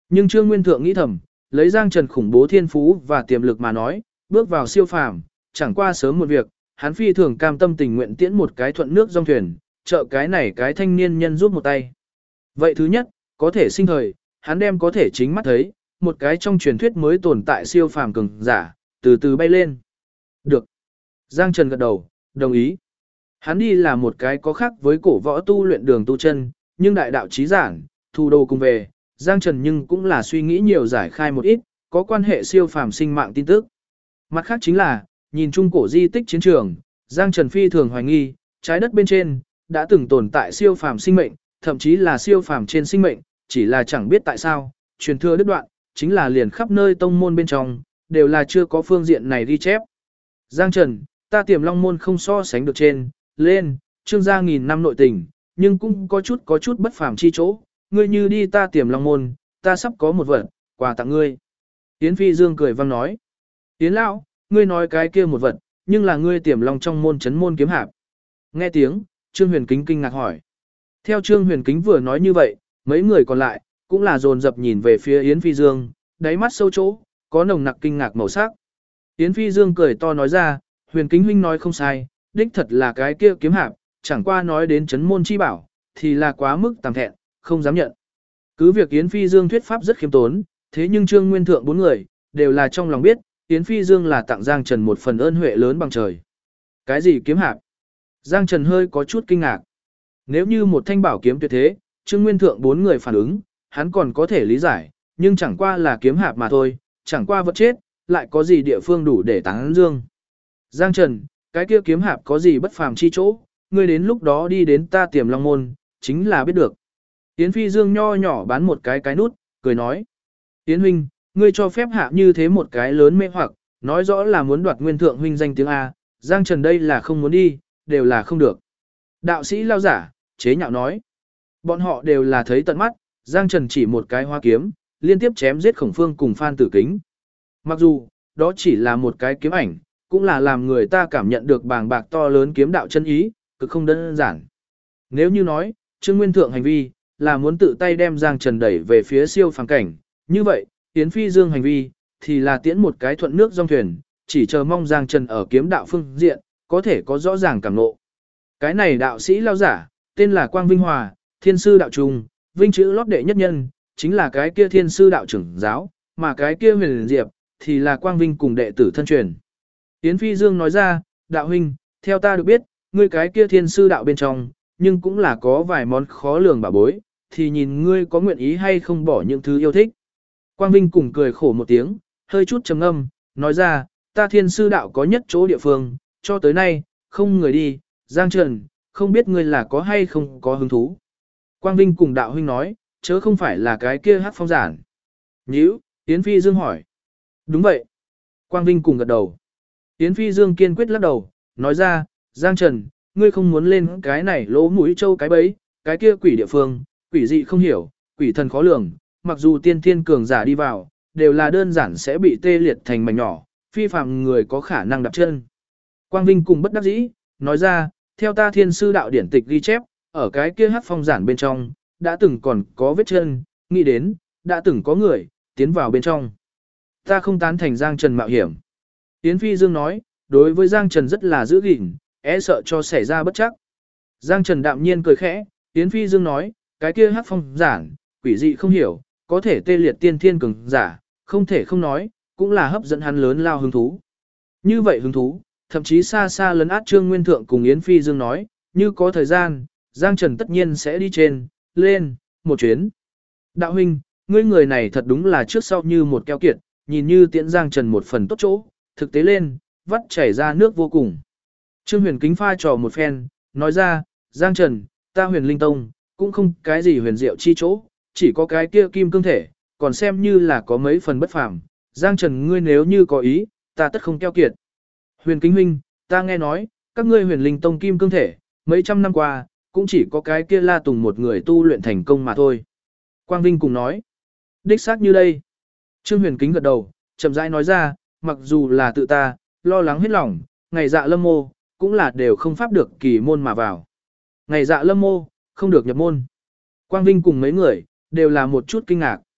Nhưng Trương Nguyên Thượng nghĩ thầm, lấy Giang Trần khủng bố thiên phú và tiềm lực mà nói, bước vào siêu phàm, chẳng qua sớm một việc, hắn phi thường cam tâm tình nguyện tiễn một cái thuận nước dòng thuyền, trợ cái này cái thanh niên nhân giúp một tay. Vậy thứ nhất, có thể sinh thời, hắn đem có thể chính mắt thấy, một cái trong truyền thuyết mới tồn tại siêu phàm cường giả, từ từ bay lên. Được. Giang Trần gật đầu, đồng ý. Hắn đi là một cái có khác với cổ võ tu luyện đường tu chân, nhưng đại đạo trí giản, thu đồ cùng về, Giang Trần nhưng cũng là suy nghĩ nhiều giải khai một ít, có quan hệ siêu phàm sinh mạng tin tức. Mặt khác chính là, nhìn chung cổ di tích chiến trường, Giang Trần phi thường hoài nghi, trái đất bên trên, đã từng tồn tại siêu phàm sinh mệnh, thậm chí là siêu phàm trên sinh mệnh, chỉ là chẳng biết tại sao, truyền thừa đứt đoạn, chính là liền khắp nơi tông môn bên trong, đều là chưa có phương diện này ghi chép. Giang Trần, ta Tiềm Long môn không so sánh được trên, lên, trương gia nghìn năm nội tình, nhưng cũng có chút bất phàm chi chỗ, ngươi như đi ta Tiềm Long môn, ta sắp có một vật, quà tặng ngươi. Yến Phi Dương cười vang nói, Yến lão, ngươi nói cái kia một vật, nhưng là ngươi Tiềm Long trong môn chấn môn kiếm hạp. Nghe tiếng, Trương Huyền Kính kinh ngạc hỏi. Theo Trương Huyền Kính vừa nói như vậy, mấy người còn lại, cũng là dồn dập nhìn về phía Yến Phi Dương, đáy mắt sâu chỗ, có nồng nặc kinh ngạc màu sắc. Yến Phi Dương cười to nói ra, Huyền Kính huynh nói không sai, đích thật là cái kia kiếm hạp, chẳng qua nói đến chấn môn chi bảo, thì là quá mức tạm thẹn, không dám nhận. Cứ việc Yến Phi Dương thuyết pháp rất khiêm tốn, thế nhưng Trương Nguyên Thượng bốn người, đều là trong lòng biết, Yến Phi Dương là tặng Giang Trần một phần ơn huệ lớn bằng trời. Cái gì kiếm hạp? Giang Trần hơi có chút kinh ngạc. Nếu như một thanh bảo kiếm tuyệt thế, Trương Nguyên Thượng bốn người phản ứng, hắn còn có thể lý giải, nhưng chẳng qua là kiếm hạp mà thôi, chẳng qua vật chết, lại có gì địa phương đủ để tán dương. Giang Trần, cái kia kiếm hạp có gì bất phàm chi chỗ, ngươi đến lúc đó đi đến ta Tiềm Long môn, chính là biết được. Yến Phi Dương nho nhỏ bán một cái nút, cười nói. Yến huynh, ngươi cho phép hạ như thế một cái lớn mê hoặc, nói rõ là muốn đoạt Nguyên Thượng huynh danh tiếng A, Giang Trần đây là không muốn đi, đều là không được. Đạo sĩ lao giả, chế nhạo nói. Bọn họ đều là thấy tận mắt, Giang Trần chỉ một cái hoa kiếm, liên tiếp chém giết Khổng Phương cùng Phan Tử Kính. Mặc dù, đó chỉ là một cái kiếm ảnh, cũng là làm người ta cảm nhận được bàng bạc to lớn kiếm đạo chân ý, cực không đơn giản. Nếu như nói, Trương Nguyên Thượng hành vi, là muốn tự tay đem Giang Trần đẩy về phía siêu phàm cảnh, như vậy, Yến Phi Dương hành vi, thì là tiễn một cái thuận nước dòng thuyền, chỉ chờ mong Giang Trần ở kiếm đạo phương diện, có thể có rõ ràng cảm ngộ. Cái này đạo sĩ lao giả, tên là Quang Vinh Hòa, thiên sư đạo trùng, vinh chữ lót đệ nhất nhân, chính là cái kia thiên sư đạo trưởng giáo, mà cái kia huyền diệp, thì là Quang Vinh cùng đệ tử thân truyền. Yến Phi Dương nói ra, đạo huynh, theo ta được biết, ngươi cái kia thiên sư đạo bên trong, nhưng cũng là có vài món khó lường bảo bối, thì nhìn ngươi có nguyện ý hay không bỏ những thứ yêu thích. Quang Vinh cùng cười khổ một tiếng, hơi chút trầm ngâm, nói ra, ta thiên sư đạo có nhất chỗ địa phương, cho tới nay, không người đi, Giang Trần, không biết ngươi là có hay không có hứng thú. Quang Vinh cùng đạo huynh nói, chớ không phải là cái kia hát phong giản. Nhữ, Yến Phi Dương hỏi. Đúng vậy. Quang Vinh cùng gật đầu. Yến Phi Dương kiên quyết lắc đầu, nói ra, Giang Trần, ngươi không muốn lên cái này lỗ mũi châu cái bấy, cái kia quỷ địa phương, quỷ dị không hiểu, quỷ thần khó lường, mặc dù tiên thiên cường giả đi vào, đều là đơn giản sẽ bị tê liệt thành mảnh nhỏ, phi phạm người có khả năng đạp chân. Quang Vinh cùng bất đắc dĩ, nói ra, theo ta thiên sư đạo điển tịch ghi chép, ở cái kia hắc phong giản bên trong, đã từng còn có vết chân, nghĩ đến, đã từng có người, tiến vào bên trong. Ta không tán thành Giang Trần mạo hiểm. Yến Phi Dương nói, đối với Giang Trần rất là giữ gìn, e sợ cho xảy ra bất chắc. Giang Trần đạm nhiên cười khẽ, Yến Phi Dương nói, cái kia hắc phong giản, quỷ dị không hiểu, có thể tê liệt tiên thiên cường giả, không thể không nói, cũng là hấp dẫn hắn lớn lao hứng thú. Như vậy hứng thú, thậm chí xa xa lấn át Trương Nguyên Thượng cùng Yến Phi Dương nói, như có thời gian, Giang Trần tất nhiên sẽ đi trên, lên, một chuyến. Đạo huynh, ngươi người này thật đúng là trước sau như một keo kiệt, nhìn như tiễn Giang Trần một phần tốt chỗ, thực tế lên, vắt chảy ra nước vô cùng. Trương Huyền Kính pha trò một phen, nói ra, Giang Trần, ta Huyền Linh Tông, cũng không cái gì huyền diệu chi chỗ, chỉ có cái kia kim cương thể, còn xem như là có mấy phần bất phàm. Giang Trần ngươi nếu như có ý, ta tất không keo kiệt. Huyền Kính huynh, ta nghe nói, các ngươi Huyền Linh Tông kim cương thể, mấy trăm năm qua, cũng chỉ có cái kia La Tùng một người tu luyện thành công mà thôi. Quang Vinh cùng nói, đích xác như đây. Trương Huyền Kính gật đầu, chậm rãi nói ra, mặc dù là tự ta, lo lắng hết lòng, ngày dạ lâm mô, cũng là đều không pháp được kỳ môn mà vào. Ngày dạ lâm mô, không được nhập môn. Quang Vinh cùng mấy người, đều là một chút kinh ngạc.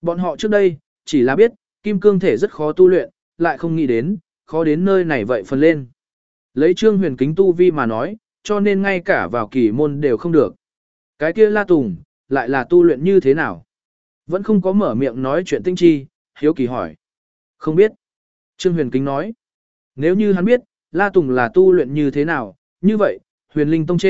Bọn họ trước đây, chỉ là biết, kim cương thể rất khó tu luyện, lại không nghĩ đến, khó đến nơi này vậy phần lên. Lấy Trương Huyền Kính tu vi mà nói, cho nên ngay cả vào kỳ môn đều không được. Cái kia La Tùng, lại là tu luyện như thế nào? Vẫn không có mở miệng nói chuyện Tinh Chi, hiếu kỳ hỏi. Không biết. Trương Huyền Kính nói. Nếu như hắn biết, La Tùng là tu luyện như thế nào, như vậy, Huyền Linh Tông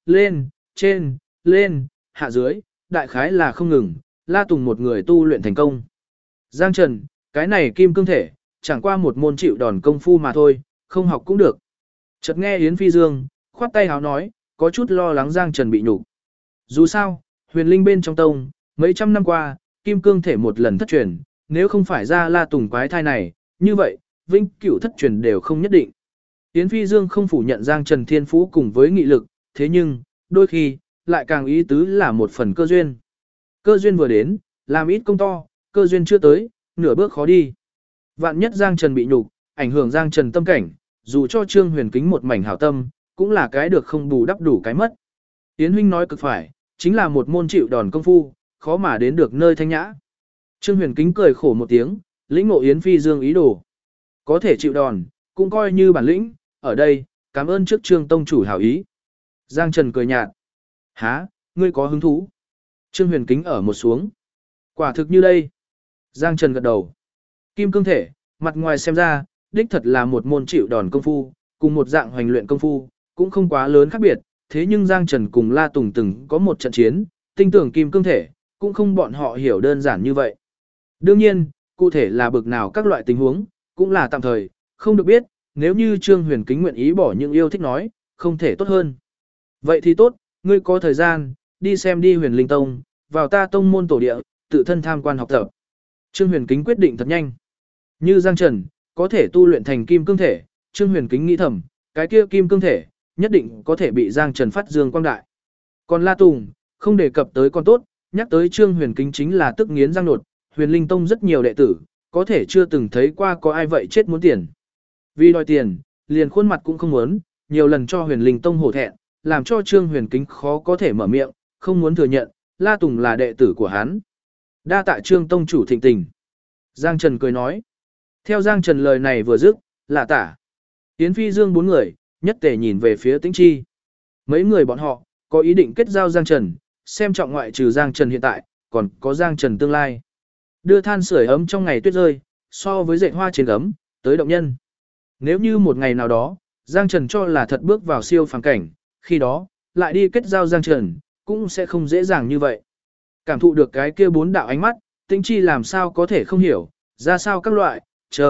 trên, lên, hạ dưới, đại khái là không ngừng, La Tùng một người tu luyện thành công. Giang Trần, cái này kim cương thể, chẳng qua một môn chịu đòn công phu mà thôi, không học cũng được. Chợt nghe Yến Phi Dương, khoát tay háo nói, có chút lo lắng Giang Trần bị nhục. Dù sao, huyền linh bên trong tông, mấy trăm năm qua, kim cương thể một lần thất truyền, nếu không phải ra La Tùng quái thai này, như vậy, vinh cửu thất truyền đều không nhất định. Yến Phi Dương không phủ nhận Giang Trần thiên phú cùng với nghị lực, thế nhưng, đôi khi, lại càng ý tứ là một phần cơ duyên. Cơ duyên vừa đến, làm ít công to, cơ duyên chưa tới, nửa bước khó đi. Vạn nhất Giang Trần bị nhục, ảnh hưởng Giang Trần tâm cảnh, dù cho Trương Huyền Kính một mảnh hảo tâm, cũng là cái được không bù đắp đủ cái mất. Yến huynh nói cực phải, chính là một môn chịu đòn công phu, khó mà đến được nơi thanh nhã. Trương Huyền Kính cười khổ một tiếng, lĩnh ngộ Yến Phi Dương ý đồ. Có thể chịu đòn, cũng coi như bản lĩnh, ở đây, cảm ơn trước Trương Tông chủ hảo ý. Giang Trần cười nhạt. Hả, ngươi có hứng thú? Trương Huyền Kính ở một xuống. Quả thực như đây. Giang Trần gật đầu. Kim cương thể, mặt ngoài xem ra, đích thật là một môn chịu đòn công phu, cùng một dạng hoành luyện công phu, cũng không quá lớn khác biệt, thế nhưng Giang Trần cùng La Tùng từng có một trận chiến, tinh tưởng kim cương thể, cũng không bọn họ hiểu đơn giản như vậy. Đương nhiên, cụ thể là bực nào các loại tình huống, cũng là tạm thời, không được biết, nếu như Trương Huyền Kính nguyện ý bỏ những yêu thích nói, không thể tốt hơn. Vậy thì tốt, ngươi có thời gian, đi xem đi Huyền Linh Tông, vào ta tông môn tổ địa, tự thân tham quan học tập. Trương Huyền Kính quyết định thật nhanh. Như Giang Trần, có thể tu luyện thành kim cương thể, Trương Huyền Kính nghĩ thầm, cái kia kim cương thể, nhất định có thể bị Giang Trần phát dương quang đại. Còn La Tùng, không đề cập tới con tốt, nhắc tới Trương Huyền Kính chính là tức nghiến răng nột, Huyền Linh Tông rất nhiều đệ tử, có thể chưa từng thấy qua có ai vậy chết muốn tiền. Vì đòi tiền, liền khuôn mặt cũng không muốn, nhiều lần cho Huyền Linh Tông hổ thẹn, làm cho Trương Huyền Kính khó có thể mở miệng, không muốn thừa nhận, La Tùng là đệ tử của hắn. Đa tạ Trương Tông chủ thịnh tình. Giang Trần cười nói. Theo Giang Trần lời này vừa dứt, lạ tả. Yến Phi Dương bốn người, nhất tề nhìn về phía Tĩnh Chi. Mấy người bọn họ, có ý định kết giao Giang Trần, xem trọng ngoại trừ Giang Trần hiện tại, còn có Giang Trần tương lai. Đưa than sưởi ấm trong ngày tuyết rơi, so với dệt hoa trên gấm, tới động nhân. Nếu như một ngày nào đó, Giang Trần cho là thật bước vào siêu phàm cảnh, khi đó, lại đi kết giao Giang Trần, cũng sẽ không dễ dàng như vậy. Cảm thụ được cái kia bốn đạo ánh mắt, Tĩnh Chi làm sao có thể không hiểu, ra sao các loại,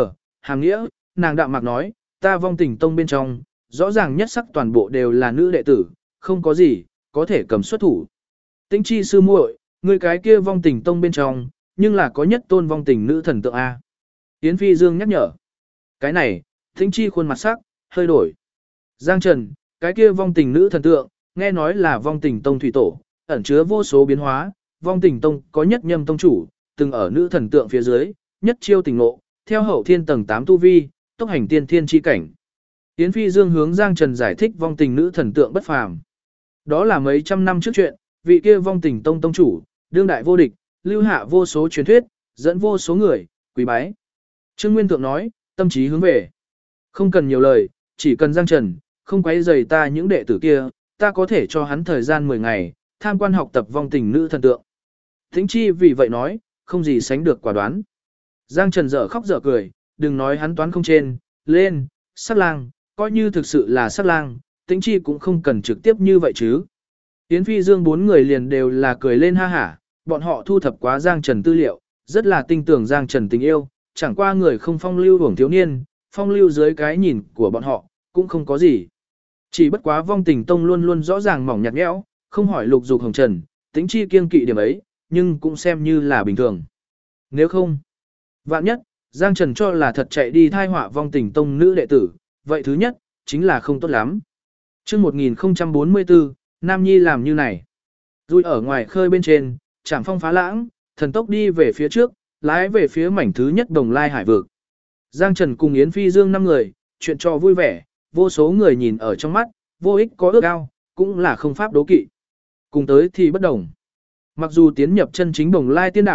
hàm nghĩa, nàng đạm mạc nói, ta Vong Tình Tông bên trong, rõ ràng nhất sắc toàn bộ đều là nữ đệ tử, không có gì, có thể cầm xuất thủ. Tĩnh Chi sư muội, người cái kia Vong Tình Tông bên trong, nhưng là có nhất tôn vong tình nữ thần tượng A. Yến Phi Dương nhắc nhở. Cái này, Tĩnh Chi khuôn mặt sắc, hơi đổi. Giang Trần, cái kia vong tình nữ thần tượng, nghe nói là Vong Tình Tông thủy tổ, ẩn chứa vô số biến hóa, Vong Tình Tông có nhất nhâm tông chủ, từng ở nữ thần tượng phía dưới, nhất chiêu tình ngộ, theo hậu thiên tầng 8 tu vi, tốc hành tiên thiên chi cảnh. Yến Phi Dương hướng Giang Trần giải thích vong tình nữ thần tượng bất phàm. Đó là mấy trăm năm trước chuyện, vị kia Vong Tình Tông tông chủ, đương đại vô địch, lưu hạ vô số truyền thuyết, dẫn vô số người quý bái. Trương Nguyên Thượng nói, tâm trí hướng về. Không cần nhiều lời, chỉ cần Giang Trần không quấy rầy ta những đệ tử kia, ta có thể cho hắn thời gian 10 ngày, tham quan học tập vong tình nữ thần tượng. Tĩnh Chi vì vậy nói, không gì sánh được quả đoán. Giang Trần dở khóc dở cười, đừng nói hắn toán không trên, lên, sát lang, coi như thực sự là sát lang, Tĩnh Chi cũng không cần trực tiếp như vậy chứ. Yến Phi Dương bốn người liền đều là cười lên ha hả, bọn họ thu thập quá Giang Trần tư liệu, rất là tin tưởng Giang Trần tình yêu, chẳng qua người không phong lưu hưởng thiếu niên, phong lưu dưới cái nhìn của bọn họ, cũng không có gì. Chỉ bất quá Vong Tình Tông luôn luôn rõ ràng mỏng nhạt nhẽo, không hỏi lục dục hồng trần, Tĩnh Chi kiêng kỵ điểm ấy, nhưng cũng xem như là bình thường. Nếu không, vạn nhất, Giang Trần cho là thật chạy đi thai họa Vong Tình Tông nữ đệ tử, vậy thứ nhất, chính là không tốt lắm. Trước 1044, Nam Nhi làm như này. Rui ở ngoài khơi bên trên, chạm phong phá lãng, thần tốc đi về phía trước, lái về phía mảnh thứ nhất Đồng Lai hải vực. Giang Trần cùng Yến Phi Dương 5 người, chuyện trò vui vẻ, vô số người nhìn ở trong mắt, vô ích có ước ao, cũng là không pháp đố kỵ. Cùng tới thì bất đồng. Mặc dù tiến nhập chân chính Đồng Lai tiên đảo,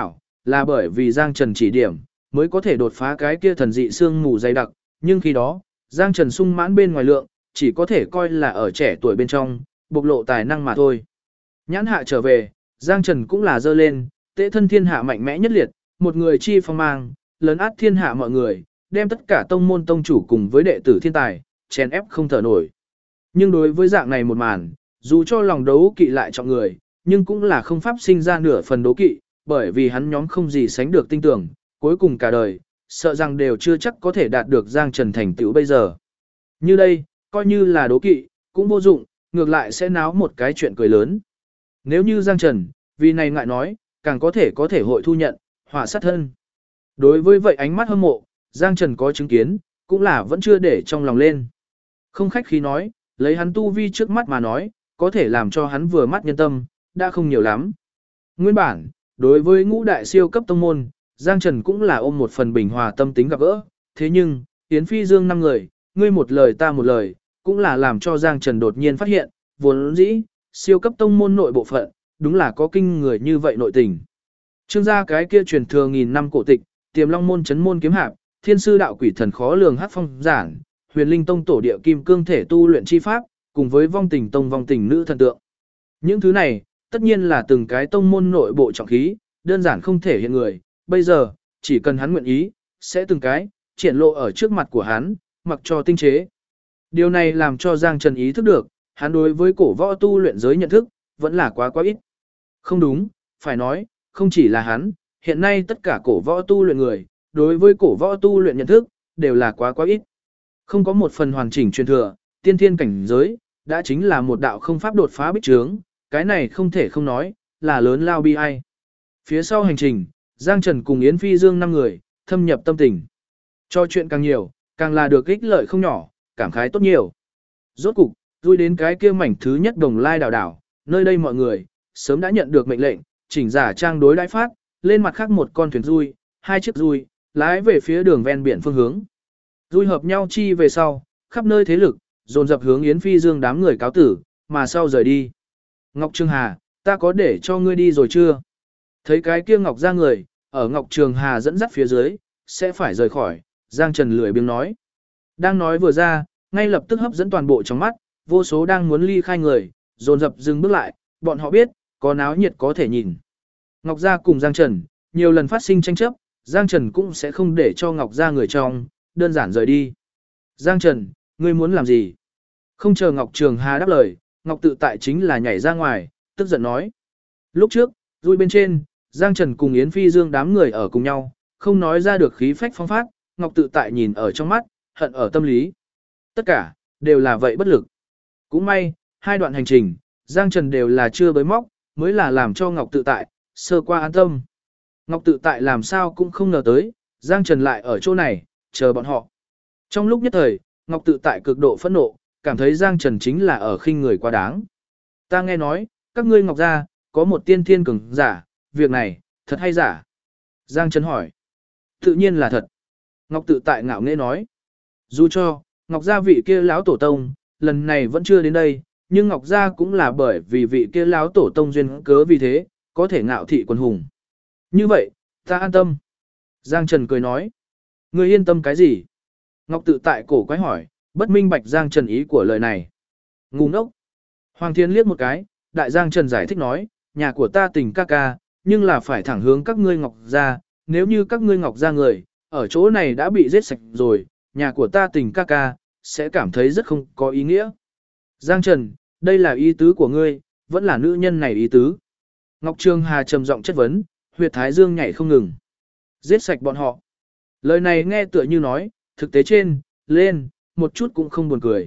là bởi vì Giang Trần chỉ điểm, mới có thể đột phá cái kia thần dị xương mù dày đặc, nhưng khi đó, Giang Trần sung mãn bên ngoài lượng, chỉ có thể coi là ở trẻ tuổi bên trong, bộc lộ tài năng mà thôi. Nhãn hạ trở về, Giang Trần cũng là dơ lên, tế thân thiên hạ mạnh mẽ nhất liệt, một người chi phong mang, lớn át thiên hạ mọi người, đem tất cả tông môn tông chủ cùng với đệ tử thiên tài, chèn ép không thở nổi. Nhưng đối với dạng này một màn, dù cho lòng đấu kỵ lại trọng người, nhưng cũng là không pháp sinh ra nửa phần đấu kỵ, bởi vì hắn nhóm không gì sánh được tinh tưởng, cuối cùng cả đời, sợ rằng đều chưa chắc có thể đạt được Giang Trần thành tựu bây giờ. Như đây, coi như là đố kỵ, cũng vô dụng, ngược lại sẽ náo một cái chuyện cười lớn. Nếu như Giang Trần, vì này ngại nói, càng có thể hội thu nhận, họa sát thân. Đối với vậy ánh mắt hâm mộ, Giang Trần có chứng kiến, cũng là vẫn chưa để trong lòng lên. Không khách khí nói, lấy hắn tu vi trước mắt mà nói, có thể làm cho hắn vừa mắt nhân tâm, đã không nhiều lắm. Nguyên bản, đối với ngũ đại siêu cấp tông môn, Giang Trần cũng là ôm một phần bình hòa tâm tính gặp gỡ, thế nhưng, Yến Phi Dương 5 người, ngươi một lời ta một lời, cũng là làm cho Giang Trần đột nhiên phát hiện, vốn dĩ, siêu cấp tông môn nội bộ phận, đúng là có kinh người như vậy nội tình. Trương gia cái kia truyền thừa nghìn năm cổ tịch, Tiềm Long môn chấn môn kiếm hạp, Thiên sư đạo quỷ thần khó lường hắc phong giản, Huyền Linh tông tổ địa kim cương thể tu luyện chi pháp, cùng với Vong Tình tông vong tình nữ thần tượng. Những thứ này, tất nhiên là từng cái tông môn nội bộ trọng khí, đơn giản không thể hiện người, bây giờ, chỉ cần hắn nguyện ý, sẽ từng cái triển lộ ở trước mặt của hắn, mặc cho tinh chế. Điều này làm cho Giang Trần ý thức được, hắn đối với cổ võ tu luyện giới nhận thức, vẫn là quá ít. Không đúng, phải nói, không chỉ là hắn, hiện nay tất cả cổ võ tu luyện người, đối với cổ võ tu luyện nhận thức, đều là quá ít. Không có một phần hoàn chỉnh truyền thừa, tiên thiên cảnh giới, đã chính là một đạo không pháp đột phá bích trướng, cái này không thể không nói, là lớn lao bi ai. Phía sau hành trình, Giang Trần cùng Yến Phi Dương 5 người, thâm nhập tâm tình. Cho chuyện càng nhiều, càng là được ích lợi không nhỏ, cảm khái tốt nhiều. Rốt cục, lui đến cái kia mảnh thứ nhất Đồng Lai đảo, nơi đây mọi người, sớm đã nhận được mệnh lệnh, chỉnh giả trang đối đãi phát, lên mặt khác một con thuyền dui, 2 chiếc dui, lái về phía đường ven biển phương hướng. Dui hợp nhau chi về sau, khắp nơi thế lực, dồn dập hướng Yến Phi Dương đám người cáo tử, mà sau rời đi. Ngọc Trường Hà, ta có để cho ngươi đi rồi chưa? Thấy cái kia Ngọc ra người, ở Ngọc Trường Hà dẫn dắt phía dưới, sẽ phải rời khỏi, Giang Trần lười biếng nói. Đang nói vừa ra, ngay lập tức hấp dẫn toàn bộ trong mắt, vô số đang muốn ly khai người, dồn dập dừng bước lại, bọn họ biết, có náo nhiệt có thể nhìn. Ngọc Gia cùng Giang Trần, nhiều lần phát sinh tranh chấp, Giang Trần cũng sẽ không để cho Ngọc Gia người trong, đơn giản rời đi. Giang Trần, ngươi muốn làm gì? Không chờ Ngọc Trường Hà đáp lời, Ngọc Tự Tại chính là nhảy ra ngoài, tức giận nói. Lúc trước, vui bên trên, Giang Trần cùng Yến Phi Dương đám người ở cùng nhau, không nói ra được khí phách phong phát, Ngọc Tự Tại nhìn ở trong mắt, hận ở tâm lý. Tất cả, đều là vậy bất lực. Cũng may, hai đoạn hành trình, Giang Trần đều là chưa bới móc, mới là làm cho Ngọc Tự Tại, sơ qua an tâm. Ngọc Tự Tại làm sao cũng không ngờ tới, Giang Trần lại ở chỗ này, chờ bọn họ. Trong lúc nhất thời, Ngọc Tự Tại cực độ phẫn nộ, cảm thấy Giang Trần chính là ở khinh người quá đáng. Ta nghe nói, các ngươi Ngọc gia có một tiên thiên cường giả, việc này, thật hay giả? Giang Trần hỏi. Tự nhiên là thật. Ngọc Tự Tại ngạo nghễ nói. Dù cho, Ngọc gia vị kia lão tổ tông, lần này vẫn chưa đến đây, nhưng Ngọc gia cũng là bởi vì vị kia lão tổ tông duyên cớ vì thế, có thể ngạo thị quần hùng. Như vậy, ta an tâm. Giang Trần cười nói. Ngươi yên tâm cái gì? Ngọc Tự Tại cổ quái hỏi, bất minh bạch Giang Trần ý của lời này. Ngu ngốc. Hoàng Thiên liếc một cái, đại Giang Trần giải thích nói, nhà của ta tình ca ca, nhưng là phải thẳng hướng các ngươi Ngọc gia, nếu như các ngươi Ngọc gia người, ở chỗ này đã bị giết sạch rồi, nhà của ta tình ca ca, sẽ cảm thấy rất không có ý nghĩa. Giang Trần, đây là ý tứ của ngươi, vẫn là nữ nhân này ý tứ. Ngọc Trường Hà trầm giọng chất vấn, huyệt thái dương nhảy không ngừng. Giết sạch bọn họ. Lời này nghe tựa như nói, thực tế trên, lên, một chút cũng không buồn cười.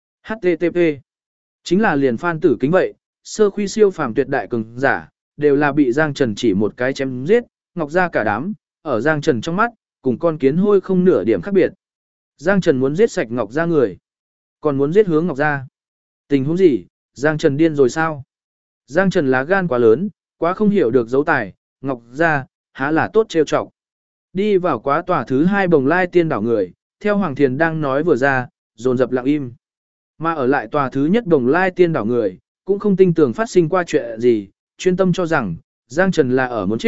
HTTP. Chính là liền Phan Tử Kính vậy, sơ khuy siêu phàm tuyệt đại cường giả, đều là bị Giang Trần chỉ một cái chém giết, Ngọc gia cả đám, ở Giang Trần trong mắt, cùng con kiến hôi không nửa điểm khác biệt. Giang Trần muốn giết sạch Ngọc gia người, còn muốn giết hướng Ngọc gia. Tình huống gì, Giang Trần điên rồi sao? Giang Trần lá gan quá lớn, quá không hiểu được dấu tài, Ngọc gia, há là tốt trêu chọc. Đi vào quá tòa thứ 2 Bồng Lai Tiên đảo người, theo Hoàng Thiền đang nói vừa ra, dồn dập lặng im. Mà ở lại tòa thứ nhất Bồng Lai Tiên đảo người, cũng không tin tưởng phát sinh qua chuyện gì, chuyên tâm cho rằng, Giang Trần là ở muốn chết,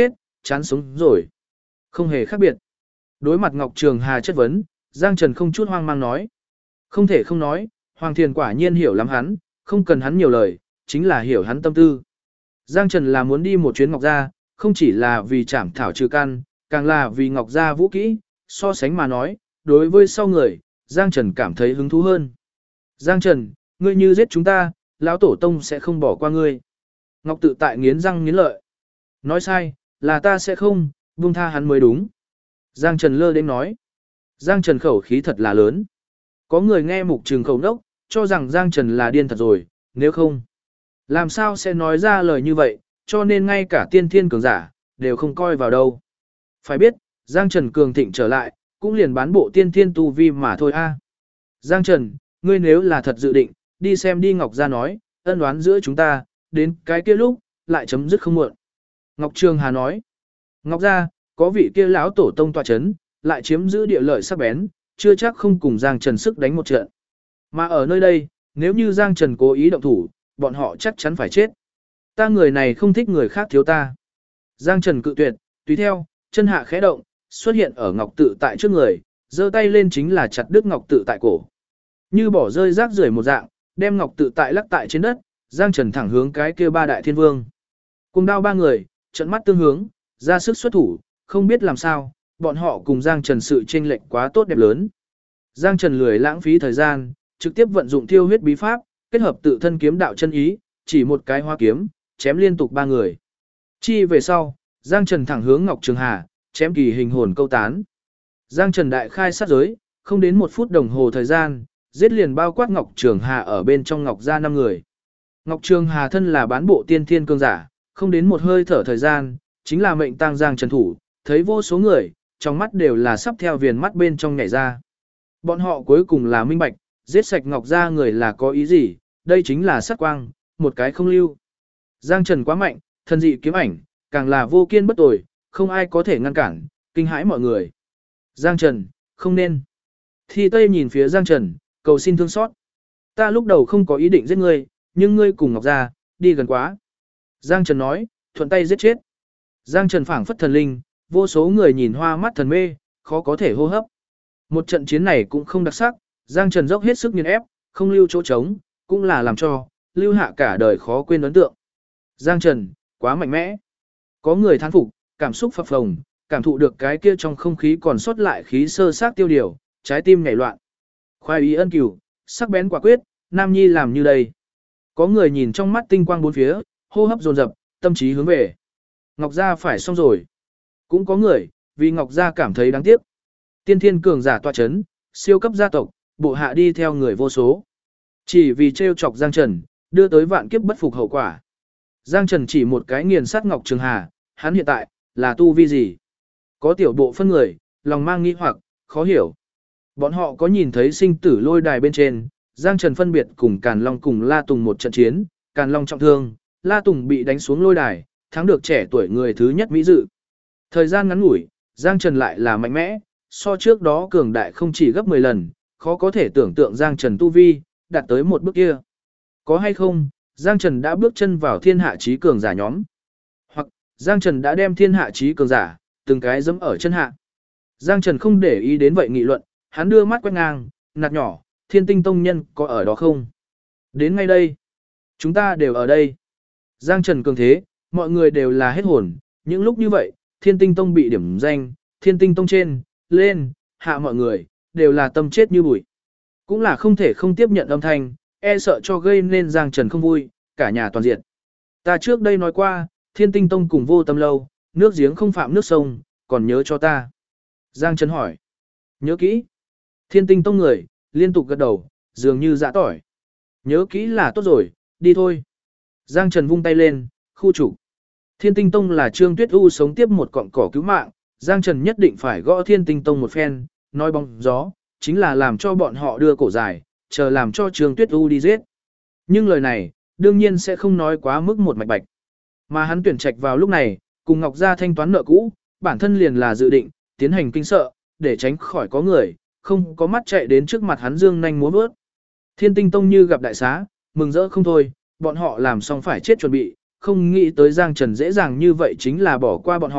chán sống rồi. Không hề khác biệt. Đối mặt Ngọc Trường Hà chất vấn, Giang Trần không chút hoang mang nói. Không thể không nói, Hoàng Thiền quả nhiên hiểu lắm hắn, không cần hắn nhiều lời, chính là hiểu hắn tâm tư. Giang Trần là muốn đi một chuyến Ngọc Gia, không chỉ là vì trảm thảo trừ căn, càng là vì Ngọc Gia vũ kỹ, so sánh mà nói, đối với sau người, Giang Trần cảm thấy hứng thú hơn. Giang Trần, ngươi như giết chúng ta, lão tổ tông sẽ không bỏ qua ngươi. Ngọc Tự Tại nghiến răng nghiến lợi. Nói sai, là ta sẽ không, buông tha hắn mới đúng. Giang Trần lơ đến nói. Giang Trần khẩu khí thật là lớn. Có người nghe mục trường khẩu đốc, cho rằng Giang Trần là điên thật rồi, nếu không. Làm sao sẽ nói ra lời như vậy, cho nên ngay cả tiên thiên cường giả, đều không coi vào đâu. Phải biết, Giang Trần cường thịnh trở lại, cũng liền bán bộ tiên thiên tu vi mà thôi a. Giang Trần, ngươi nếu là thật dự định, đi xem đi Ngọc Gia nói, ân oán giữa chúng ta, đến cái kia lúc, lại chấm dứt không muộn. Ngọc Trường Hà nói, Ngọc Gia, có vị kia lão tổ tông tọa chấn, lại chiếm giữ địa lợi sắc bén, chưa chắc không cùng Giang Trần sức đánh một trận. Mà ở nơi đây, nếu như Giang Trần cố ý động thủ, bọn họ chắc chắn phải chết. Ta người này không thích người khác thiếu ta. Giang Trần cự tuyệt, tùy theo, chân hạ khẽ động, xuất hiện ở Ngọc Tự Tại trước người, giơ tay lên chính là chặt đứt Ngọc Tự Tại cổ. Như bỏ rơi rác rưởi một dạng, đem Ngọc Tự Tại lắc tại trên đất, Giang Trần thẳng hướng cái kia ba đại thiên vương. Cùng đao ba người, trận mắt tương hướng, ra sức xuất thủ, không biết làm sao, bọn họ cùng Giang Trần sự chênh lệch quá tốt đẹp lớn. Giang Trần lười lãng phí thời gian, trực tiếp vận dụng thiêu huyết bí pháp, kết hợp tự thân kiếm đạo chân ý, chỉ một cái hoa kiếm, chém liên tục ba người. Chi về sau, Giang Trần thẳng hướng Ngọc Trường Hà, chém kỳ hình hồn câu tán. Giang Trần đại khai sát giới, không đến 1 phút đồng hồ thời gian, giết liền bao quát Ngọc Trường Hà ở bên trong Ngọc Gia 5 người. Ngọc Trường Hà thân là bán bộ tiên thiên cương giả, không đến một hơi thở thời gian, chính là mệnh tang Giang Trần thủ, thấy vô số người, trong mắt đều là sắp theo viền mắt bên trong nhảy ra. Bọn họ cuối cùng là minh bạch, giết sạch Ngọc Gia người là có ý gì, đây chính là sát quang, một cái không lưu. Giang Trần quá mạnh, thần dị kiếm ảnh, càng là vô kiên bất tồi, không ai có thể ngăn cản, kinh hãi mọi người. Giang Trần, không nên. Thi Tây nhìn phía Giang Trần, cầu xin thương xót. Ta lúc đầu không có ý định giết ngươi, nhưng ngươi cùng Ngọc Gia, đi gần quá. Giang Trần nói, thuận tay giết chết. Giang Trần phảng phất thần linh, vô số người nhìn hoa mắt thần mê, khó có thể hô hấp. Một trận chiến này cũng không đặc sắc, Giang Trần dốc hết sức nghiền ép, không lưu chỗ trống, cũng là làm cho lưu hạ cả đời khó quên ấn tượng. Giang Trần, quá mạnh mẽ. Có người thán phục, cảm xúc phập phồng, cảm thụ được cái kia trong không khí còn sót lại khí sơ sát tiêu điều, trái tim nhảy loạn. Khoái ý ân cửu, sắc bén quả quyết, Nam Nhi làm như đây. Có người nhìn trong mắt tinh quang bốn phía, hô hấp dồn dập, tâm trí hướng về. Ngọc Gia phải xong rồi. Cũng có người, vì Ngọc Gia cảm thấy đáng tiếc. Tiên thiên cường giả tọa chấn, siêu cấp gia tộc, bộ hạ đi theo người vô số. Chỉ vì trêu chọc Giang Trần, đưa tới vạn kiếp bất phục hậu quả. Giang Trần chỉ một cái nghiền sát Ngọc Trường Hà, hắn hiện tại, là tu vi gì? Có tiểu bộ phân người, lòng mang nghi hoặc, khó hiểu. Bọn họ có nhìn thấy sinh tử lôi đài bên trên, Giang Trần phân biệt cùng Càn Long cùng La Tùng một trận chiến, Càn Long trọng thương, La Tùng bị đánh xuống lôi đài, thắng được trẻ tuổi người thứ nhất Mỹ dự. Thời gian ngắn ngủi, Giang Trần lại là mạnh mẽ, so trước đó cường đại không chỉ gấp 10 lần, khó có thể tưởng tượng Giang Trần tu vi, đạt tới một bước kia. Có hay không, Giang Trần đã bước chân vào thiên hạ chí cường giả nhóm. Hoặc, Giang Trần đã đem thiên hạ chí cường giả, từng cái dẫm ở chân hạ. Giang Trần không để ý đến vậy nghị luận, hắn đưa mắt quét ngang, nạt nhỏ, Thiên Tinh Tông nhân có ở đó không? Đến ngay đây. Chúng ta đều ở đây. Giang Trần cường thế, mọi người đều là hết hồn. Những lúc như vậy, Thiên Tinh Tông bị điểm danh, Thiên Tinh Tông trên, lên, hạ mọi người, đều là tâm chết như bụi. Cũng là không thể không tiếp nhận âm thanh, e sợ cho gây nên Giang Trần không vui, cả nhà toàn diệt. Ta trước đây nói qua, Thiên Tinh Tông cùng Vô Tâm Lâu, nước giếng không phạm nước sông, còn nhớ cho ta. Giang Trần hỏi. Nhớ kỹ. Thiên Tinh Tông người, liên tục gật đầu, dường như dạ tỏi. Nhớ kỹ là tốt rồi, đi thôi. Giang Trần vung tay lên, khu trục. Thiên Tinh Tông là Trương Tuyết U sống tiếp một cọng cỏ cứu mạng, Giang Trần nhất định phải gõ Thiên Tinh Tông một phen, nói bóng gió, chính là làm cho bọn họ đưa cổ dài, chờ làm cho Trương Tuyết U đi giết. Nhưng lời này, đương nhiên sẽ không nói quá mức một mạch bạch. Mà hắn tuyển trạch vào lúc này, cùng Ngọc Gia thanh toán nợ cũ, bản thân liền là dự định, tiến hành kinh sợ, để tránh khỏi có người, không có mắt chạy đến trước mặt hắn dương nhanh múa vớt. Thiên Tinh Tông như gặp đại xá, mừng rỡ không thôi, bọn họ làm xong phải chết chuẩn bị, không nghĩ tới Giang Trần dễ dàng như vậy chính là bỏ qua bọn họ,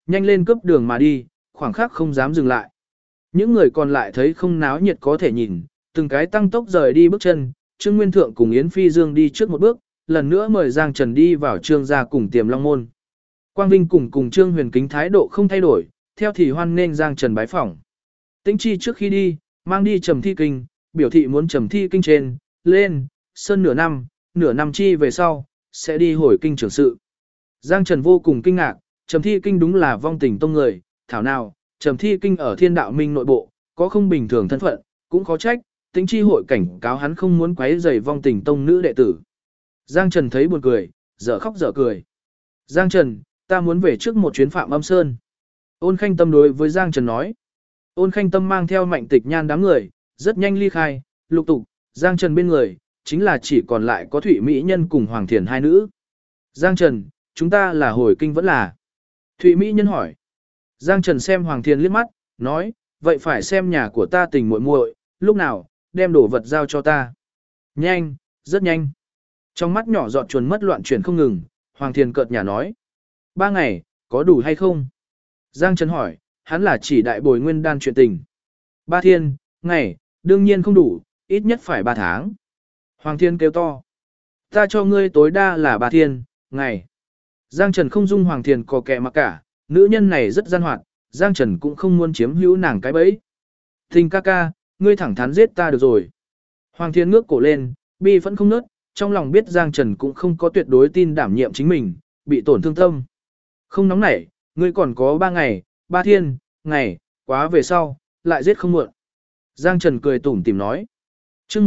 nhanh lên cướp đường mà đi, khoảng khắc không dám dừng lại. Những người còn lại thấy không náo nhiệt có thể nhìn, từng cái tăng tốc rời đi bước chân, Trương Nguyên Thượng cùng Yến Phi Dương đi trước một bước, lần nữa mời Giang Trần đi vào Trương gia cùng Tiềm Long môn. Quang Vinh cùng Trương Huyền Kính thái độ không thay đổi, theo thì hoan nghênh Giang Trần bái phỏng. Tĩnh Chi trước khi đi, mang đi trầm thi kinh, biểu thị muốn trầm thi kinh trên, lên, sơn nửa năm chi về sau, sẽ đi hồi kinh trưởng sự. Giang Trần vô cùng kinh ngạc, trầm thi kinh đúng là vong tình tông người, thảo nào, trầm thi kinh ở Thiên Đạo Minh nội bộ, có không bình thường thân phận, cũng khó trách, Tĩnh Chi hội cảnh cáo hắn không muốn quấy rầy vong tình tông nữ đệ tử. Giang Trần thấy buồn cười, dở khóc dở cười. Giang Trần, ta muốn về trước một chuyến Phạm Âm Sơn. Ôn Khanh Tâm đối với Giang Trần nói. Ôn Khanh Tâm mang theo Mạnh Tịch Nhan đám người, rất nhanh ly khai, lục tục, Giang Trần bên người, chính là chỉ còn lại có Thụy Mỹ Nhân cùng Hoàng Thiền hai nữ. Giang Trần, chúng ta là hồi kinh vẫn là? Thụy Mỹ Nhân hỏi. Giang Trần xem Hoàng Thiền liếc mắt, nói, vậy phải xem nhà của ta tình muội muội, lúc nào, đem đồ vật giao cho ta. Nhanh, rất nhanh. Trong mắt nhỏ giọt chuồn mất loạn chuyển không ngừng, Hoàng Thiền cợt nhả nói. 3 ngày, có đủ hay không? Giang Trần hỏi, hắn là chỉ đại bồi nguyên đan chuyện tình. 3 thiên, ngày, đương nhiên không đủ, ít nhất phải 3 tháng. Hoàng Thiên kêu to. Ta cho ngươi tối đa là 3 thiên, ngày. Giang Trần không dung Hoàng Thiên có kẻ mà cả, nữ nhân này rất gian hoạt, Giang Trần cũng không muốn chiếm hữu nàng cái bẫy. Tình ca ca, ngươi thẳng thắn giết ta được rồi. Hoàng Thiên ngước cổ lên, bi vẫn không nớt, trong lòng biết Giang Trần cũng không có tuyệt đối tin đảm nhiệm chính mình, bị tổn thương tâm. Không nóng nảy, ngươi còn có 3 ngày, 3 thiên, ngày, quá về sau, lại giết không muộn. Giang Trần cười tủm tỉm nói. Chương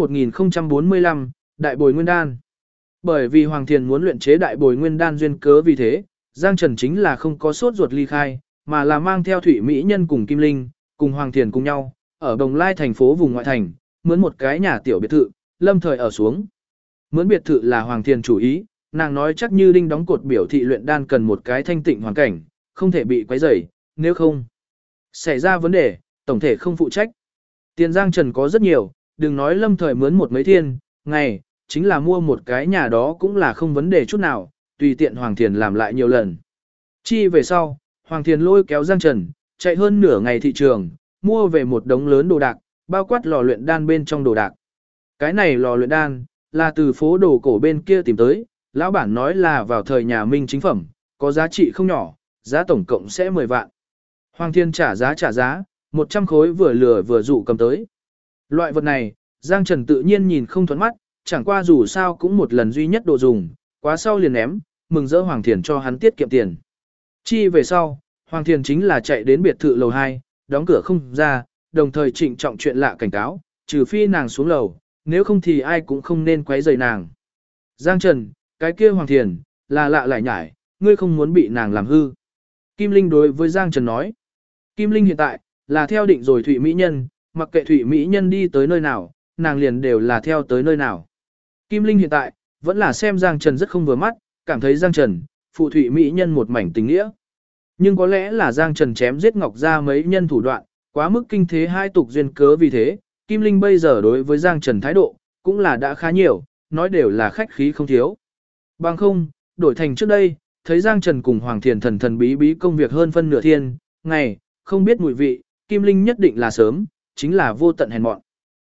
1045, Đại Bồi Nguyên Đan. Bởi vì Hoàng Thiền muốn luyện chế Đại Bồi Nguyên Đan duyên cớ vì thế, Giang Trần chính là không có sốt ruột ly khai, mà là mang theo Thụy Mỹ Nhân cùng Kim Linh, cùng Hoàng Thiền cùng nhau, ở Đồng Lai thành phố vùng ngoại thành, mướn một cái nhà tiểu biệt thự, lâm thời ở xuống. Mướn biệt thự là Hoàng Thiền chủ ý, nàng nói chắc như đinh đóng cột biểu thị luyện đan cần một cái thanh tịnh hoàn cảnh, không thể bị quấy rầy, nếu không xảy ra vấn đề, tổng thể không phụ trách. Tiền Giang Trần có rất nhiều, đừng nói lâm thời mướn một mấy thiên, ngày, chính là mua một cái nhà đó cũng là không vấn đề chút nào, tùy tiện Hoàng Thiền làm lại nhiều lần. Chi về sau, Hoàng Thiền lôi kéo Giang Trần, chạy hơn nửa ngày thị trường, mua về một đống lớn đồ đạc, bao quát lò luyện đan bên trong đồ đạc. Cái này lò luyện đan, là từ phố đồ cổ bên kia tìm tới, lão bản nói là vào thời nhà Minh chính phẩm, có giá trị không nhỏ, giá tổng cộng sẽ 10 vạn. Hoàng Thiên trả giá, 100 khối vừa lừa vừa dụ cầm tới. Loại vật này, Giang Trần tự nhiên nhìn không thuận mắt, chẳng qua dù sao cũng một lần duy nhất độ dùng, quá sau liền ném, mừng rỡ Hoàng Thiền cho hắn tiết kiệm tiền. Chi về sau, Hoàng Thiền chính là chạy đến biệt thự lầu 2, đóng cửa không ra, đồng thời trịnh trọng chuyện lạ cảnh cáo, trừ phi nàng xuống lầu, nếu không thì ai cũng không nên quấy rầy nàng. Giang Trần, cái kia Hoàng Thiền, là lạ lại nhải, ngươi không muốn bị nàng làm hư. Kim Linh đối với Giang Trần nói. Kim Linh hiện tại, là theo định rồi Thụy Mỹ Nhân, mặc kệ Thụy Mỹ Nhân đi tới nơi nào, nàng liền đều là theo tới nơi nào. Kim Linh hiện tại, vẫn là xem Giang Trần rất không vừa mắt, cảm thấy Giang Trần, phụ Thụy Mỹ Nhân một mảnh tình nghĩa. Nhưng có lẽ là Giang Trần chém giết Ngọc ra mấy nhân thủ đoạn, quá mức kinh thế hai tục duyên cớ vì thế, Kim Linh bây giờ đối với Giang Trần thái độ, cũng là đã khá nhiều, nói đều là khách khí không thiếu. Bằng không, đổi thành trước đây, thấy Giang Trần cùng Hoàng Thiền thần thần bí bí công việc hơn phân nửa thiên, ngày, không biết mùi vị, Kim Linh nhất định là sớm, chính là vô tận hèn mọn.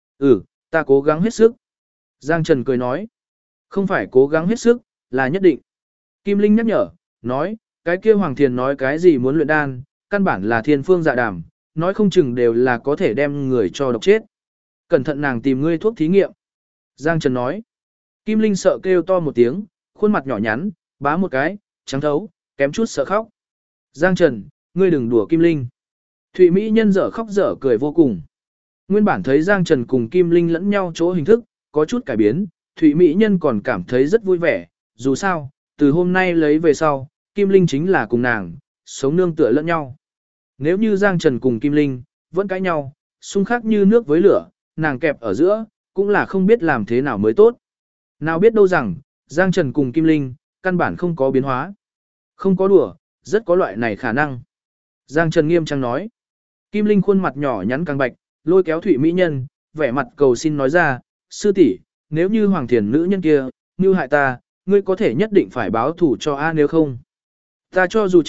Ta cố gắng hết sức. Giang Trần cười nói. Không phải cố gắng hết sức, là nhất định. Kim Linh nhắc nhở, nói, cái kia Hoàng Thiền nói cái gì muốn luyện đan, căn bản là thiên phương dạ đàm, nói không chừng đều là có thể đem người cho độc chết. Cẩn thận nàng tìm ngươi thuốc thí nghiệm. Giang Trần nói. Kim Linh sợ kêu to một tiếng, khuôn mặt nhỏ nhắn, bá một cái, trắng thấu, kém chút sợ khóc. Giang Trần, ngươi đừng đùa Kim Linh. Thụy Mỹ Nhân dở khóc dở cười vô cùng. Nguyên bản thấy Giang Trần cùng Kim Linh lẫn nhau chỗ hình thức, có chút cải biến, Thụy Mỹ Nhân còn cảm thấy rất vui vẻ, dù sao, từ hôm nay lấy về sau, Kim Linh chính là cùng nàng, sống nương tựa lẫn nhau. Nếu như Giang Trần cùng Kim Linh, vẫn cãi nhau, xung khắc như nước với lửa, nàng kẹp ở giữa, cũng là không biết làm thế nào mới tốt. Nào biết đâu rằng, Giang Trần cùng Kim Linh, căn bản không có biến hóa. Không có đùa, rất có loại này khả năng. Giang Trần nghiêm trang nói. Kim Linh khuôn mặt nhỏ nhắn càng bạch, lôi kéo Thụy Mỹ Nhân, vẻ mặt cầu xin nói ra, sư tỷ, nếu như Hoàng Thiền nữ nhân kia, như hại ta, ngươi có thể nhất định phải báo thủ cho A nếu không. Ta cho dù chết,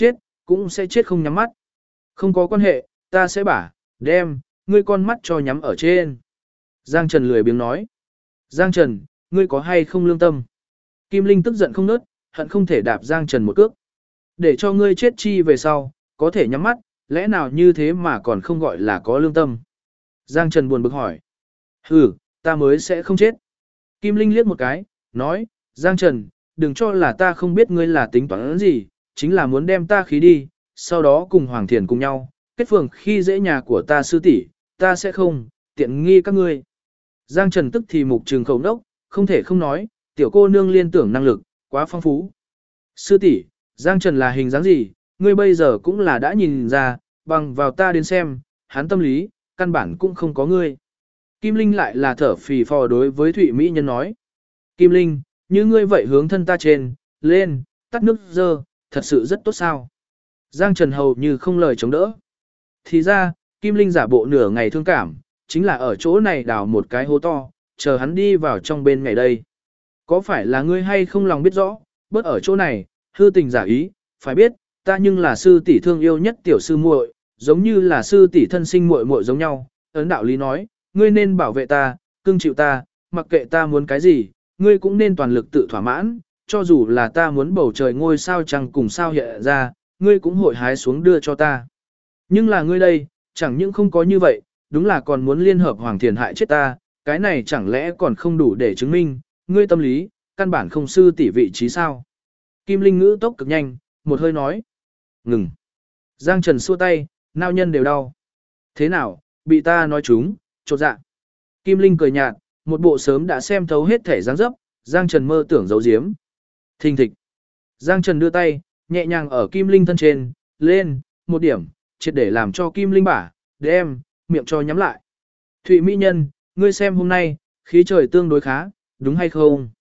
cũng sẽ chết không nhắm mắt. Không có quan hệ, ta sẽ đem ngươi con mắt cho nhắm ở trên. Giang Trần lười biếng nói. Giang Trần, ngươi có hay không lương tâm? Kim Linh tức giận không nớt, hận không thể đạp Giang Trần một cước. Để cho ngươi chết chi về sau, có thể nhắm mắt, lẽ nào như thế mà còn không gọi là có lương tâm? Giang Trần buồn bực hỏi. Ừ, ta mới sẽ không chết. Kim Linh liếc một cái, nói, Giang Trần, đừng cho là ta không biết ngươi là tính toán gì, chính là muốn đem ta khí đi, sau đó cùng Hoàng Thiền cùng nhau, kết phường khi dễ nhà của ta sư tỷ, ta sẽ không, tiện nghi các ngươi. Giang Trần tức thì mục trừng khẩu nốc, không thể không nói, tiểu cô nương liên tưởng năng lực, quá phong phú. Sư tỷ, Giang Trần là hình dáng gì, ngươi bây giờ cũng là đã nhìn ra, bằng vào ta đến xem, hắn tâm lý, căn bản cũng không có ngươi. Kim Linh lại là thở phì phò đối với Thụy Mỹ Nhân nói. Kim Linh, như ngươi vậy hướng thân ta trên, lên, tắt nước dơ, thật sự rất tốt sao. Giang Trần hầu như không lời chống đỡ. Thì ra, Kim Linh giả bộ nửa ngày thương cảm, chính là ở chỗ này đào một cái hố to, chờ hắn đi vào trong bên ngày đây. Có phải là ngươi hay không lòng biết rõ, bớt ở chỗ này, hư tình giả ý, phải biết, ta nhưng là sư tỷ thương yêu nhất tiểu sư muội, giống như là sư tỷ thân sinh muội muội giống nhau, ấn đạo lý nói, ngươi nên bảo vệ ta, cưng chịu ta, mặc kệ ta muốn cái gì, ngươi cũng nên toàn lực tự thỏa mãn, cho dù là ta muốn bầu trời ngôi sao trăng cùng sao hiện ra, ngươi cũng hội hái xuống đưa cho ta. Nhưng là ngươi đây, chẳng những không có như vậy, đúng là còn muốn liên hợp Hoàng Thiền hại chết ta, cái này chẳng lẽ còn không đủ để chứng minh, ngươi tâm lý, căn bản không sư tỷ vị trí sao. Kim Linh ngữ tốc cực nhanh, một hơi nói. Ngừng. Giang Trần xua tay, nao nhân đều đau. Thế nào, bị ta nói chúng, chột dạ. Kim Linh cười nhạt, một bộ sớm đã xem thấu hết thể dáng dấp, Giang Trần mơ tưởng giấu giếm. Thình thịch. Giang Trần đưa tay, nhẹ nhàng ở Kim Linh thân trên, lên, một điểm, triệt để làm cho Kim Linh đem, miệng cho nhắm lại. Thụy Mỹ Nhân, ngươi xem hôm nay, khí trời tương đối khá, đúng hay không?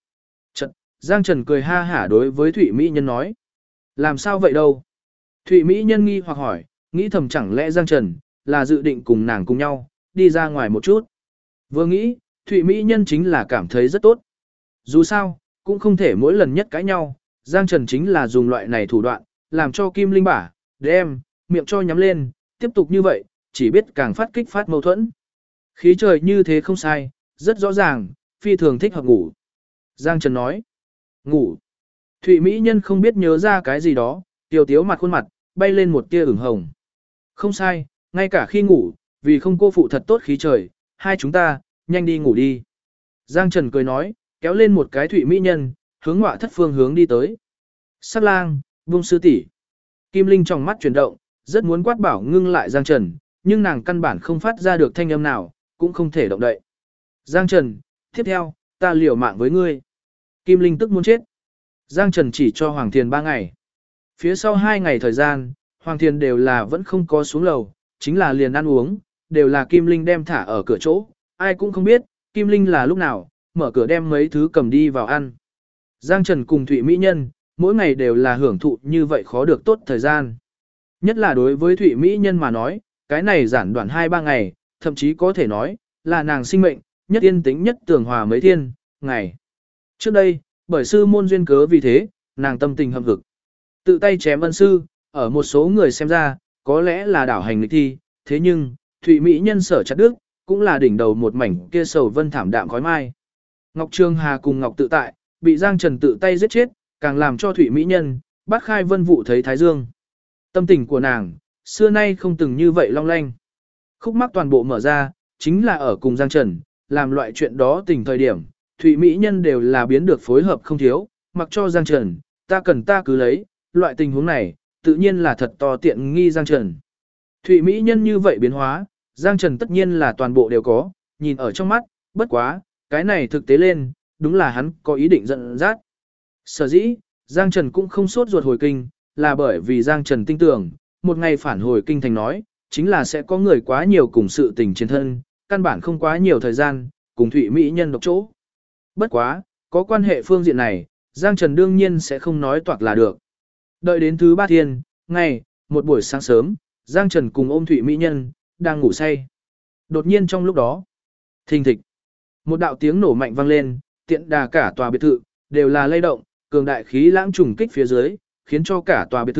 Giang Trần cười ha hả đối với Thụy Mỹ Nhân nói. Làm sao vậy đâu? Thụy Mỹ Nhân nghi hoặc hỏi, nghĩ thầm chẳng lẽ Giang Trần là dự định cùng nàng cùng nhau, đi ra ngoài một chút. Vừa nghĩ, Thụy Mỹ Nhân chính là cảm thấy rất tốt. Dù sao, cũng không thể mỗi lần nhất cãi nhau, Giang Trần chính là dùng loại này thủ đoạn, làm cho Kim Linh đem, miệng cho nhắm lên, tiếp tục như vậy, chỉ biết càng phát kích phát mâu thuẫn. Khí trời như thế không sai, rất rõ ràng, phi thường thích hợp ngủ. Giang Trần nói, ngủ. Thụy Mỹ Nhân không biết nhớ ra cái gì đó, tiểu tiếu mặt khuôn mặt, bay lên một tia ửng hồng. Không sai, ngay cả khi ngủ, vì không cô phụ thật tốt khí trời, hai chúng ta, nhanh đi ngủ đi. Giang Trần cười nói, kéo lên một cái Thụy Mỹ Nhân, hướng ngọa thất phương hướng đi tới. Sắc lang, buông sư tỷ. Kim Linh trong mắt chuyển động, rất muốn quát bảo ngưng lại Giang Trần, nhưng nàng căn bản không phát ra được thanh âm nào, cũng không thể động đậy. Giang Trần, tiếp theo, ta liều mạng với ngươi. Kim Linh tức muốn chết. Giang Trần chỉ cho Hoàng Thiền 3 ngày. Phía sau 2 ngày thời gian, Hoàng Thiền đều là vẫn không có xuống lầu, chính là liền ăn uống, đều là Kim Linh đem thả ở cửa chỗ. Ai cũng không biết, Kim Linh là lúc nào, mở cửa đem mấy thứ cầm đi vào ăn. Giang Trần cùng Thụy Mỹ Nhân, mỗi ngày đều là hưởng thụ như vậy khó được tốt thời gian. Nhất là đối với Thụy Mỹ Nhân mà nói, cái này giản đoạn 2-3 ngày, thậm chí có thể nói, là nàng sinh mệnh, nhất yên tĩnh nhất tường hòa mấy thiên, ngày. Trước đây, bởi sư môn duyên cớ vì thế, nàng tâm tình hâm hực. Tự tay chém ân sư, ở một số người xem ra, có lẽ là đảo hành lịch thi, thế nhưng, Thụy Mỹ Nhân sở chặt đức, cũng là đỉnh đầu một mảnh kia sầu vân thảm đạm khói mai. Ngọc Trường Hà cùng Ngọc Tự Tại, bị Giang Trần tự tay giết chết, càng làm cho Thụy Mỹ Nhân, bác khai vân vụ thấy Thái Dương. Tâm tình của nàng, xưa nay không từng như vậy long lanh. Khúc mắc toàn bộ mở ra, chính là ở cùng Giang Trần, làm loại chuyện đó tình thời điểm, Thụy Mỹ Nhân đều là biến được phối hợp không thiếu, mặc cho Giang Trần, ta cần ta cứ lấy, loại tình huống này, tự nhiên là thật to tiện nghi Giang Trần. Thụy Mỹ Nhân như vậy biến hóa, Giang Trần tất nhiên là toàn bộ đều có, nhìn ở trong mắt, bất quá, cái này thực tế lên, đúng là hắn có ý định giận dắt. Sở dĩ, Giang Trần cũng không sốt ruột hồi kinh, là bởi vì Giang Trần tin tưởng, một ngày phản hồi kinh thành nói, chính là sẽ có người quá nhiều cùng sự tình trên thân, căn bản không quá nhiều thời gian, cùng Thụy Mỹ Nhân độc chỗ. Bất quá, có quan hệ phương diện này, Giang Trần đương nhiên sẽ không nói toạc là được. Đợi đến thứ 3 thiên, ngày, một buổi sáng sớm, Giang Trần cùng ôm Thụy Mỹ Nhân, đang ngủ say. Đột nhiên trong lúc đó, thình thịch, một đạo tiếng nổ mạnh vang lên, tiện đà cả tòa biệt thự, đều là lay động, cường đại khí lãng trùng kích phía dưới, khiến cho cả tòa biệt thự,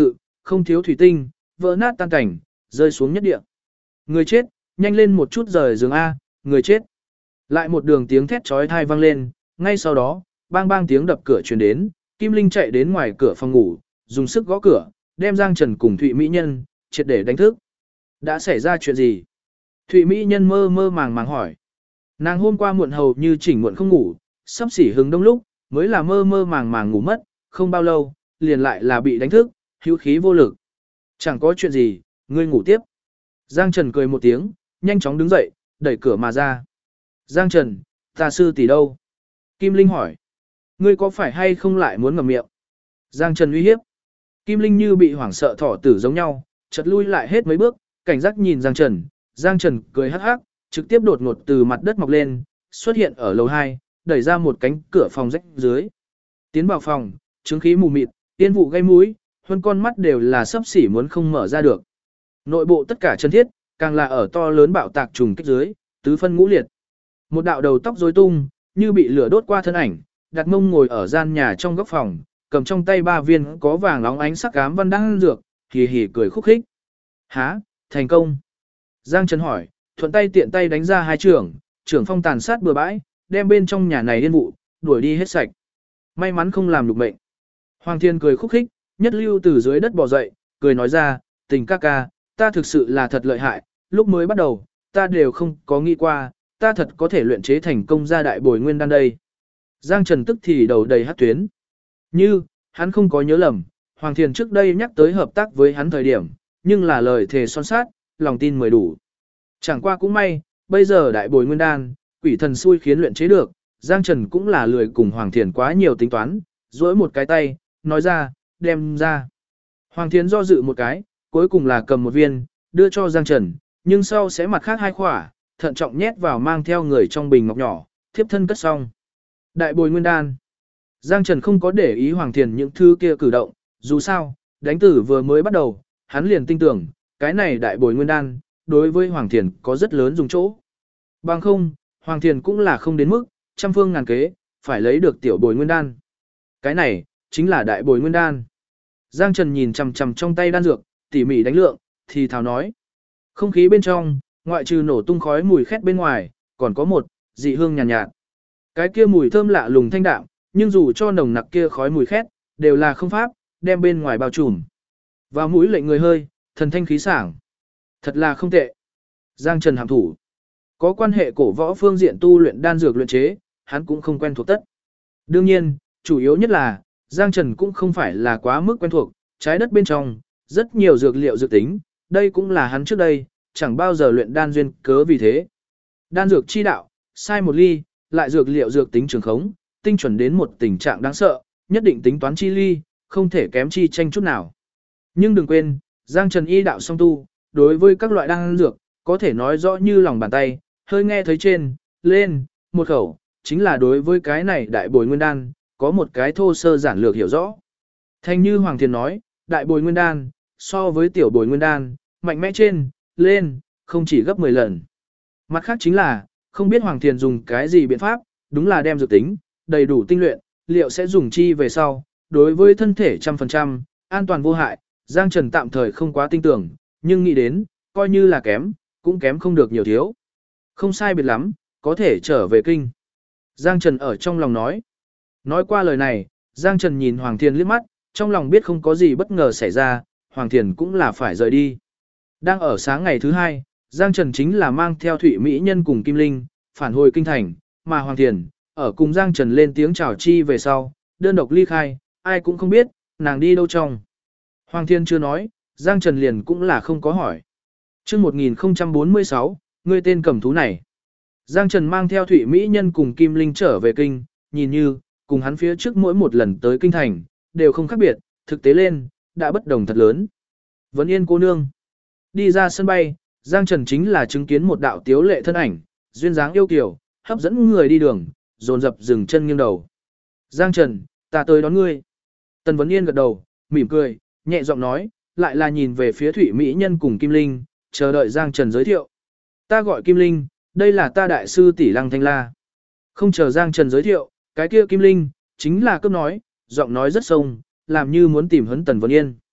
không thiếu thủy tinh, vỡ nát tan cảnh, rơi xuống nhất địa. Người chết, nhanh lên một chút rời giường A, người chết. Lại một đường tiếng thét trói thai vang lên, ngay sau đó, bang bang tiếng đập cửa truyền đến, Kim Linh chạy đến ngoài cửa phòng ngủ, dùng sức gõ cửa, đem Giang Trần cùng Thụy Mỹ Nhân, triệt để đánh thức. Đã xảy ra chuyện gì? Thụy Mỹ Nhân mơ mơ màng màng hỏi. Nàng hôm qua muộn hầu như chỉnh muộn không ngủ, sắp xỉ hứng đông lúc, mới là mơ mơ màng màng ngủ mất, không bao lâu, liền lại là bị đánh thức, hữu khí vô lực. Chẳng có chuyện gì, ngươi ngủ tiếp. Giang Trần cười một tiếng, nhanh chóng đứng dậy, đẩy cửa mà ra. Giang Trần, ta sư tỷ đâu? Kim Linh hỏi. Ngươi có phải hay không lại muốn ngậm miệng? Giang Trần uy hiếp. Kim Linh như bị hoảng sợ thỏ tử giống nhau, chợt lui lại hết mấy bước, cảnh giác nhìn Giang Trần. Giang Trần cười hắc hắc, trực tiếp đột ngột từ mặt đất mọc lên, xuất hiện ở lầu 2, đẩy ra một cánh cửa phòng rách dưới. Tiến vào phòng, chứng khí mù mịt, tiên vụ gây mũi, hơn con mắt đều là sắp xỉ muốn không mở ra được. Nội bộ tất cả chân thiết, càng là ở to lớn bạo tạc trùng kích dưới, tứ phân ngũ liệt. Một đạo đầu tóc rối tung, như bị lửa đốt qua thân ảnh, đặt mông ngồi ở gian nhà trong góc phòng, cầm trong tay 3 viên có vàng óng ánh sắc ám văn đang dược, hì hì cười khúc khích. Hả, thành công. Giang Trần hỏi, thuận tay tiện tay đánh ra 2 trưởng phong tàn sát bừa bãi, đem bên trong nhà này điên vụ, đuổi đi hết sạch. May mắn không làm nhục mệnh. Hoàng Thiên cười khúc khích, nhất lưu từ dưới đất bò dậy, cười nói ra, tình ca ca, ta thực sự là thật lợi hại, lúc mới bắt đầu, ta đều không có nghĩ qua, ta thật có thể luyện chế thành công ra đại bồi nguyên đan đây. Giang Trần tức thì đầu đầy hát tuyến. Như, hắn không có nhớ lầm, Hoàng Thiên trước đây nhắc tới hợp tác với hắn thời điểm, nhưng là lời thề son sát, lòng tin mới đủ. Chẳng qua cũng may, bây giờ đại bồi nguyên đan, quỷ thần xui khiến luyện chế được, Giang Trần cũng là lười cùng Hoàng Thiên quá nhiều tính toán, duỗi một cái tay, nói ra, đem ra. Hoàng Thiên do dự một cái, cuối cùng là cầm một viên, đưa cho Giang Trần, nhưng sau sẽ mặt khác 2 khỏa, thận trọng nhét vào mang theo người trong bình ngọc nhỏ, thiếp thân cất xong. Đại bồi nguyên đan. Giang Trần không có để ý Hoàng Thiền những thứ kia cử động, dù sao, đánh tử vừa mới bắt đầu, hắn liền tin tưởng, cái này đại bồi nguyên đan, đối với Hoàng Thiền có rất lớn dùng chỗ. Bằng không, Hoàng Thiền cũng là không đến mức, trăm phương ngàn kế, phải lấy được tiểu bồi nguyên đan. Cái này, chính là đại bồi nguyên đan. Giang Trần nhìn chằm chằm trong tay đan dược, tỉ mỉ đánh lượng, thì thào nói. Không khí bên trong, ngoại trừ nổ tung khói mùi khét bên ngoài, còn có một dị hương nhàn nhạt. Cái kia mùi thơm lạ lùng thanh đạm, nhưng dù cho nồng nặc kia khói mùi khét, đều là không pháp, đem bên ngoài bao trùm. Vào mũi lệnh người hơi, thần thanh khí sảng. Thật là không tệ. Giang Trần hàm thủ. Có quan hệ cổ võ phương diện tu luyện đan dược luyện chế, hắn cũng không quen thuộc tất. Đương nhiên, chủ yếu nhất là, Giang Trần cũng không phải là quá mức quen thuộc, trái đất bên trong, rất nhiều dược liệu dược tính, đây cũng là hắn trước đây, chẳng bao giờ luyện đan duyên cớ vì thế. Đan dược chi đạo, sai một ly, lại dược liệu dược tính trường khống, tinh chuẩn đến một tình trạng đáng sợ, nhất định tính toán chi ly, không thể kém chi tranh chút nào. Nhưng đừng quên, Giang Trần y đạo song tu, đối với các loại đan dược, có thể nói rõ như lòng bàn tay, hơi nghe thấy trên, lên, một khẩu, chính là đối với cái này đại bồi nguyên đan, có một cái thô sơ giản lược hiểu rõ. Thành như Hoàng Thiền nói, đại bồi nguyên đan, so với tiểu bồi nguyên đan, mạnh mẽ trên, lên, không chỉ gấp 10 lần. Mặt khác chính là, không biết Hoàng Thiền dùng cái gì biện pháp, đúng là đem dược tính, đầy đủ tinh luyện, liệu sẽ dùng chi về sau, đối với thân thể 100%, an toàn vô hại, Giang Trần tạm thời không quá tin tưởng, nhưng nghĩ đến, coi như là kém, cũng kém không được nhiều thiếu. Không sai biệt lắm, có thể trở về kinh. Giang Trần ở trong lòng nói. Nói qua lời này, Giang Trần nhìn Hoàng Thiền liếc mắt, trong lòng biết không có gì bất ngờ xảy ra, Hoàng Thiền cũng là phải rời đi. Đang ở sáng ngày thứ 2, Giang Trần chính là mang theo Thụy Mỹ Nhân cùng Kim Linh, phản hồi kinh thành, mà Hoàng Thiền, ở cùng Giang Trần lên tiếng chào chi về sau, đơn độc ly khai, ai cũng không biết, nàng đi đâu trong. Hoàng Thiền chưa nói, Giang Trần liền cũng là không có hỏi. Chương 1046, người tên cầm thú này. Giang Trần mang theo Thụy Mỹ Nhân cùng Kim Linh trở về kinh, nhìn như, cùng hắn phía trước mỗi một lần tới kinh thành, đều không khác biệt, thực tế lên, đã bất đồng thật lớn. Vấn Yên cô nương. Đi ra sân bay, Giang Trần chính là chứng kiến một đạo tiếu lệ thân ảnh, duyên dáng yêu kiều, hấp dẫn người đi đường, dồn dập dừng chân nghiêng đầu. Giang Trần, ta tới đón ngươi. Tần Vấn Yên gật đầu, mỉm cười, nhẹ giọng nói, lại là nhìn về phía Thụy Mỹ Nhân cùng Kim Linh, chờ đợi Giang Trần giới thiệu. Ta gọi Kim Linh, đây là ta đại sư tỷ Lăng Thanh La. Không chờ Giang Trần giới thiệu, cái kia Kim Linh, chính là cấp nói, giọng nói rất sông, làm như muốn tìm hấn Tần Vấn Yên.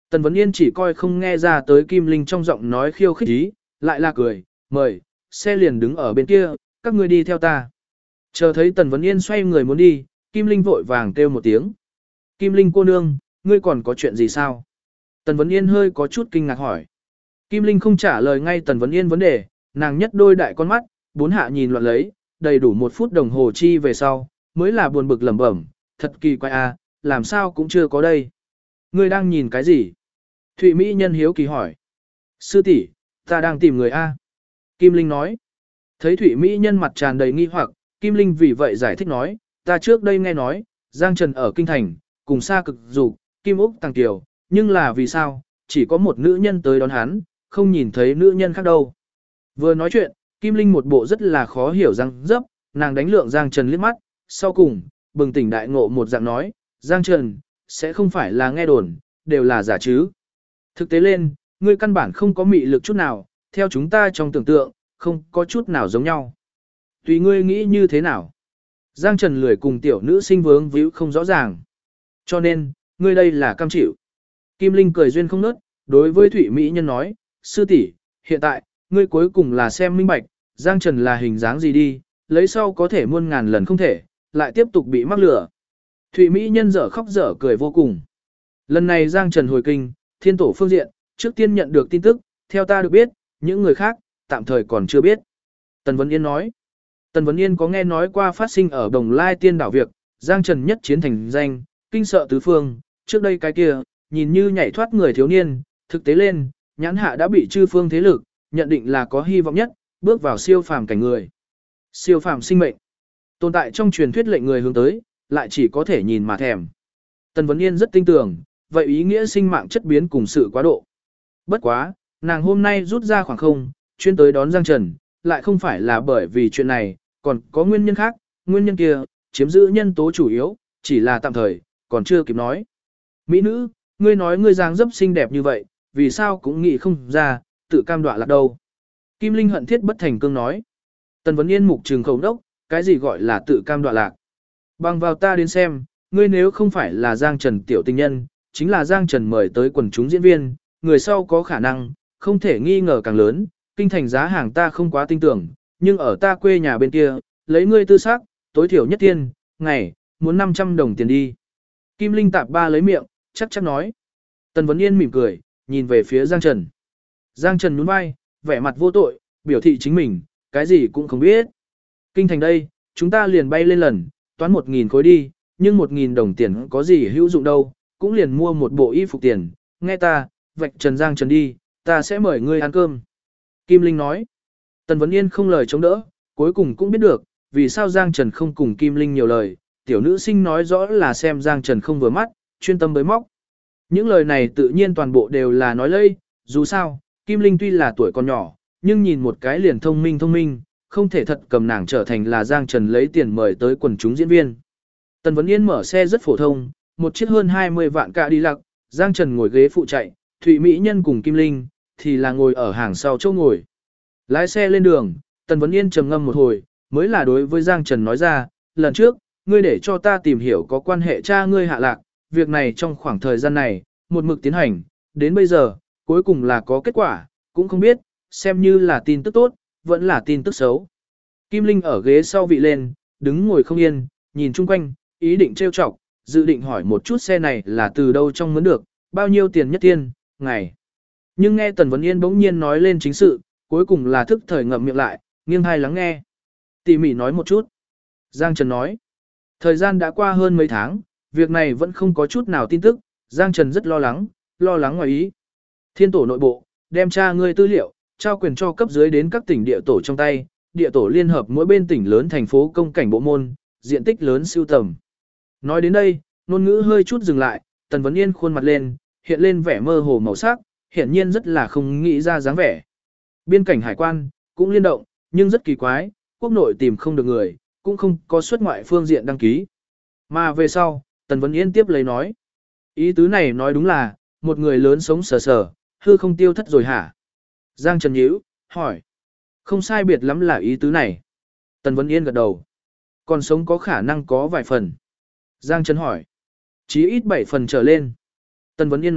Tần Vấn Yên chỉ coi không nghe ra tới Kim Linh trong giọng nói khiêu khích ý, lại là cười, mời, xe liền đứng ở bên kia, các ngươi đi theo ta. Chờ thấy Tần Vấn Yên xoay người muốn đi, Kim Linh vội vàng kêu một tiếng. Kim Linh cô nương, ngươi còn có chuyện gì sao? Tần Vấn Yên hơi có chút kinh ngạc hỏi. Kim Linh không trả lời ngay Tần Vấn Yên vấn đề, nàng nhất đôi đại con mắt, bốn hạ nhìn loạn lấy, đầy đủ 1 phút đồng hồ chi về sau, mới là buồn bực lẩm bẩm, thật kỳ quái a, làm sao cũng chưa có đây. Ngươi đang nhìn cái gì? Thụy Mỹ nhân hiếu kỳ hỏi. Sư tỷ, ta đang tìm người a. Kim Linh nói. Thấy Thụy Mỹ nhân mặt tràn đầy nghi hoặc, Kim Linh vì vậy giải thích nói, ta trước đây nghe nói, Giang Trần ở Kinh Thành, cùng xa cực dục, Kim Úc Tăng Kiều, nhưng là vì sao, chỉ có một nữ nhân tới đón hắn, không nhìn thấy nữ nhân khác đâu. Vừa nói chuyện, Kim Linh một bộ rất là khó hiểu răng dấp, nàng đánh lượng Giang Trần liếc mắt, sau cùng, bừng tỉnh đại ngộ một dạng nói, Giang Trần, sẽ không phải là nghe đồn, đều là giả chứ. Thực tế lên, ngươi căn bản không có mị lực chút nào, theo chúng ta trong tưởng tượng, không có chút nào giống nhau. Tùy ngươi nghĩ như thế nào. Giang Trần lười cùng tiểu nữ sinh vướng víu không rõ ràng. Cho nên, ngươi đây là cam chịu. Kim Linh cười duyên không nớt, đối với Thụy Mỹ Nhân nói, sư tỷ, hiện tại, ngươi cuối cùng là xem minh bạch, Giang Trần là hình dáng gì đi, lấy sau có thể muôn ngàn lần không thể, lại tiếp tục bị mắc lửa. Thụy Mỹ Nhân dở khóc dở cười vô cùng. Lần này Giang Trần hồi kinh, thiên tổ phương diện, trước tiên nhận được tin tức, theo ta được biết, những người khác, tạm thời còn chưa biết. Tần Vấn Yên nói, Tần Vấn Yên có nghe nói qua phát sinh ở Đồng Lai Tiên đảo việc, Giang Trần nhất chiến thành danh, kinh sợ tứ phương, trước đây cái kia, nhìn như nhảy thoát người thiếu niên, thực tế lên, nhãn hạ đã bị chư phương thế lực, nhận định là có hy vọng nhất, bước vào siêu phàm cảnh người. Siêu phàm sinh mệnh, tồn tại trong truyền thuyết lệnh người hướng tới, lại chỉ có thể nhìn mà thèm. Tần Vấn Yên rất tin tưởng, vậy ý nghĩa sinh mạng chất biến cùng sự quá độ. Bất quá, nàng hôm nay rút ra khoảng không, chuyên tới đón Giang Trần, lại không phải là bởi vì chuyện này, còn có nguyên nhân khác, nguyên nhân kia, chiếm giữ nhân tố chủ yếu, chỉ là tạm thời, còn chưa kịp nói. Mỹ nữ, ngươi nói ngươi dáng dấp xinh đẹp như vậy, vì sao cũng nghĩ không ra, tự cam đoạ lạc đâu. Kim Linh hận thiết bất thành cương nói. Tần Vấn Yên mục trừng khẩu đốc, cái gì gọi là tự cam đoạ lạc. Bằng vào ta đến xem, ngươi nếu không phải là Giang Trần tiểu tình nhân, chính là Giang Trần mời tới quần chúng diễn viên, người sau có khả năng, không thể nghi ngờ càng lớn, kinh thành giá hàng ta không quá tin tưởng, nhưng ở ta quê nhà bên kia, lấy ngươi tư xác, tối thiểu nhất tiên, ngày, muốn 500 đồng tiền đi. Kim Linh tạp ba lấy miệng, chắc chắn nói. Tần Vấn Yên mỉm cười, nhìn về phía Giang Trần. Giang Trần nhún vai, vẻ mặt vô tội, biểu thị chính mình, cái gì cũng không biết. Kinh thành đây, chúng ta liền bay lên lần, toán 1.000 khối đi, nhưng 1.000 đồng tiền có gì hữu dụng đâu, cũng liền mua một bộ y phục tiền, nghe ta, vạch trần Giang Trần đi, ta sẽ mời ngươi ăn cơm. Kim Linh nói. Tần Vấn Yên không lời chống đỡ, cuối cùng cũng biết được, vì sao Giang Trần không cùng Kim Linh nhiều lời, tiểu nữ sinh nói rõ là xem Giang Trần không vừa mắt, chuyên tâm bới móc. Những lời này tự nhiên toàn bộ đều là nói lây, dù sao, Kim Linh tuy là tuổi còn nhỏ, nhưng nhìn một cái liền thông minh, không thể thật cầm nàng trở thành là Giang Trần lấy tiền mời tới quần chúng diễn viên. Tần Vấn Yên mở xe rất phổ thông, một chiếc hơn 20 vạn cả đi lạc, Giang Trần ngồi ghế phụ chạy, Thụy Mỹ Nhân cùng Kim Linh, thì là ngồi ở hàng sau chỗ ngồi. Lái xe lên đường, Tần Vấn Yên trầm ngâm một hồi, mới là đối với Giang Trần nói ra, lần trước, ngươi để cho ta tìm hiểu có quan hệ cha ngươi hạ lạc, việc này trong khoảng thời gian này, một mực tiến hành, đến bây giờ, cuối cùng là có kết quả, cũng không biết, xem như là tin tức tốt, vẫn là tin tức xấu. Kim Linh ở ghế sau vị lên, đứng ngồi không yên, nhìn chung quanh, ý định trêu chọc, dự định hỏi một chút xe này là từ đâu trong mướn được, bao nhiêu tiền nhất tiên, ngày. Nhưng nghe Tần Vấn Yên bỗng nhiên nói lên chính sự, cuối cùng là thức thời ngậm miệng lại, nghiêng hai lắng nghe. Tỉ mỉ nói một chút. Giang Trần nói, thời gian đã qua hơn mấy tháng, việc này vẫn không có chút nào tin tức, Giang Trần rất lo lắng ngoài ý. Thiên tổ nội bộ, đem tra ngươi tư liệu, trao quyền cho cấp dưới đến các tỉnh địa tổ trong tay, địa tổ liên hợp mỗi bên tỉnh lớn thành phố công cảnh bộ môn, diện tích lớn siêu tầm. Nói đến đây, ngôn ngữ hơi chút dừng lại, Tần Vấn Yên khuôn mặt lên, hiện lên vẻ mơ hồ màu sắc, hiển nhiên rất là không nghĩ ra dáng vẻ. Biên cảnh hải quan, cũng liên động, nhưng rất kỳ quái, quốc nội tìm không được người, cũng không có xuất ngoại phương diện đăng ký. Mà về sau, Tần Vấn Yên tiếp lấy nói. Ý tứ này nói đúng là, một người lớn sống sờ sờ, hư không tiêu thất rồi hả? Giang Trần nhíu, hỏi. Không sai biệt lắm là ý tứ này. Tần Vấn Yên gật đầu. Còn sống có khả năng có vài phần. Giang Trần hỏi. Chí ít 7 phần trở lên. Tần Vấn Yên nói,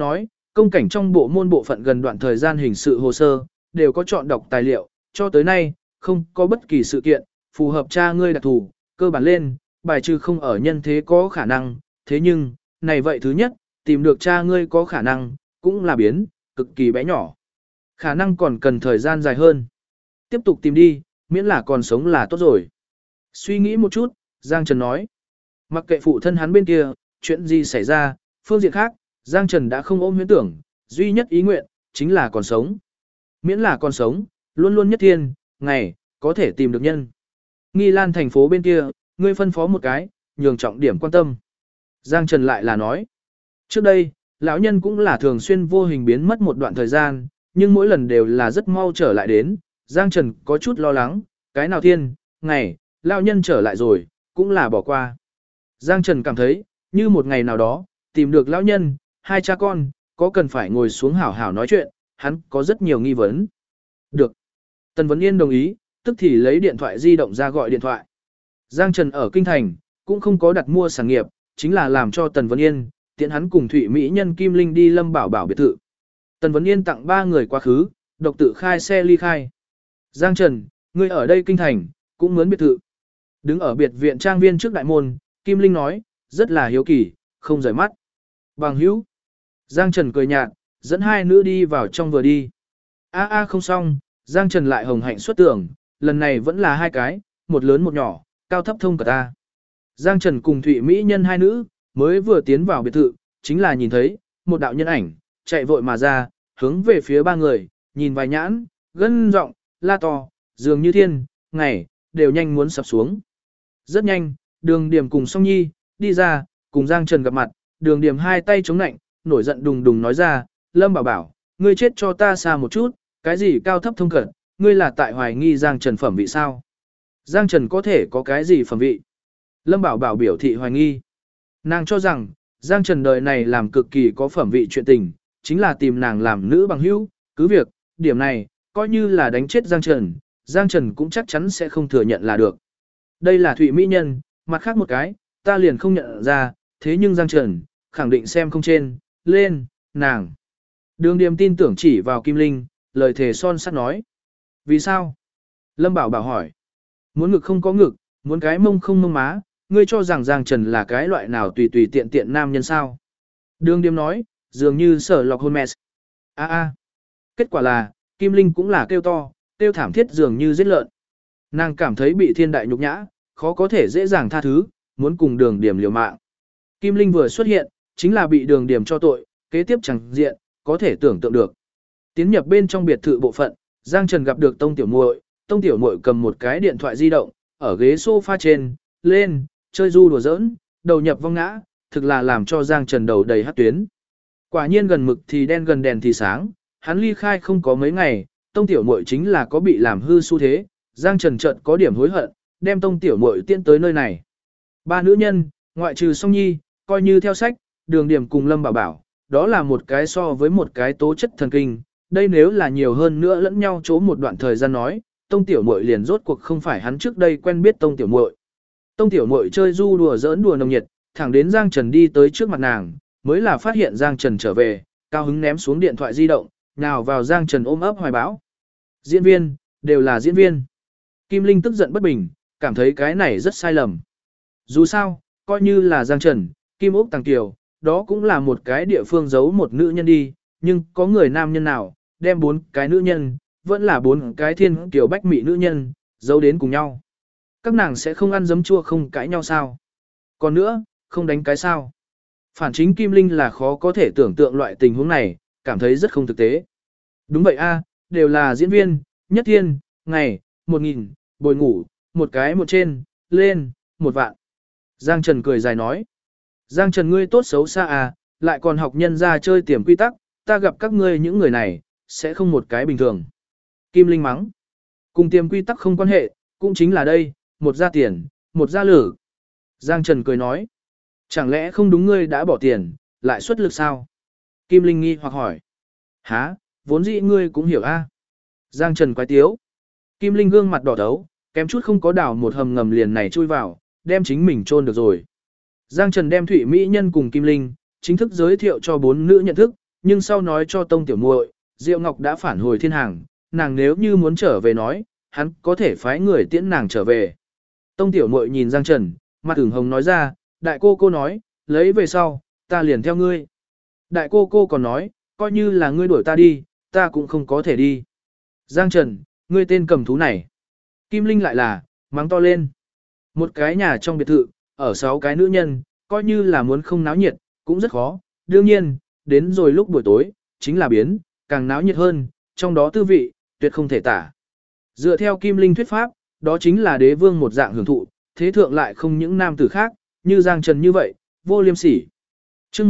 Công cảnh trong bộ môn bộ phận gần đoạn thời gian hình sự hồ sơ, đều có chọn đọc tài liệu, cho tới nay, không có bất kỳ sự kiện, phù hợp cha ngươi đặc thù, cơ bản lên, bài trừ không ở nhân thế có khả năng, thế nhưng, này vậy thứ nhất, tìm được cha ngươi có khả năng, cũng là biến, cực kỳ bé nhỏ. Khả năng còn cần thời gian dài hơn. Tiếp tục tìm đi, miễn là còn sống là tốt rồi. Suy nghĩ một chút, Giang Trần nói. Mặc kệ phụ thân hắn bên kia, chuyện gì xảy ra, phương diện khác, Giang Trần đã không ôm huyễn tưởng, duy nhất ý nguyện, chính là còn sống. Miễn là còn sống, luôn luôn nhất thiên, ngày, có thể tìm được nhân. Nghi Lan thành phố bên kia, ngươi phân phó một cái, nhường trọng điểm quan tâm. Giang Trần lại là nói. Trước đây, lão nhân cũng là thường xuyên vô hình biến mất một đoạn thời gian, nhưng mỗi lần đều là rất mau trở lại đến. Giang Trần có chút lo lắng, cái nào thiên, ngày, lão nhân trở lại rồi, cũng là bỏ qua. Giang Trần cảm thấy, như một ngày nào đó, tìm được lão nhân, hai cha con, có cần phải ngồi xuống hảo hảo nói chuyện, hắn có rất nhiều nghi vấn. Được. Tần Vấn Yên đồng ý, tức thì lấy điện thoại di động ra gọi điện thoại. Giang Trần ở Kinh Thành, cũng không có đặt mua sản nghiệp, chính là làm cho Tần Vấn Yên, tiện hắn cùng Thụy Mỹ nhân Kim Linh đi Lâm Bảo Bảo biệt thự. Tần Vấn Yên tặng 3 người quá khứ, độc tự khai xe ly khai. Giang Trần, ngươi ở đây Kinh Thành, cũng mướn biệt thự. Đứng ở biệt viện trang viên trước đại môn, Kim Linh nói, rất là hiếu kỳ, không rời mắt. Bằng hữu. Giang Trần cười nhạt, dẫn hai nữ đi vào trong vừa đi. Không xong, Giang Trần lại hồng hạnh xuất tưởng, lần này vẫn là hai cái, một lớn một nhỏ, cao thấp thông cả ta. Giang Trần cùng Thụy Mỹ nhân hai nữ, mới vừa tiến vào biệt thự, chính là nhìn thấy, một đạo nhân ảnh, chạy vội mà ra, hướng về phía 3 người, nhìn vài nhãn, gân giọng, la to, dường như thiên, ngày, đều nhanh muốn sập xuống. Rất nhanh, Đường Điểm cùng Song Nhi, đi ra, cùng Giang Trần gặp mặt, Đường Điểm hai tay chống nạnh, nổi giận đùng đùng nói ra, Lâm Bảo Bảo, ngươi chết cho ta xa một chút, cái gì cao thấp thông cận, ngươi là tại hoài nghi Giang Trần phẩm vị sao? Giang Trần có thể có cái gì phẩm vị? Lâm Bảo Bảo biểu thị hoài nghi. Nàng cho rằng, Giang Trần đời này làm cực kỳ có phẩm vị chuyện tình, chính là tìm nàng làm nữ bằng hữu, cứ việc, điểm này, coi như là đánh chết Giang Trần cũng chắc chắn sẽ không thừa nhận là được. Đây là Thụy Mỹ nhân, mặt khác một cái, ta liền không nhận ra, thế nhưng Giang Trần, khẳng định xem không trên, lên, nàng. Đường Điềm tin tưởng chỉ vào Kim Linh, lời thề son sắt nói. Vì sao? Lâm Bảo Bảo hỏi. Muốn ngực không có ngực, muốn cái mông không mông má, ngươi cho rằng Giang Trần là cái loại nào tùy tùy tiện tiện nam nhân sao? Đường Điềm nói, dường như sở lọc hôn mẹ. Kết quả là, Kim Linh cũng là kêu to, kêu thảm thiết dường như giết lợn. Nàng cảm thấy bị thiên đại nhục nhã, khó có thể dễ dàng tha thứ, muốn cùng Đường Điềm liều mạng. Kim Linh vừa xuất hiện, chính là bị Đường Điềm cho tội, kế tiếp chẳng diện, có thể tưởng tượng được. Tiến nhập bên trong biệt thự bộ phận, Giang Trần gặp được Tông Tiểu Muội cầm một cái điện thoại di động, ở ghế sofa trên, lên, chơi du đùa giỡn, đầu nhập vong ngã, thực là làm cho Giang Trần đầu đầy hắc tuyến. Quả nhiên gần mực thì đen gần đèn thì sáng, hắn ly khai không có mấy ngày, Tông Tiểu Muội chính là có bị làm hư xu thế, Giang Trần chợt có điểm hối hận, đem Tông Tiểu Muội tiễn tới nơi này. 3 nữ nhân, ngoại trừ Song Nhi, coi như theo sách, Đường Điểm cùng Lâm Bảo Bảo, đó là một cái so với một cái tố chất thần kinh, đây nếu là nhiều hơn nữa lẫn nhau chỗ một đoạn thời gian nói, Tông Tiểu Muội liền rốt cuộc không phải hắn trước đây quen biết Tông Tiểu Muội. Tông Tiểu Muội chơi du đùa giỡn đùa nồng nhiệt, thẳng đến Giang Trần đi tới trước mặt nàng, mới là phát hiện Giang Trần trở về, cao hứng ném xuống điện thoại di động, nào vào Giang Trần ôm ấp hoài bão. Diễn viên, đều là diễn viên. Kim Linh tức giận bất bình, cảm thấy cái này rất sai lầm. Dù sao, coi như là Giang Trần, Kim Úc Tàng Kiều, đó cũng là một cái địa phương giấu một nữ nhân đi, nhưng có người nam nhân nào, đem 4 cái nữ nhân, vẫn là 4 cái thiên kiều bách mỹ nữ nhân, giấu đến cùng nhau. Các nàng sẽ không ăn giấm chua không cãi nhau sao? Còn nữa, không đánh cái sao? Phản chính Kim Linh là khó có thể tưởng tượng loại tình huống này, cảm thấy rất không thực tế. Đúng vậy đều là diễn viên, nhất thiên, ngày, 1000, bồi ngủ, một cái một trên, lên, 1 vạn. Giang Trần cười dài nói. Giang Trần ngươi tốt xấu xa lại còn học nhân ra chơi tiềm quy tắc, ta gặp các ngươi những người này, sẽ không một cái bình thường. Kim Linh mắng. Cùng tiềm quy tắc không quan hệ, cũng chính là đây, một ra tiền, một ra lử. Giang Trần cười nói. Chẳng lẽ không đúng ngươi đã bỏ tiền, lại xuất lực sao? Kim Linh nghi hoặc hỏi. Vốn dĩ ngươi cũng hiểu Giang Trần quái tiếu. Kim Linh gương mặt đỏ đấu, kém chút không có đảo một hầm ngầm liền này chui vào, đem chính mình chôn được rồi. Giang Trần đem Thụy Mỹ nhân cùng Kim Linh, chính thức giới thiệu cho 4 nữ nhận thức, nhưng sau nói cho Tông Tiểu Muội, Diệu Ngọc đã phản hồi thiên hàng, nàng nếu như muốn trở về nói, hắn có thể phái người tiễn nàng trở về. Tông Tiểu Muội nhìn Giang Trần, mặt ửng hồng nói ra, đại cô nói, lấy về sau, ta liền theo ngươi. Đại cô còn nói, coi như là ngươi đuổi ta đi, ta cũng không có thể đi. Giang Trần, ngươi tên cầm thú này. Kim Linh lại là, mắng to lên. Một cái nhà trong biệt thự, ở 6 cái nữ nhân, coi như là muốn không náo nhiệt, cũng rất khó. Đương nhiên, đến rồi lúc buổi tối, chính là biến, càng náo nhiệt hơn, trong đó tư vị, tuyệt không thể tả. Dựa theo Kim Linh thuyết pháp, đó chính là đế vương một dạng hưởng thụ, thế thượng lại không những nam tử khác, như Giang Trần như vậy, vô liêm sỉ. Trước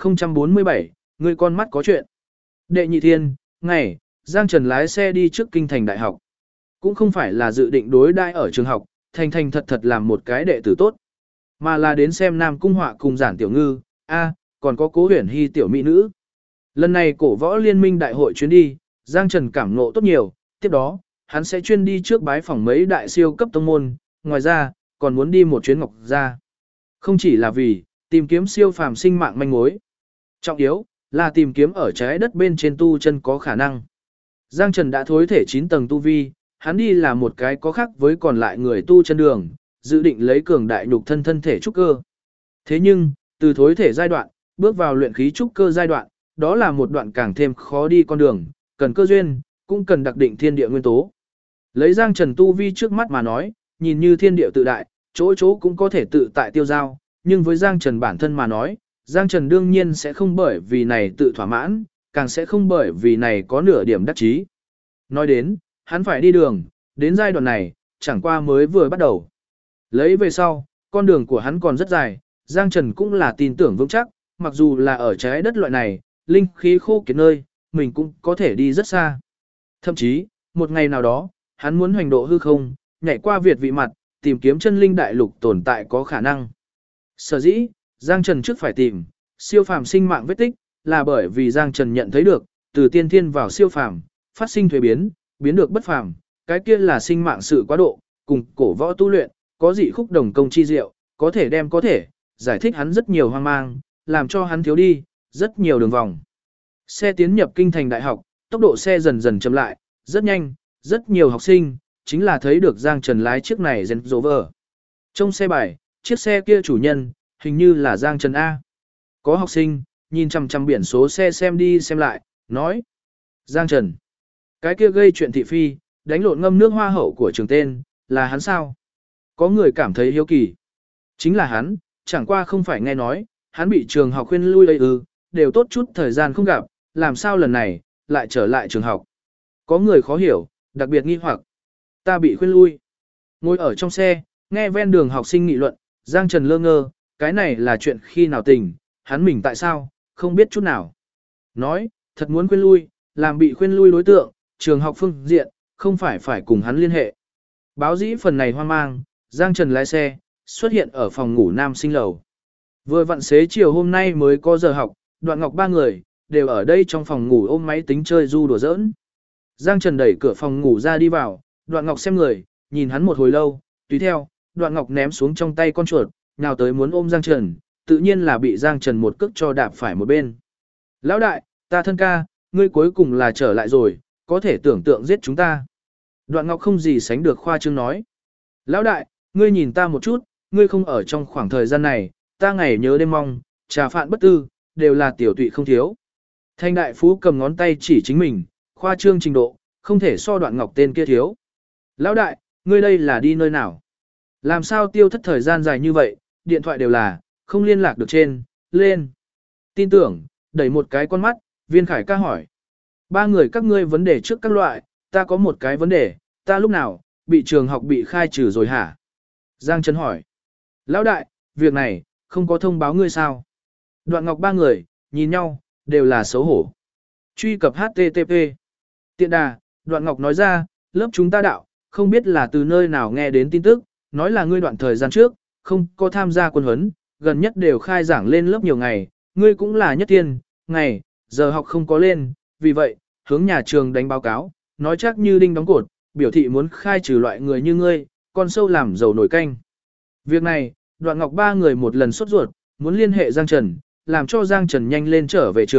1047, người con mắt có chuyện. Đệ nhị thiên, ngày, Giang Trần lái xe đi trước kinh thành đại học. Cũng không phải là dự định đối đãi ở trường học, thành thật làm một cái đệ tử tốt. Mà là đến xem Nam Cung Họa cùng Giản Tiểu Ngư, còn có Cố Huyền Hy tiểu mỹ nữ. Lần này cổ võ liên minh đại hội chuyến đi, Giang Trần cảm ngộ tốt nhiều, tiếp đó, hắn sẽ chuyên đi trước bái phỏng mấy đại siêu cấp tông môn, ngoài ra, còn muốn đi một chuyến Ngọc Gia. Không chỉ là vì tìm kiếm siêu phàm sinh mạng manh mối. Trọng yếu là tìm kiếm ở trái đất bên trên tu chân có khả năng. Giang Trần đã thối thể 9 tầng tu vi, hắn đi là một cái có khác với còn lại người tu chân đường, dự định lấy cường đại nhục thân thể trúc cơ. Thế nhưng, từ thối thể giai đoạn, bước vào luyện khí trúc cơ giai đoạn, đó là một đoạn càng thêm khó đi con đường, cần cơ duyên, cũng cần đặc định thiên địa nguyên tố. Lấy Giang Trần tu vi trước mắt mà nói, nhìn như thiên địa tự đại, chỗ chỗ cũng có thể tự tại tiêu giao, nhưng với Giang Trần bản thân mà nói, Giang Trần đương nhiên sẽ không bởi vì này tự thỏa mãn, càng sẽ không bởi vì này có nửa điểm đắc chí. Nói đến, hắn phải đi đường, đến giai đoạn này, chẳng qua mới vừa bắt đầu. Lấy về sau, con đường của hắn còn rất dài, Giang Trần cũng là tin tưởng vững chắc, mặc dù là ở trái đất loại này, linh khí khô kiệt nơi, mình cũng có thể đi rất xa. Thậm chí, một ngày nào đó, hắn muốn hoành độ hư không, nhảy qua Việt vị mặt, tìm kiếm chân linh đại lục tồn tại có khả năng. Sở dĩ, Giang Trần trước phải tìm siêu phàm sinh mạng vết tích, là bởi vì Giang Trần nhận thấy được, từ tiên thiên vào siêu phàm, phát sinh thuế biến, biến được bất phàm, cái kia là sinh mạng sự quá độ, cùng cổ võ tu luyện, có dị khúc đồng công chi diệu, có thể giải thích hắn rất nhiều hoang mang, làm cho hắn thiếu đi rất nhiều đường vòng. Xe tiến nhập kinh thành đại học, tốc độ xe dần dần chậm lại, rất nhanh, rất nhiều học sinh chính là thấy được Giang Trần lái chiếc này Range Rover. Trong xe bài, chiếc xe kia chủ nhân, hình như là Giang Trần A. Có học sinh, nhìn chằm biển số xe xem đi xem lại, nói. Giang Trần. Cái kia gây chuyện thị phi, đánh lộn ngâm nước hoa hậu của trường tên, là hắn sao? Có người cảm thấy hiếu kỳ. Chính là hắn, chẳng qua không phải nghe nói, hắn bị trường học khuyên lui đây đều tốt chút thời gian không gặp, làm sao lần này, lại trở lại trường học. Có người khó hiểu, đặc biệt nghi hoặc. Ta bị khuyên lui. Ngồi ở trong xe, nghe ven đường học sinh nghị luận, Giang Trần lơ ngơ, cái này là chuyện khi nào tình, hắn mình tại sao, không biết chút nào. Nói, thật muốn khuyên lui, làm bị khuyên lui đối tượng, trường học phương diện, không phải cùng hắn liên hệ. Báo dĩ phần này hoang mang, Giang Trần lái xe, xuất hiện ở phòng ngủ nam sinh lầu. Vừa vặn xế chiều hôm nay mới có giờ học, Đoạn Ngọc 3 người, đều ở đây trong phòng ngủ ôm máy tính chơi du đùa giỡn. Giang Trần đẩy cửa phòng ngủ ra đi vào, Đoạn Ngọc xem người, nhìn hắn một hồi lâu, tùy theo, Đoạn Ngọc ném xuống trong tay con chuột, nào tới muốn ôm Giang Trần, tự nhiên là bị Giang Trần một cước cho đạp phải một bên. Lão đại, ta thân ca, ngươi cuối cùng là trở lại rồi, có thể tưởng tượng giết chúng ta. Đoạn Ngọc không gì sánh được khoa trương nói. Lão đại, ngươi nhìn ta một chút, ngươi không ở trong khoảng thời gian này, ta ngày nhớ đêm mong, trà phạn bất tư, đều là tiểu tụy không thiếu. Thanh đại phú cầm ngón tay chỉ chính mình, khoa trương trình độ, không thể so Đoạn Ngọc tên kia thiếu. Lão đại, ngươi đây là đi nơi nào? Làm sao tiêu thất thời gian dài như vậy, điện thoại đều là, không liên lạc được trên, lên. Tin tưởng, đẩy một cái con mắt, Viên Khải ca hỏi. 3 người các ngươi vấn đề trước các loại, ta có một cái vấn đề, ta lúc nào, bị trường học bị khai trừ rồi hả? Giang Trần hỏi. Lão đại, việc này, không có thông báo ngươi sao? Đoạn Ngọc 3 người, nhìn nhau, đều là xấu hổ. Truy cập HTTP. Tiện đà, Đoạn Ngọc nói ra, lớp chúng ta đạo, không biết là từ nơi nào nghe đến tin tức, nói là ngươi đoạn thời gian trước, không có tham gia quân huấn, gần nhất đều khai giảng lên lớp nhiều ngày, ngươi cũng là nhất tiên, ngày, giờ học không có lên, vì vậy, hướng nhà trường đánh báo cáo, nói chắc như đinh đóng cột, biểu thị muốn khai trừ loại người như ngươi, con sâu làm dầu nổi canh. Việc này, Đoạn Ngọc 3 người một lần sốt ruột, muốn liên hệ Giang Trần, làm cho Giang Trần nhanh lên trở về trường,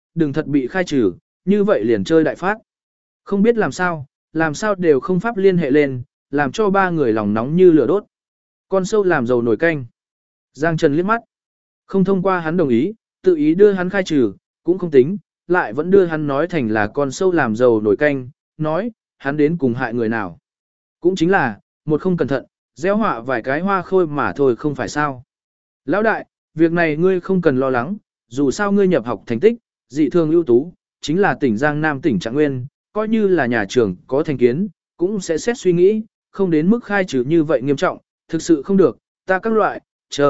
đừng thật bị khai trừ, như vậy liền chơi đại phát. Không biết làm sao đều không pháp liên hệ lên, làm cho ba người lòng nóng như lửa đốt. Con sâu làm dầu nổi canh. Giang Trần liếc mắt. Không thông qua hắn đồng ý, tự ý đưa hắn khai trừ, cũng không tính, lại vẫn đưa hắn nói thành là con sâu làm dầu nổi canh, nói, hắn đến cùng hại người nào. Cũng chính là, một không cẩn thận, gieo họa vài cái hoa khôi mà thôi không phải sao. Lão đại, việc này ngươi không cần lo lắng, dù sao ngươi nhập học thành tích, dị thường ưu tú, chính là tỉnh Giang Nam tỉnh Trạng Nguyên, coi như là nhà trường có thành kiến, cũng sẽ xét suy nghĩ, không đến mức khai trừ như vậy nghiêm trọng, thực sự không được, ta các loại,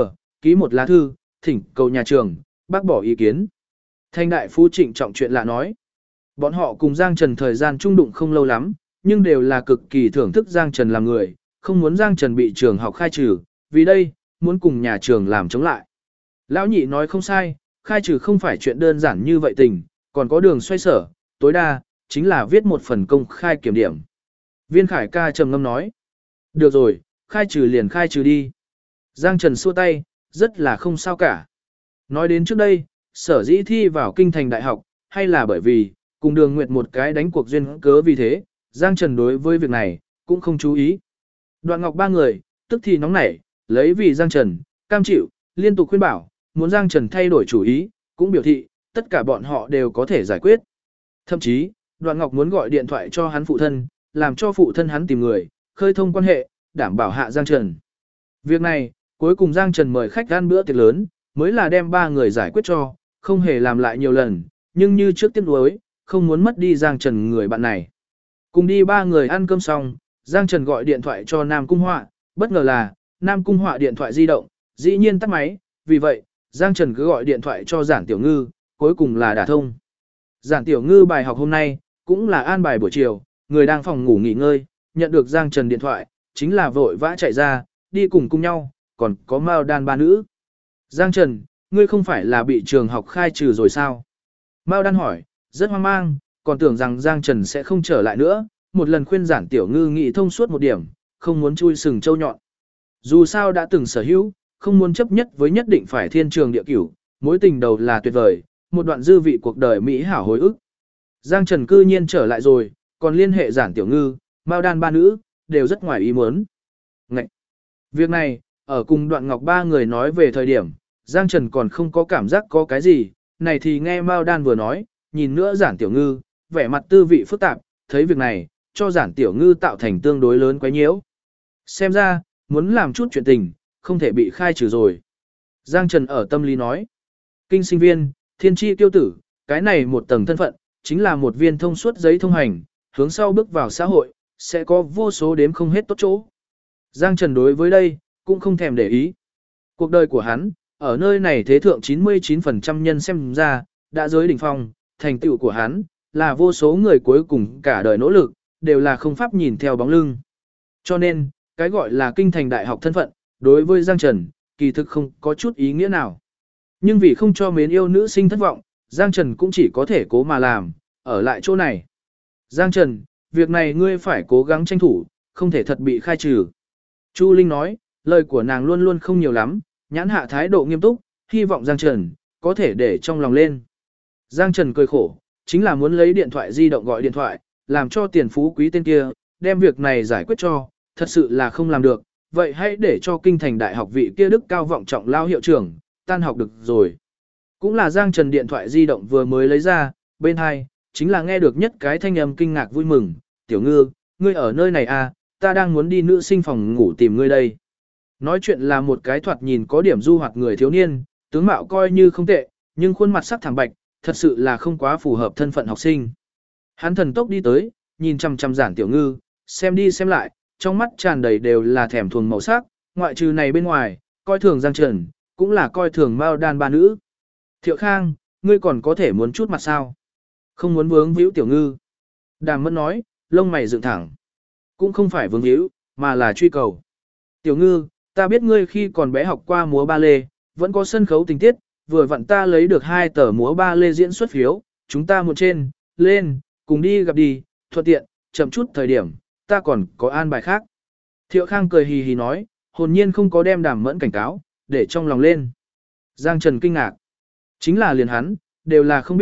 ký một lá thư, thỉnh cầu nhà trường, bác bỏ ý kiến. Thanh đại phu trịnh trọng chuyện lạ nói, bọn họ cùng Giang Trần thời gian chung đụng không lâu lắm, nhưng đều là cực kỳ thưởng thức Giang Trần làm người, không muốn Giang Trần bị trường học khai trừ, vì đây, muốn cùng nhà trường làm chống lại. Lão nhị nói không sai, khai trừ không phải chuyện đơn giản như vậy tình, còn có đường xoay sở, tối đa, chính là viết một phần công khai kiểm điểm. Viên Khải ca trầm ngâm nói, được rồi, khai trừ liền khai trừ đi. Giang Trần xua tay, rất là không sao cả. Nói đến trước đây, sở dĩ thi vào kinh thành đại học, hay là bởi vì, cùng Đường Nguyệt một cái đánh cuộc duyên cớ vì thế, Giang Trần đối với việc này, cũng không chú ý. Đoạn Ngọc ba người, tức thì nóng nảy, lấy vì Giang Trần, cam chịu, liên tục khuyên bảo, muốn Giang Trần thay đổi chủ ý, cũng biểu thị, tất cả bọn họ đều có thể giải quyết. Thậm chí, Đoạn Ngọc muốn gọi điện thoại cho hắn phụ thân, làm cho phụ thân hắn tìm người, khơi thông quan hệ, đảm bảo hạ Giang Trần. Việc này, cuối cùng Giang Trần mời khách ăn bữa tiệc lớn, mới là đem ba người giải quyết cho, không hề làm lại nhiều lần, nhưng như trước tiếc nuối, không muốn mất đi Giang Trần người bạn này. Cùng đi ba người ăn cơm xong, Giang Trần gọi điện thoại cho Nam Cung Họa, bất ngờ là, Nam Cung Họa điện thoại di động, dĩ nhiên tắt máy, vì vậy, Giang Trần cứ gọi điện thoại cho Giản Tiểu Ngư, cuối cùng là đả thông. Giản Tiểu Ngư bài học hôm nay, cũng là an bài buổi chiều, người đang phòng ngủ nghỉ ngơi, nhận được Giang Trần điện thoại, chính là vội vã chạy ra, đi cùng nhau, còn có Mao Đan ba nữ. Giang Trần, ngươi không phải là bị trường học khai trừ rồi sao? Mao Đan hỏi, rất hoang mang, còn tưởng rằng Giang Trần sẽ không trở lại nữa, một lần khuyên Giản Tiểu Ngư nghĩ thông suốt một điểm, không muốn chui sừng châu nhọn. Dù sao đã từng sở hữu, không muốn chấp nhất với nhất định phải thiên trường địa cửu, mối tình đầu là tuyệt vời, một đoạn dư vị cuộc đời mỹ hảo hồi ức. Giang Trần cư nhiên trở lại rồi, còn liên hệ Giản Tiểu Ngư, Mao Đan ba nữ, đều rất ngoài ý muốn. Ngậy! Việc này, ở cùng Đoạn Ngọc ba người nói về thời điểm, Giang Trần còn không có cảm giác có cái gì, này thì nghe Mao Đan vừa nói, nhìn nữa Giản Tiểu Ngư, vẻ mặt tư vị phức tạp, thấy việc này, cho Giản Tiểu Ngư tạo thành tương đối lớn quấy nhiễu. Xem ra, muốn làm chút chuyện tình, không thể bị khai trừ rồi. Giang Trần ở tâm lý nói, kinh sinh viên, thiên tri tiêu tử, cái này một tầng thân phận, chính là một viên thông suốt giấy thông hành, hướng sau bước vào xã hội, sẽ có vô số đếm không hết tốt chỗ. Giang Trần đối với đây, cũng không thèm để ý. Cuộc đời của hắn, ở nơi này thế thượng 99% nhân xem ra, đã giới đỉnh phong, thành tựu của hắn, là vô số người cuối cùng cả đời nỗ lực, đều là không pháp nhìn theo bóng lưng. Cho nên, cái gọi là kinh thành đại học thân phận, đối với Giang Trần, kỳ thực không có chút ý nghĩa nào. Nhưng vì không cho mến yêu nữ sinh thất vọng, Giang Trần cũng chỉ có thể cố mà làm, ở lại chỗ này. Giang Trần, việc này ngươi phải cố gắng tranh thủ, không thể thật bị khai trừ. Chu Linh nói, lời của nàng luôn luôn không nhiều lắm, nhãn hạ thái độ nghiêm túc, hy vọng Giang Trần, có thể để trong lòng lên. Giang Trần cười khổ, chính là muốn lấy điện thoại di động gọi điện thoại, làm cho tiền phú quý tên kia, đem việc này giải quyết cho, thật sự là không làm được, vậy hãy để cho kinh thành đại học vị kia đức cao vọng trọng lao hiệu trưởng, tan học được rồi. Cũng là Giang Trần điện thoại di động vừa mới lấy ra, bên hai, chính là nghe được nhất cái thanh âm kinh ngạc vui mừng, Tiểu Ngư, ngươi ở nơi này à, ta đang muốn đi nữ sinh phòng ngủ tìm ngươi đây. Nói chuyện là một cái thoạt nhìn có điểm du hoạt người thiếu niên, tướng mạo coi như không tệ, nhưng khuôn mặt sắc thảm bạch, thật sự là không quá phù hợp thân phận học sinh. Hắn thần tốc đi tới, nhìn chằm chằm Giản Tiểu Ngư, xem đi xem lại, trong mắt tràn đầy đều là thèm thuồng màu sắc, ngoại trừ này bên ngoài, coi thường Giang Trần, cũng là coi thường Mao Đan ba nữ. Thiệu Khang, ngươi còn có thể muốn chút mặt sao? Không muốn vướng víu Tiểu Ngư. Đàm Mẫn nói, lông mày dựng thẳng. Cũng không phải vướng víu, mà là truy cầu. Tiểu Ngư, ta biết ngươi khi còn bé học qua múa ba lê, vẫn có sân khấu tình tiết, vừa vặn ta lấy được 2 tờ múa ba lê diễn xuất phiếu, chúng ta một trên, lên, cùng đi gặp đi, thuận tiện, chậm chút thời điểm, ta còn có an bài khác. Thiệu Khang cười hì hì nói, hồn nhiên không có đem Đàm Mẫn cảnh cáo, để trong lòng lên. Giang Trần kinh ngạc. Chính là liền hắn, đều là không biết,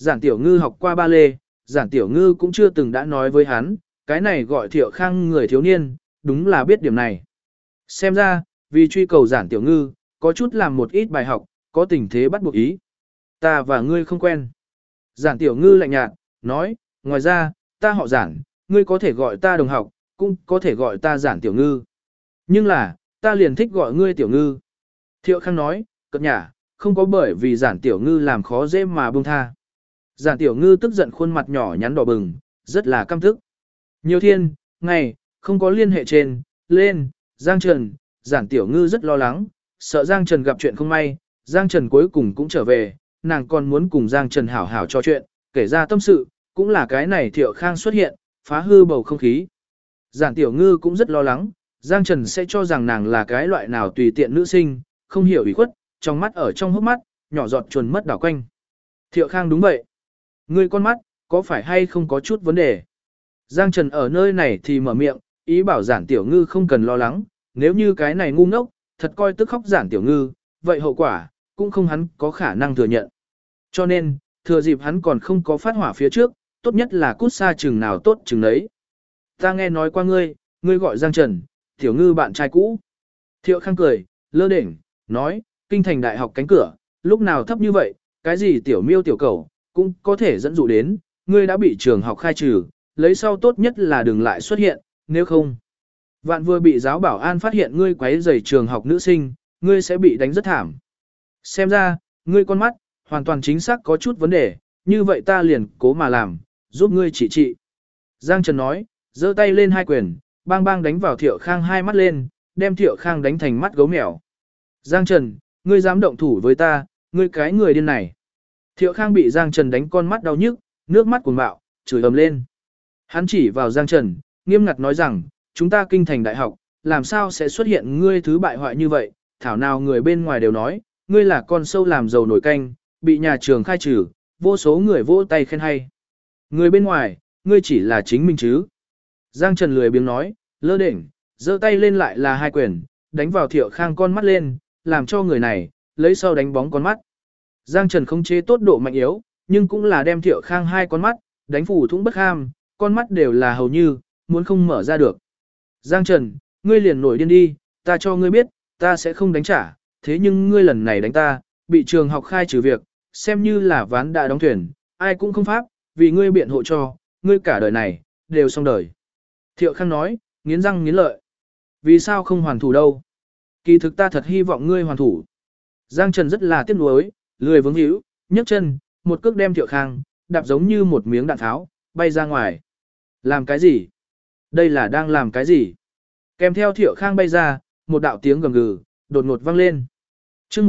Giản Tiểu Ngư học qua ba lê, Giản Tiểu Ngư cũng chưa từng đã nói với hắn, cái này gọi Thiệu Khang người thiếu niên, đúng là biết điểm này. Xem ra, vì truy cầu Giản Tiểu Ngư, có chút làm một ít bài học, có tình thế bắt buộc ý. Ta và ngươi không quen. Giản Tiểu Ngư lạnh nhạt, nói, ngoài ra, ta họ Giản, ngươi có thể gọi ta đồng học, cũng có thể gọi ta Giản Tiểu Ngư. Nhưng là, ta liền thích gọi ngươi Tiểu Ngư. Thiệu Khang nói, cợt nhả, không có bởi vì Giản Tiểu Ngư làm khó dễ mà buông tha. Giản Tiểu Ngư tức giận khuôn mặt nhỏ nhắn đỏ bừng, rất là căm tức. Nhiều thiên, ngày, không có liên hệ trên, lên, Giang Trần, Giản Tiểu Ngư rất lo lắng, sợ Giang Trần gặp chuyện không may, Giang Trần cuối cùng cũng trở về, nàng còn muốn cùng Giang Trần hảo hảo trò chuyện, kể ra tâm sự, cũng là cái này Thiệu Khang xuất hiện, phá hư bầu không khí. Giản Tiểu Ngư cũng rất lo lắng, Giang Trần sẽ cho rằng nàng là cái loại nào tùy tiện nữ sinh, không hiểu ý khuất, trong mắt ở trong hốc mắt, nhỏ giọt chuồn mất đảo quanh. Thiệu Khang đúng vậy. Ngươi con mắt, có phải hay không có chút vấn đề? Giang Trần ở nơi này thì mở miệng, ý bảo Giản Tiểu Ngư không cần lo lắng, nếu như cái này ngu ngốc, thật coi tức khóc Giản Tiểu Ngư, vậy hậu quả, cũng không hắn có khả năng thừa nhận. Cho nên, thừa dịp hắn còn không có phát hỏa phía trước, tốt nhất là cút xa chừng nào tốt chừng đấy. Ta nghe nói qua ngươi, ngươi gọi Giang Trần, Tiểu Ngư bạn trai cũ. Thiệu Khang cười, lơ đỉnh, nói, kinh thành đại học cánh cửa, lúc nào thấp như vậy, cái gì tiểu miêu tiểu cầu, cũng có thể dẫn dụ đến, ngươi đã bị trường học khai trừ, lấy sau tốt nhất là đừng lại xuất hiện, nếu không. Vạn vừa bị giáo bảo an phát hiện ngươi quấy rầy trường học nữ sinh, ngươi sẽ bị đánh rất thảm. Xem ra, ngươi con mắt, hoàn toàn chính xác có chút vấn đề, như vậy ta liền cố mà làm, giúp ngươi trị. Giang Trần nói, giơ tay lên hai quyền, bang bang đánh vào Thiệu Khang hai mắt lên, đem Thiệu Khang đánh thành mắt gấu mèo. Giang Trần, ngươi dám động thủ với ta, ngươi cái người điên này. Thiệu Khang bị Giang Trần đánh con mắt đau nhức, nước mắt cuồng bạo, chửi ầm lên. Hắn chỉ vào Giang Trần, nghiêm ngặt nói rằng, chúng ta kinh thành đại học, làm sao sẽ xuất hiện ngươi thứ bại hoại như vậy, thảo nào người bên ngoài đều nói, ngươi là con sâu làm dầu nổi canh, bị nhà trường khai trừ, vô số người vỗ tay khen hay. Người bên ngoài, ngươi chỉ là chính mình chứ. Giang Trần lười biếng nói, lơ đỉnh, giơ tay lên lại là hai quyền, đánh vào Thiệu Khang con mắt lên, làm cho người này, lấy sau đánh bóng con mắt. Giang Trần không chế tốt độ mạnh yếu, nhưng cũng là đem Thiệu Khang hai con mắt, đánh phủ thủng bất ham, con mắt đều là hầu như, muốn không mở ra được. Giang Trần, ngươi liền nổi điên đi, ta cho ngươi biết, ta sẽ không đánh trả, thế nhưng ngươi lần này đánh ta, bị trường học khai trừ việc, xem như là ván đã đóng thuyền, ai cũng không pháp, vì ngươi biện hộ cho, ngươi cả đời này, đều xong đời. Thiệu Khang nói, nghiến răng nghiến lợi. Vì sao không hoàn thủ đâu? Kỳ thực ta thật hy vọng ngươi hoàn thủ. Giang Trần rất là tiếc nuối, lười vướng hữu, nhấc chân, một cước đem Thiệu Khang, đạp giống như một miếng đạn tháo, bay ra ngoài. Làm cái gì? Đây là đang làm cái gì? Kèm theo Thiệu Khang bay ra, một đạo tiếng gầm gừ, đột ngột vang lên. Trước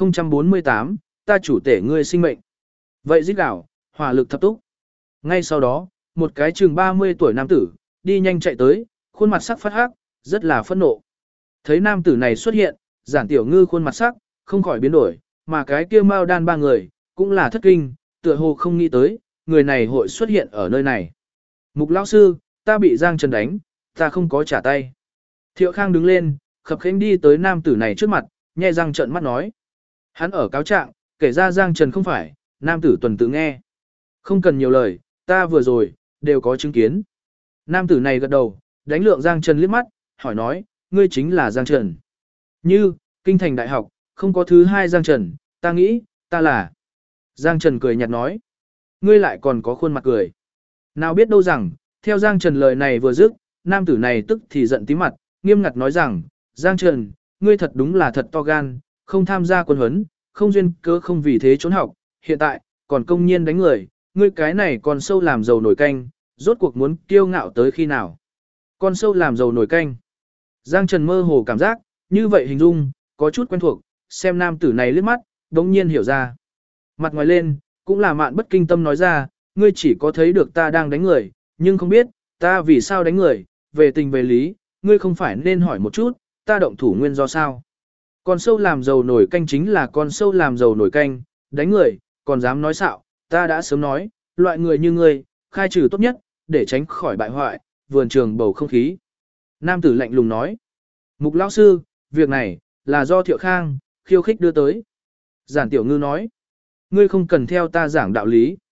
1048, ta chủ tể ngươi sinh mệnh. Vậy giết đảo, hỏa lực thập túc. Ngay sau đó, một cái chừng 30 tuổi nam tử, đi nhanh chạy tới, khuôn mặt sắc phát hắc, rất là phẫn nộ. Thấy nam tử này xuất hiện, Giản Tiểu Ngư khuôn mặt sắc, không khỏi biến đổi, mà cái kia Mao Đan ba người, cũng là thất kinh, tựa hồ không nghĩ tới, người này hội xuất hiện ở nơi này. Mục lão sư, ta bị Giang Trần đánh, ta không có trả tay. Thiệu Khang đứng lên, khập khiễng đi tới nam tử này trước mặt, nhe răng trợn mắt nói. Hắn ở cáo trạng, kể ra Giang Trần không phải, nam tử tuần tự nghe. Không cần nhiều lời, ta vừa rồi, đều có chứng kiến. Nam tử này gật đầu, đánh lượng Giang Trần liếc mắt, hỏi nói, ngươi chính là Giang Trần. Như, kinh thành đại học, không có thứ hai Giang Trần, ta nghĩ, ta là. Giang Trần cười nhạt nói, ngươi lại còn có khuôn mặt cười. Nào biết đâu rằng, theo Giang Trần lời này vừa dứt, nam tử này tức thì giận tím mặt, nghiêm ngặt nói rằng, Giang Trần, ngươi thật đúng là thật to gan, không tham gia quân huấn, không duyên cớ không vì thế trốn học, hiện tại, còn công nhiên đánh người, ngươi cái này còn sâu làm dầu nổi canh, rốt cuộc muốn kiêu ngạo tới khi nào. Con sâu làm dầu nổi canh. Giang Trần mơ hồ cảm giác, như vậy hình dung, có chút quen thuộc, xem nam tử này liếc mắt, đống nhiên hiểu ra. Mặt ngoài lên, cũng là Mạn Bất Kinh Tâm nói ra, ngươi chỉ có thấy được ta đang đánh người, nhưng không biết, ta vì sao đánh người, về tình về lý, ngươi không phải nên hỏi một chút, ta động thủ nguyên do sao. Con sâu làm dầu nổi canh chính là con sâu làm dầu nổi canh, đánh người, còn dám nói xạo, ta đã sớm nói, loại người như ngươi, khai trừ tốt nhất, để tránh khỏi bại hoại, vườn trường bầu không khí. Nam tử lạnh lùng nói, Mục lão sư, việc này, là do Thiệu Khang, khiêu khích đưa tới. Giản Tiểu Ngư nói, ngươi không cần theo ta giảng đạo lý.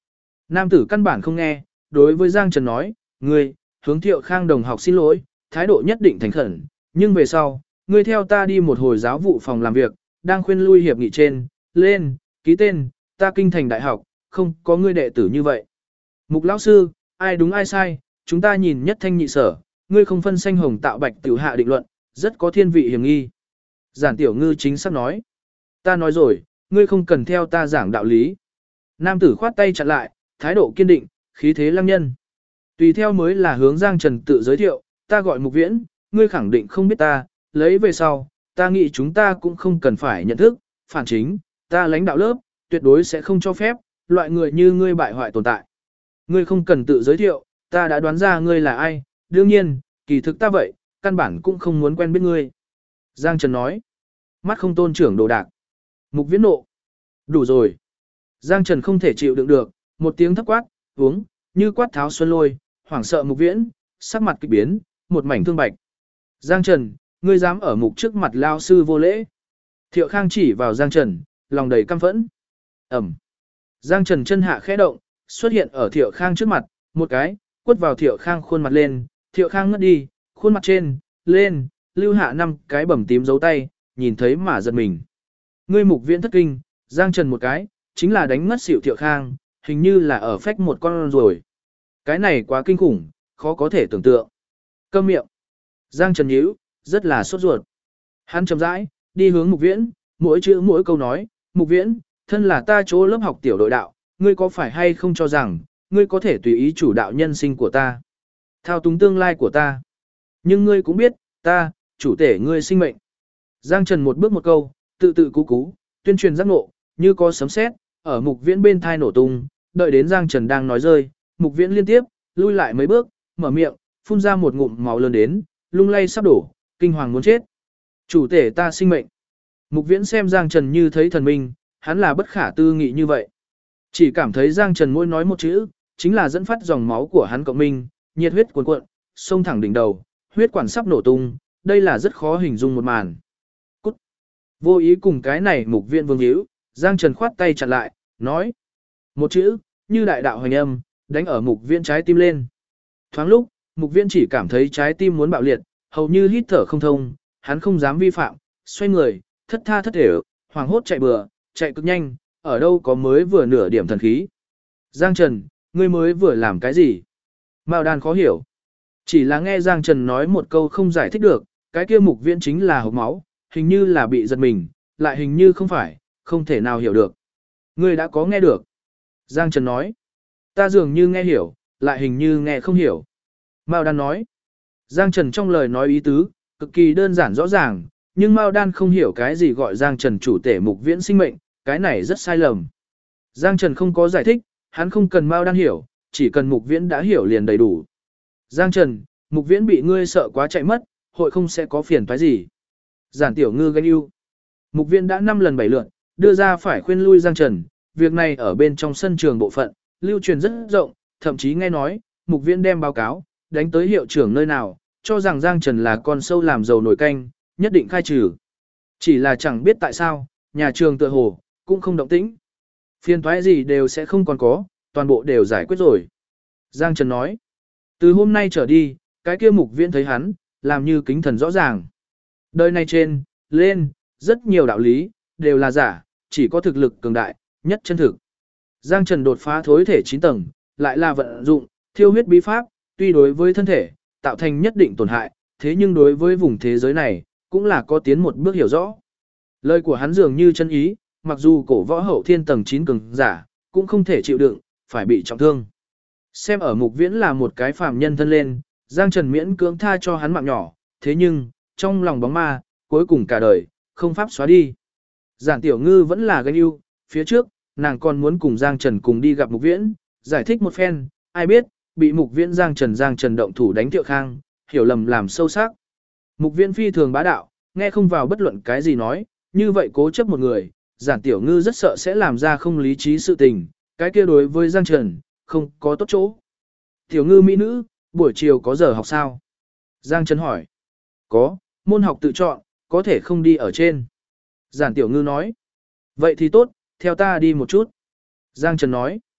Nam tử căn bản không nghe, đối với Giang Trần nói, ngươi, hướng Thiệu Khang đồng học xin lỗi, thái độ nhất định thành khẩn, nhưng về sau, ngươi theo ta đi một hồi giáo vụ phòng làm việc, đang khuyên lui hiệp nghị trên, lên, ký tên, ta kinh thành đại học, không có ngươi đệ tử như vậy. Mục lão sư, ai đúng ai sai, chúng ta nhìn nhất thanh nhị sở, ngươi không phân xanh hồng tạo bạch tiểu hạ định luận, rất có thiên vị hiểm nghi. Giản Tiểu Ngư chính xác nói. Ta nói rồi, ngươi không cần theo ta giảng đạo lý. Nam tử khoát tay chặn lại, thái độ kiên định, khí thế lăng nhân. Tùy theo mới là hướng Giang Trần tự giới thiệu, ta gọi Mục Viễn, ngươi khẳng định không biết ta, lấy về sau, ta nghĩ chúng ta cũng không cần phải nhận thức, phản chính, ta lãnh đạo lớp, tuyệt đối sẽ không cho phép, loại người như ngươi bại hoại tồn tại. Ngươi không cần tự giới thiệu, ta đã đoán ra ngươi là ai, đương nhiên, kỳ thực ta vậy, căn bản cũng không muốn quen biết ngươi. Giang Trần nói, mắt không tôn trưởng đồ đạc. Mục Viễn nộ, đủ rồi. Giang Trần không thể chịu đựng được, một tiếng thấp quát, uống, như quát tháo xuân lôi, hoảng sợ Mục Viễn, sắc mặt kịch biến, một mảnh thương bạch. Giang Trần, ngươi dám ở Mục trước mặt lao sư vô lễ. Thiệu Khang chỉ vào Giang Trần, lòng đầy căm phẫn. Ẩm. Giang Trần chân hạ khẽ động, xuất hiện ở Thiệu Khang trước mặt, một cái, quất vào Thiệu Khang khuôn mặt lên, Thiệu Khang ngất đi, khuôn mặt trên, lên, lưu hạ 5 cái bầm tím dấu tay, nhìn thấy mà giật mình. Ngươi Mục Viễn thất kinh, Giang Trần một cái, chính là đánh ngất xỉu Thiệu Khang, hình như là ở phách một con rồi. Cái này quá kinh khủng, khó có thể tưởng tượng. Câm miệng. Giang Trần nhíu, rất là sốt ruột. Hắn chậm rãi, đi hướng Mục Viễn, mỗi chữ mỗi câu nói, Mục Viễn, thân là ta chỗ lớp học tiểu đội đạo, ngươi có phải hay không cho rằng, ngươi có thể tùy ý chủ đạo nhân sinh của ta, thao túng tương lai của ta. Nhưng ngươi cũng biết, ta, chủ thể ngươi sinh mệnh. Giang Trần một bước một câu, tự tự cú cú, tuyên truyền giác ngộ, như có sấm sét, ở Mục Viễn bên thai nổ tung, đợi đến Giang Trần đang nói rơi, Mục Viễn liên tiếp, lui lại mấy bước, mở miệng, phun ra một ngụm máu lớn đến, lung lay sắp đổ, kinh hoàng muốn chết. Chủ thể ta sinh mệnh. Mục Viễn xem Giang Trần như thấy thần minh, hắn là bất khả tư nghị như vậy. Chỉ cảm thấy Giang Trần mỗi nói một chữ, chính là dẫn phát dòng máu của hắn cộng minh, nhiệt huyết cuồn cuộn, xông thẳng đỉnh đầu, huyết quản sắp nổ tung, đây là rất khó hình dung một màn. Cút. Vô ý cùng cái này Mục Viễn vương hữu, Giang Trần khoát tay chặn lại, nói một chữ, như đại đạo hoành âm, đánh ở Mục Viễn trái tim lên. Thoáng lúc, Mục Viễn chỉ cảm thấy trái tim muốn bạo liệt, hầu như hít thở không thông, hắn không dám vi phạm, xoay người, thất tha thất thể, hoảng hốt chạy bừa, chạy cực nhanh, ở đâu có mới vừa nửa điểm thần khí. Giang Trần, ngươi mới vừa làm cái gì? Mao Đan khó hiểu. Chỉ là nghe Giang Trần nói một câu không giải thích được, cái kia Mục Viễn chính là hộc máu, hình như là bị giật mình, lại hình như không phải, không thể nào hiểu được. Ngươi đã có nghe được. Giang Trần nói. Ta dường như nghe hiểu, lại hình như nghe không hiểu. Mao Đan nói. Giang Trần trong lời nói ý tứ, cực kỳ đơn giản rõ ràng, nhưng Mao Đan không hiểu cái gì gọi Giang Trần chủ thể Mục Viễn sinh mệnh, cái này rất sai lầm. Giang Trần không có giải thích, hắn không cần Mao Đan hiểu, chỉ cần Mục Viễn đã hiểu liền đầy đủ. Giang Trần, Mục Viễn bị ngươi sợ quá chạy mất, hội không sẽ có phiền toái gì. Giản Tiểu Ngư ganh yêu. Mục Viễn đã 5 lần 7 lượt, đưa ra phải khuyên lui Giang Trần, việc này ở bên trong sân trường bộ phận, lưu truyền rất rộng, thậm chí nghe nói, Mục Viễn đem báo cáo, đánh tới hiệu trưởng nơi nào, cho rằng Giang Trần là con sâu làm dầu nồi canh, nhất định khai trừ. Chỉ là chẳng biết tại sao, nhà trường tựa hồ, cũng không động tĩnh. Phiền toái gì đều sẽ không còn có, toàn bộ đều giải quyết rồi. Giang Trần nói, từ hôm nay trở đi, cái kia Mục Viễn thấy hắn, làm như kính thần rõ ràng. Đời này trên, lên, rất nhiều đạo lý, đều là giả, chỉ có thực lực cường đại, nhất chân thực. Giang Trần đột phá thối thể 9 tầng, lại là vận dụng, thiêu huyết bí pháp, tuy đối với thân thể, tạo thành nhất định tổn hại, thế nhưng đối với vùng thế giới này, cũng là có tiến một bước hiểu rõ. Lời của hắn dường như chân ý, mặc dù cổ võ hậu thiên tầng 9 cường giả, cũng không thể chịu đựng, phải bị trọng thương. Xem ở Mục Viễn là một cái phàm nhân thân lên, Giang Trần miễn cưỡng tha cho hắn mạng nhỏ, thế nhưng, trong lòng bóng ma, cuối cùng cả đời, không pháp xóa đi. Giản Tiểu Ngư vẫn là ganh yêu, phía trước, nàng còn muốn cùng Giang Trần cùng đi gặp Mục Viễn, giải thích một phen, ai biết, bị Mục Viễn Giang Trần động thủ đánh Thiệu Khang, hiểu lầm làm sâu sắc. Mục Viễn phi thường bá đạo, nghe không vào bất luận cái gì nói, như vậy cố chấp một người, Giản Tiểu Ngư rất sợ sẽ làm ra không lý trí sự tình, cái kia đối với Giang Trần, không có tốt chỗ. Tiểu Ngư mỹ nữ, buổi chiều có giờ học sao? Giang Trần hỏi. Có, môn học tự chọn, có thể không đi ở trên. Giản Tiểu Ngư nói. Vậy thì tốt, theo ta đi một chút. Giang Trần nói.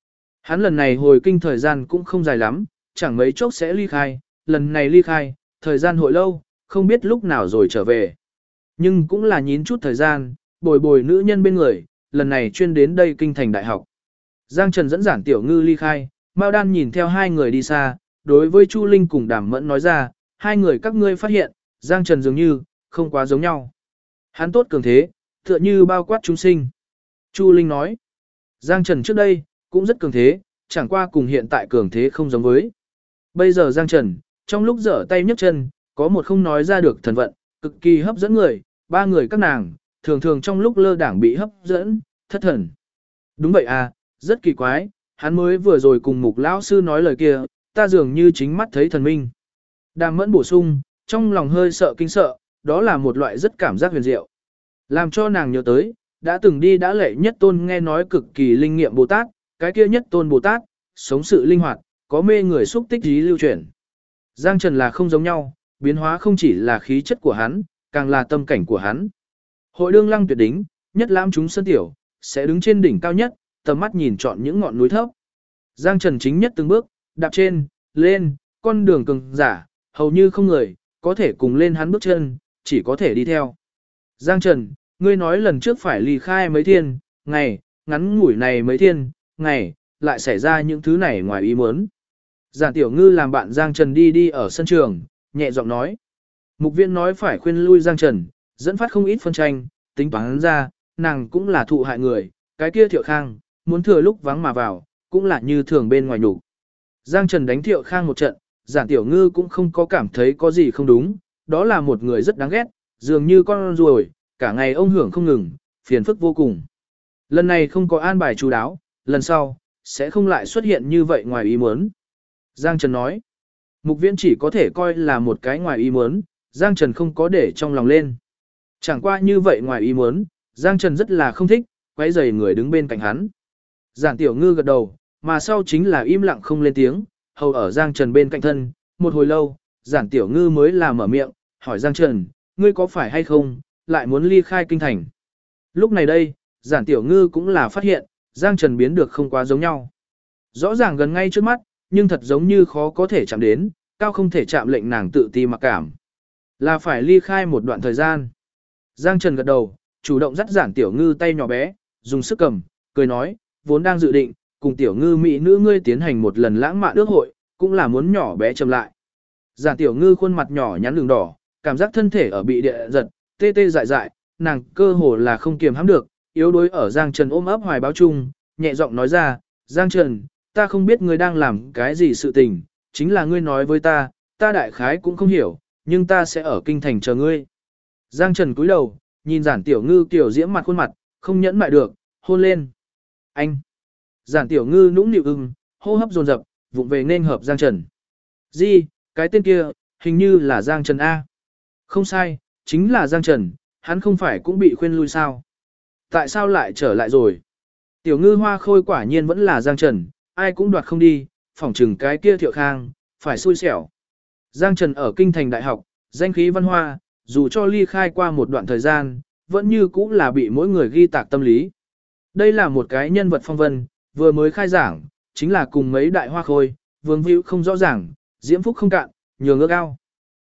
Hắn lần này hồi kinh thời gian cũng không dài lắm, chẳng mấy chốc sẽ ly khai, lần này ly khai, thời gian hội lâu, không biết lúc nào rồi trở về. Nhưng cũng là nhín chút thời gian, bồi bồi nữ nhân bên người, lần này chuyên đến đây kinh thành đại học. Giang Trần dẫn Giản Tiểu Ngư ly khai, Mao Đan nhìn theo hai người đi xa, đối với Chu Linh cùng Đàm Mẫn nói ra, hai người các ngươi phát hiện, Giang Trần dường như, không quá giống nhau. Hắn tốt cường thế, tựa như bao quát chúng sinh. Chu Linh nói, Giang Trần trước đây, cũng rất cường thế, chẳng qua cùng hiện tại cường thế không giống với. Bây giờ Giang Trần, trong lúc giở tay nhấc chân, có một không nói ra được thần vận, cực kỳ hấp dẫn người, ba người các nàng, thường thường trong lúc lơ đảng bị hấp dẫn, thất thần. Đúng vậy à, rất kỳ quái, hắn mới vừa rồi cùng Mục lão sư nói lời kia, ta dường như chính mắt thấy thần minh. Đàm Mẫn bổ sung, trong lòng hơi sợ kinh sợ, đó là một loại rất cảm giác huyền diệu. Làm cho nàng nhớ tới, đã từng đi đã lệ nhất tôn nghe nói cực kỳ linh nghiệm Bồ Tát, cái kia nhất tôn Bồ Tát, sống sự linh hoạt, có mê người xúc tích ý lưu chuyển. Giang Trần là không giống nhau, biến hóa không chỉ là khí chất của hắn, càng là tâm cảnh của hắn. Hội đương lăng tuyệt đính, nhất lãm chúng sân tiểu, sẽ đứng trên đỉnh cao nhất, tầm mắt nhìn chọn những ngọn núi thấp. Giang Trần chính nhất từng bước, đạp trên, lên, con đường cường giả, hầu như không người, có thể cùng lên hắn bước chân, chỉ có thể đi theo. Giang Trần, ngươi nói lần trước phải ly khai mấy thiên, ngày, ngắn ngủi này mấy thiên, ngày, lại xảy ra những thứ này ngoài ý muốn. Giản Tiểu Ngư làm bạn Giang Trần đi ở sân trường, nhẹ giọng nói. Mục Viễn nói phải khuyên lui Giang Trần, dẫn phát không ít phân tranh, tính toán ra, nàng cũng là thụ hại người, cái kia Thiệu Khang, muốn thừa lúc vắng mà vào, cũng là như thường bên ngoài nhục. Giang Trần đánh Thiệu Khang một trận, Giản Tiểu Ngư cũng không có cảm thấy có gì không đúng, đó là một người rất đáng ghét, dường như con ruồi, cả ngày ông hưởng không ngừng, phiền phức vô cùng. Lần này không có an bài chú đáo, lần sau, sẽ không lại xuất hiện như vậy ngoài ý muốn. Giang Trần nói, Mục Viễn chỉ có thể coi là một cái ngoài ý muốn, Giang Trần không có để trong lòng lên. Chẳng qua như vậy ngoài ý muốn, Giang Trần rất là không thích, quấy rầy người đứng bên cạnh hắn. Giản Tiểu Ngư gật đầu, mà sau chính là im lặng không lên tiếng, hầu ở Giang Trần bên cạnh thân, một hồi lâu, Giản Tiểu Ngư mới là mở miệng, hỏi Giang Trần, ngươi có phải hay không, lại muốn ly khai kinh thành. Lúc này đây, Giản Tiểu Ngư cũng là phát hiện, Giang Trần biến được không quá giống nhau. Rõ ràng gần ngay trước mắt, nhưng thật giống như khó có thể chạm đến, cao không thể chạm lệnh nàng tự ti mặc cảm. Là phải ly khai một đoạn thời gian. Giang Trần gật đầu, chủ động dắt Giản Tiểu Ngư tay nhỏ bé, dùng sức cầm, cười nói, vốn đang dự định, cùng Tiểu Ngư mỹ nữ ngươi tiến hành một lần lãng mạn ước hội, cũng là muốn nhỏ bé chậm lại. Giản Tiểu Ngư khuôn mặt nhỏ nhắn đường đỏ, cảm giác thân thể ở bị địa giật, tê tê dại dại, nàng cơ hồ là không kiềm hãm được, yếu đuối ở Giang Trần ôm ấp hoài báo chung, nhẹ giọng nói ra, Giang Trần, ta không biết ngươi đang làm cái gì sự tình, chính là ngươi nói với ta đại khái cũng không hiểu, nhưng ta sẽ ở kinh thành chờ ngươi. Giang Trần cúi đầu, nhìn Giản Tiểu Ngư kiểu diễm mặt khuôn mặt, không nhẫn mại được, hôn lên. Anh! Giản Tiểu Ngư nũng nịu hô hấp dồn dập, vụng về nên hợp Giang Trần. Gì, cái tên kia, hình như là Giang Trần A. Không sai, chính là Giang Trần, hắn không phải cũng bị khuyên lui sao. Tại sao lại trở lại rồi? Tiểu Ngư hoa khôi quả nhiên vẫn là Giang Trần, ai cũng đoạt không đi, phỏng chừng cái kia Thiệu Khang, phải xui xẻo. Giang Trần ở kinh thành đại học, danh khí văn hoa, dù cho ly khai qua một đoạn thời gian, vẫn như cũ là bị mỗi người ghi tạc tâm lý. Đây là một cái nhân vật phong vân, vừa mới khai giảng, chính là cùng mấy đại hoa khôi, vương vĩu không rõ ràng, diễm phúc không cạn, nhường ước ao.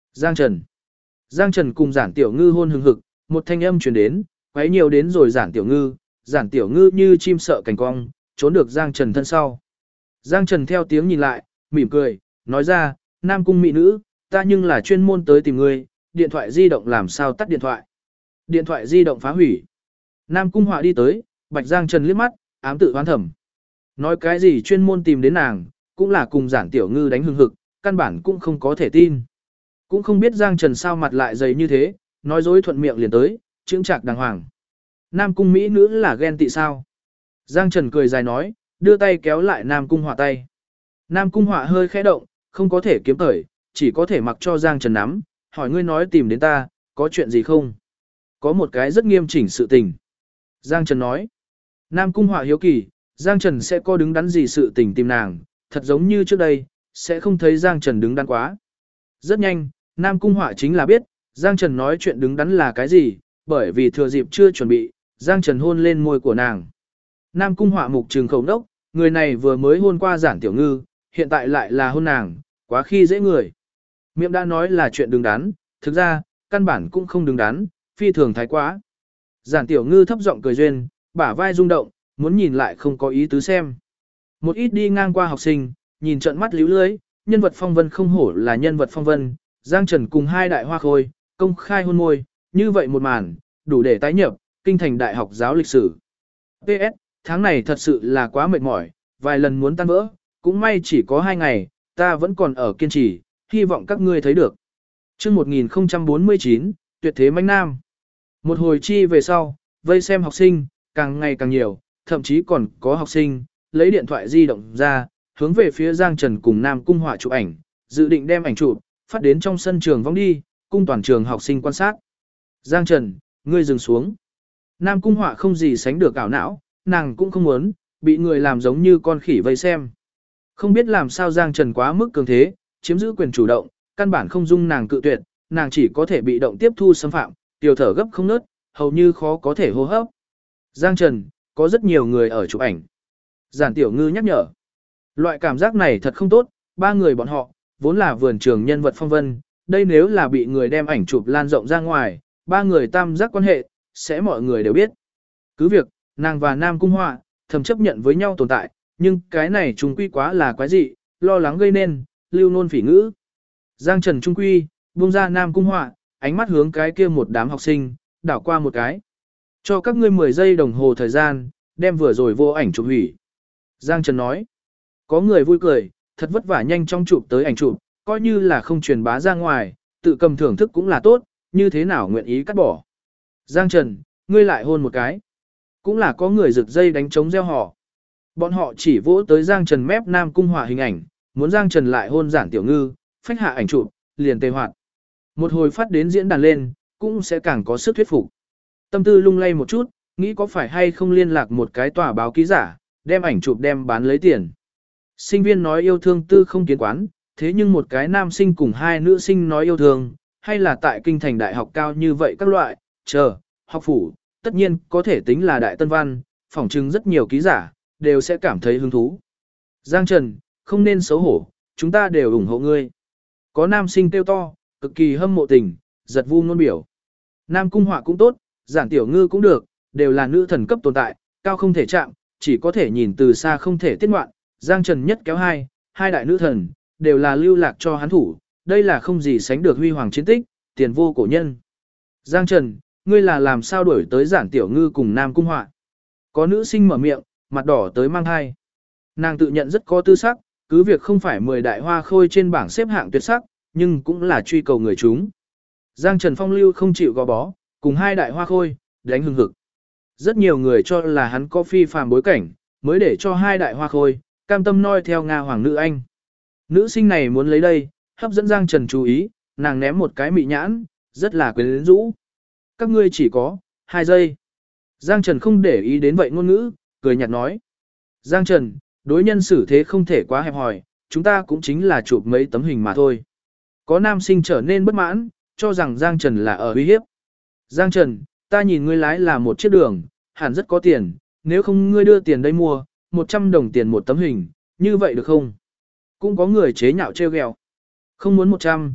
Giang Trần cùng Giản Tiểu Ngư hôn hừng hực, một thanh âm truyền đến, quấy nhiều đến rồi Giản Tiểu Ngư như chim sợ cành cong, trốn được Giang Trần thân sau. Giang Trần theo tiếng nhìn lại, mỉm cười, nói ra, Nam Cung mỹ nữ, ta nhưng là chuyên môn tới tìm ngươi, điện thoại di động làm sao tắt điện thoại. Điện thoại di động phá hủy. Nam Cung Họa đi tới, Bạch Giang Trần liếc mắt, ám tự hoán thẩm. Nói cái gì chuyên môn tìm đến nàng, cũng là cùng Giản Tiểu Ngư đánh hừng hực, căn bản cũng không có thể tin. Cũng không biết Giang Trần sao mặt lại dày như thế, nói dối thuận miệng liền tới, chững chạc đàng hoàng. Nam Cung mỹ nữ là ghen tị sao? Giang Trần cười dài nói, đưa tay kéo lại Nam Cung Họa tay. Nam Cung Họa hơi khẽ động, không có thể kiếm thời, chỉ có thể mặc cho Giang Trần nắm, hỏi ngươi nói tìm đến ta, có chuyện gì không? Có một cái rất nghiêm chỉnh sự tình. Giang Trần nói. Nam Cung Họa hiếu kỳ, Giang Trần sẽ có đứng đắn gì sự tình tìm nàng, thật giống như trước đây, sẽ không thấy Giang Trần đứng đắn quá. Rất nhanh, Nam Cung Họa chính là biết, Giang Trần nói chuyện đứng đắn là cái gì, bởi vì thừa dịp chưa chuẩn bị, Giang Trần hôn lên môi của nàng. Nam Cung Họa mục trừng khẩu nốc, người này vừa mới hôn qua Giản Tiểu Ngư, hiện tại lại là hôn nàng, quá khi dễ người. Miệng đã nói là chuyện đứng đắn, thực ra, căn bản cũng không đứng đắn, phi thường thái quá. Giản Tiểu Ngư thấp giọng cười duyên, bả vai rung động, muốn nhìn lại không có ý tứ xem. Một ít đi ngang qua học sinh, nhìn trận mắt líu lưới, nhân vật phong vân không hổ là nhân vật phong vân, Giang Trần cùng hai đại hoa khôi, công khai hôn môi, như vậy một màn, đủ để tái nhập, kinh thành đại học giáo lịch sử. PS, tháng này thật sự là quá mệt mỏi, vài lần muốn tan vỡ, cũng may chỉ có 2 ngày, ta vẫn còn ở kiên trì, hy vọng các ngươi thấy được. Chương 1049, tuyệt thế mãnh nam. Một hồi chi về sau, vây xem học sinh, càng ngày càng nhiều, thậm chí còn có học sinh, lấy điện thoại di động ra, hướng về phía Giang Trần cùng Nam Cung Họa chụp ảnh, dự định đem ảnh chụp, phát đến trong sân trường vong đi, cung toàn trường học sinh quan sát. Giang Trần, ngươi dừng xuống. Nam Cung Họa không gì sánh được ảo não, nàng cũng không muốn, bị người làm giống như con khỉ vây xem. Không biết làm sao Giang Trần quá mức cường thế, chiếm giữ quyền chủ động, căn bản không dung nàng cự tuyệt, nàng chỉ có thể bị động tiếp thu xâm phạm, tiểu thở gấp không nớt, hầu như khó có thể hô hấp. Giang Trần, có rất nhiều người ở chụp ảnh. Giản Tiểu Ngư nhắc nhở. Loại cảm giác này thật không tốt, ba người bọn họ, vốn là vườn trường nhân vật phong vân, đây nếu là bị người đem ảnh chụp lan rộng ra ngoài, ba người tam giác quan hệ, sẽ mọi người đều biết. Cứ việc, nàng và Nam Cung Họa, thầm chấp nhận với nhau tồn tại, nhưng cái này trùng quy quá là quái dị, lo lắng gây nên, lưu nôn phỉ ngữ. Giang Trần trung quy, buông ra Nam Cung Họa, ánh mắt hướng cái kia một đám học sinh, đảo qua một cái. Cho các ngươi 10 giây đồng hồ thời gian, đem vừa rồi vô ảnh chụp hủy. Giang Trần nói, có người vui cười, thật vất vả nhanh chóng chụp tới ảnh chụp, coi như là không truyền bá ra ngoài, tự cầm thưởng thức cũng là tốt, như thế nào nguyện ý cắt bỏ. Giang Trần, ngươi lại hôn một cái. Cũng là có người rực dây đánh trống reo hò. Bọn họ chỉ vỗ tới Giang Trần mép Nam Cung Họa hình ảnh, muốn Giang Trần lại hôn Giản Tiểu Ngư, phách hạ ảnh chụp, liền tê hoạt. Một hồi phát đến diễn đàn lên, cũng sẽ càng có sức thuyết phục. Tâm tư lung lay một chút, nghĩ có phải hay không liên lạc một cái tòa báo ký giả, đem ảnh chụp đem bán lấy tiền. Sinh viên nói yêu thương tư không kiến quán, thế nhưng một cái nam sinh cùng hai nữ sinh nói yêu thương, hay là tại kinh thành đại học cao như vậy các loại, học phủ, tất nhiên có thể tính là đại tân văn, phỏng chứng rất nhiều ký giả, đều sẽ cảm thấy hứng thú. Giang Trần, không nên xấu hổ, chúng ta đều ủng hộ ngươi. Có nam sinh kêu to, cực kỳ hâm mộ tình, giật vu ngôn biểu. Nam Cung Họa cũng tốt, Giản Tiểu Ngư cũng được, đều là nữ thần cấp tồn tại, cao không thể chạm, chỉ có thể nhìn từ xa không thể tiết ngoạn. Giang Trần nhất kéo hai đại nữ thần, đều là lưu lạc cho hắn thủ, đây là không gì sánh được huy hoàng chiến tích, tiền vô cổ nhân. Giang Trần, ngươi là làm sao đuổi tới Giản Tiểu Ngư cùng Nam Cung Họa? Có nữ sinh mở miệng, mặt đỏ tới mang hai. Nàng tự nhận rất có tư sắc, cứ việc không phải 10 đại hoa khôi trên bảng xếp hạng tuyệt sắc, nhưng cũng là truy cầu người chúng. Giang Trần phong lưu không chịu gò bó, cùng hai đại hoa khôi, đánh hừng hực. Rất nhiều người cho là hắn có phi phàm bối cảnh, mới để cho hai đại hoa khôi, cam tâm noi theo Nga hoàng nữ anh. Nữ sinh này muốn lấy đây, hấp dẫn Giang Trần chú ý, nàng ném một cái mị nhãn, rất là quyến rũ. Các ngươi chỉ có 2 giây. Giang Trần không để ý đến vậy ngôn ngữ, cười nhạt nói. Giang Trần, đối nhân xử thế không thể quá hẹp hòi, chúng ta cũng chính là chụp mấy tấm hình mà thôi. Có nam sinh trở nên bất mãn, cho rằng Giang Trần là ở uy hiếp. Giang Trần, ta nhìn ngươi lái là một chiếc đường, hẳn rất có tiền, nếu không ngươi đưa tiền đây mua, 100 đồng tiền một tấm hình, như vậy được không? Cũng có người chế nhạo trêu ghẹo. Không muốn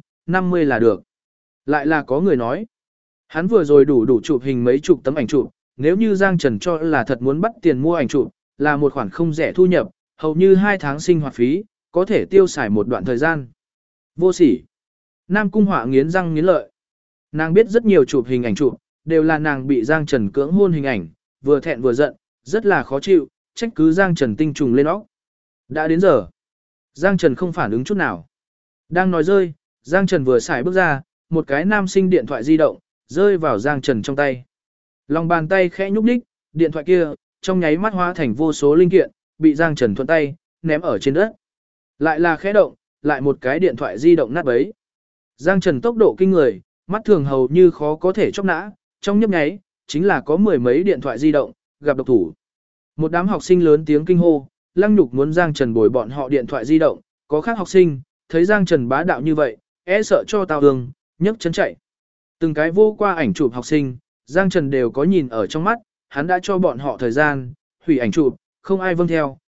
150 là được. Lại là có người nói. Hắn vừa rồi đủ chụp hình mấy chục tấm ảnh chụp, nếu như Giang Trần cho là thật muốn bắt tiền mua ảnh chụp, là một khoản không rẻ thu nhập, hầu như 2 tháng sinh hoạt phí, có thể tiêu xài một đoạn thời gian. Vô sỉ. Nam Cung Họa nghiến răng nghiến lợi. Nàng biết rất nhiều chụp hình ảnh chụp, đều là nàng bị Giang Trần cưỡng hôn hình ảnh, vừa thẹn vừa giận, rất là khó chịu, trách cứ Giang Trần tinh trùng lên óc. Đã đến giờ. Giang Trần không phản ứng chút nào. Đang nói rơi, Giang Trần vừa xài bước ra, một cái nam sinh điện thoại di động, rơi vào Giang Trần trong tay. Lòng bàn tay khẽ nhúc nhích, điện thoại kia, trong nháy mắt hóa thành vô số linh kiện, bị Giang Trần thuận tay, ném ở trên đất. Lại là khẽ động, lại một cái điện thoại di động nát bấy. Giang Trần tốc độ kinh người, mắt thường hầu như khó có thể chóc nã, trong nhấp nháy, chính là có 10 mấy điện thoại di động, gặp độc thủ. Một đám học sinh lớn tiếng kinh hô, Lăng Nhục muốn Giang Trần bồi bọn họ điện thoại di động, có khác học sinh, thấy Giang Trần bá đạo như vậy, e sợ cho tao hương, nhấc chân chạy. Từng cái vô qua ảnh chụp học sinh, Giang Trần đều có nhìn ở trong mắt, hắn đã cho bọn họ thời gian, hủy ảnh chụp, không ai vâng theo,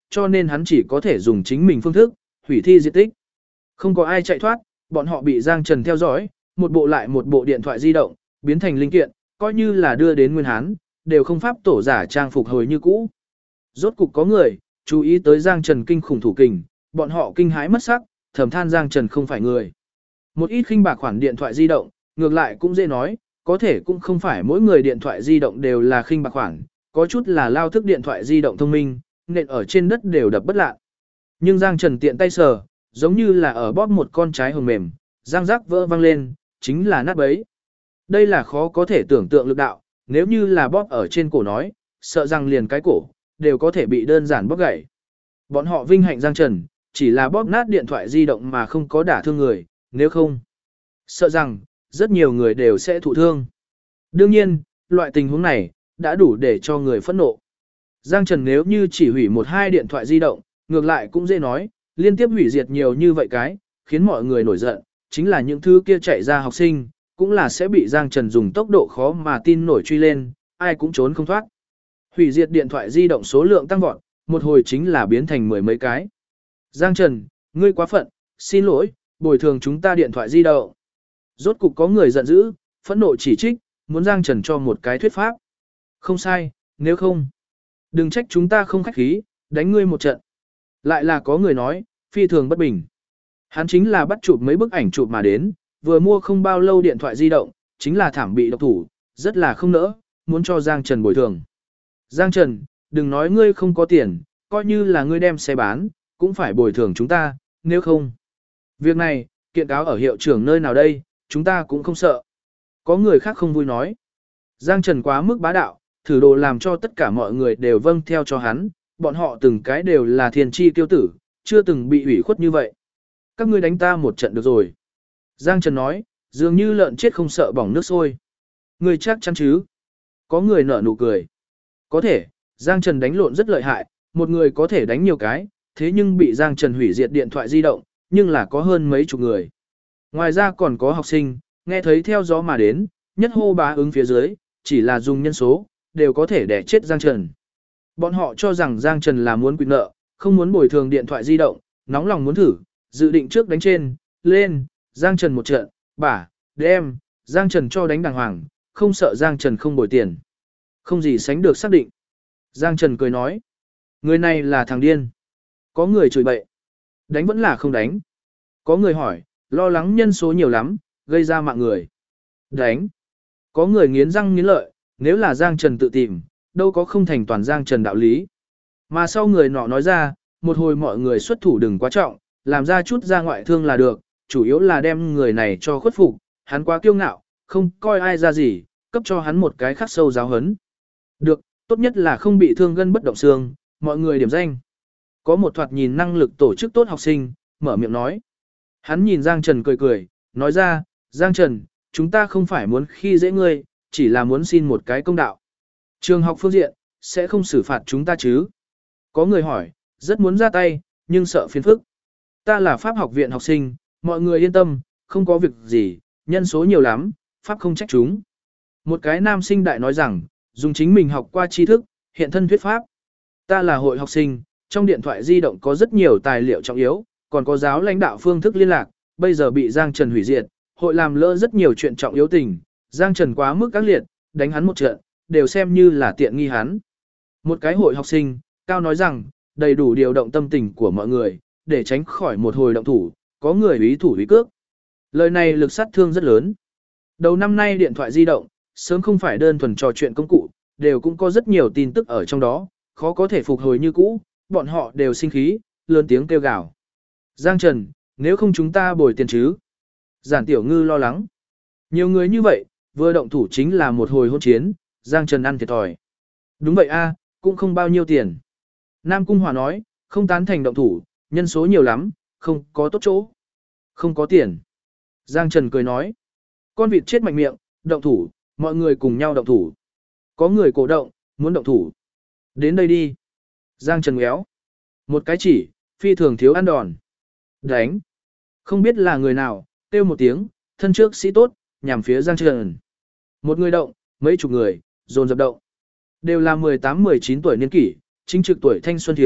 cho nên hắn chỉ có thể dùng chính mình phương thức, hủy thi diệt tích. Không có ai chạy thoát, bọn họ bị Giang Trần theo dõi, một bộ lại một bộ điện thoại di động, biến thành linh kiện, coi như là đưa đến Nguyên Hán, đều không pháp tổ giả trang phục hồi như cũ. Rốt cục có người, chú ý tới Giang Trần kinh khủng thủ kình, bọn họ kinh hãi mất sắc, thầm than Giang Trần không phải người. Một ít khinh bạc khoản điện thoại di động, ngược lại cũng dễ nói, có thể cũng không phải mỗi người điện thoại di động đều là khinh bạc khoản, có chút là lao thức điện thoại di động thông minh, nện ở trên đất đều đập bất lạ. Nhưng Giang Trần tiện tay sờ, giống như là ở bóp một con trái hồng mềm, giang rắc vỡ vang lên, chính là nát bấy. Đây là khó có thể tưởng tượng lực đạo, nếu như là bóp ở trên cổ nói, sợ rằng liền cái cổ, đều có thể bị đơn giản bóp gãy. Bọn họ vinh hạnh Giang Trần, chỉ là bóp nát điện thoại di động mà không có đả thương người, nếu không, sợ rằng, rất nhiều người đều sẽ thụ thương. Đương nhiên, loại tình huống này, đã đủ để cho người phẫn nộ. Giang Trần nếu như chỉ hủy một hai điện thoại di động, ngược lại cũng dễ nói, liên tiếp hủy diệt nhiều như vậy cái, khiến mọi người nổi giận, chính là những thứ kia chạy ra học sinh, cũng là sẽ bị Giang Trần dùng tốc độ khó mà tin nổi truy lên, ai cũng trốn không thoát. Hủy diệt điện thoại di động số lượng tăng vọt, một hồi chính là biến thành mười mấy cái. Giang Trần, ngươi quá phận, xin lỗi, bồi thường chúng ta điện thoại di động. Rốt cục có người giận dữ, phẫn nộ chỉ trích, muốn Giang Trần cho một cái thuyết pháp. Không sai, nếu không, đừng trách chúng ta không khách khí, đánh ngươi một trận. Lại là có người nói, phi thường bất bình. Hắn chính là bắt chụp mấy bức ảnh chụp mà đến, vừa mua không bao lâu điện thoại di động, chính là thảm bị độc thủ, rất là không nỡ, muốn cho Giang Trần bồi thường. Giang Trần, đừng nói ngươi không có tiền, coi như là ngươi đem xe bán, cũng phải bồi thường chúng ta, nếu không. Việc này, kiện cáo ở hiệu trưởng nơi nào đây, chúng ta cũng không sợ. Có người khác không vui nói. Giang Trần quá mức bá đạo, thử đồ làm cho tất cả mọi người đều vâng theo cho hắn, bọn họ từng cái đều là thiên chi tiêu tử, chưa từng bị ủy khuất như vậy. Các ngươi đánh ta một trận được rồi. Giang Trần nói, dường như lợn chết không sợ bỏng nước sôi. Ngươi chắc chắn chứ? Có người nở nụ cười. Có thể, Giang Trần đánh lộn rất lợi hại, một người có thể đánh nhiều cái, thế nhưng bị Giang Trần hủy diệt điện thoại di động, nhưng là có hơn mấy chục người. Ngoài ra còn có học sinh, nghe thấy theo gió mà đến, nhất hô bá ứng phía dưới, chỉ là dùng nhân số, đều có thể để chết Giang Trần. Bọn họ cho rằng Giang Trần là muốn quy nợ, không muốn bồi thường điện thoại di động, nóng lòng muốn thử, dự định trước đánh trên, lên, Giang Trần một trận, bả, đem, Giang Trần cho đánh đàng hoàng, không sợ Giang Trần không bồi tiền. Không gì sánh được xác định. Giang Trần cười nói, người này là thằng điên. Có người chửi bậy. Đánh vẫn là không đánh. Có người hỏi, lo lắng nhân số nhiều lắm, gây ra mạng người. Đánh. Có người nghiến răng nghiến lợi, nếu là Giang Trần tự tìm, đâu có không thành toàn Giang Trần đạo lý. Mà sau người nọ nói ra, một hồi mọi người xuất thủ đừng quá trọng, làm ra chút ra ngoại thương là được, chủ yếu là đem người này cho khuất phục, hắn quá kiêu ngạo, không coi ai ra gì, cấp cho hắn một cái khắc sâu giáo hấn. Được, tốt nhất là không bị thương gân bất động xương, mọi người điểm danh. Có một thoạt nhìn năng lực tổ chức tốt học sinh, mở miệng nói. Hắn nhìn Giang Trần cười cười, nói ra, Giang Trần, chúng ta không phải muốn khi dễ ngươi, chỉ là muốn xin một cái công đạo. Trường học phương diện, sẽ không xử phạt chúng ta chứ? Có người hỏi, rất muốn ra tay, nhưng sợ phiền phức. Ta là Pháp học viện học sinh, mọi người yên tâm, không có việc gì, nhân số nhiều lắm, Pháp không trách chúng. Một cái nam sinh đại nói rằng, dùng chính mình học qua tri thức, hiện thân thuyết pháp. Ta là hội học sinh, trong điện thoại di động có rất nhiều tài liệu trọng yếu, còn có giáo lãnh đạo phương thức liên lạc, bây giờ bị Giang Trần hủy diệt, hội làm lỡ rất nhiều chuyện trọng yếu tình, Giang Trần quá mức các liệt, đánh hắn một trận, đều xem như là tiện nghi hắn. Một cái hội học sinh, Cao nói rằng, đầy đủ điều động tâm tình của mọi người, để tránh khỏi một hồi động thủ, có người ý thủ ý cước. Lời này lực sát thương rất lớn. Đầu năm nay điện thoại di động, sớm không phải đơn thuần trò chuyện công cụ, đều cũng có rất nhiều tin tức ở trong đó, khó có thể phục hồi như cũ, bọn họ đều sinh khí, lớn tiếng kêu gào. Giang Trần, nếu không chúng ta bồi tiền chứ? Giản Tiểu Ngư lo lắng. Nhiều người như vậy, vừa động thủ chính là một hồi hôn chiến, Giang Trần ăn thiệt thòi. Đúng vậy a, cũng không bao nhiêu tiền. Nam Cung Hòa nói, không tán thành động thủ, nhân số nhiều lắm, không có tốt chỗ. Không có tiền. Giang Trần cười nói, con vịt chết mạnh miệng, động thủ, mọi người cùng nhau động thủ. Có người cổ động, muốn động thủ. Đến đây đi. Giang Trần ngéo. Một cái chỉ, phi thường thiếu ăn đòn. Đánh. Không biết là người nào, kêu một tiếng, thân trước sĩ tốt, nhằm phía Giang Trần. Một người động, mấy chục người, dồn dập động. Đều là 18-19 tuổi niên kỷ, chính trực tuổi thanh xuân thiếu,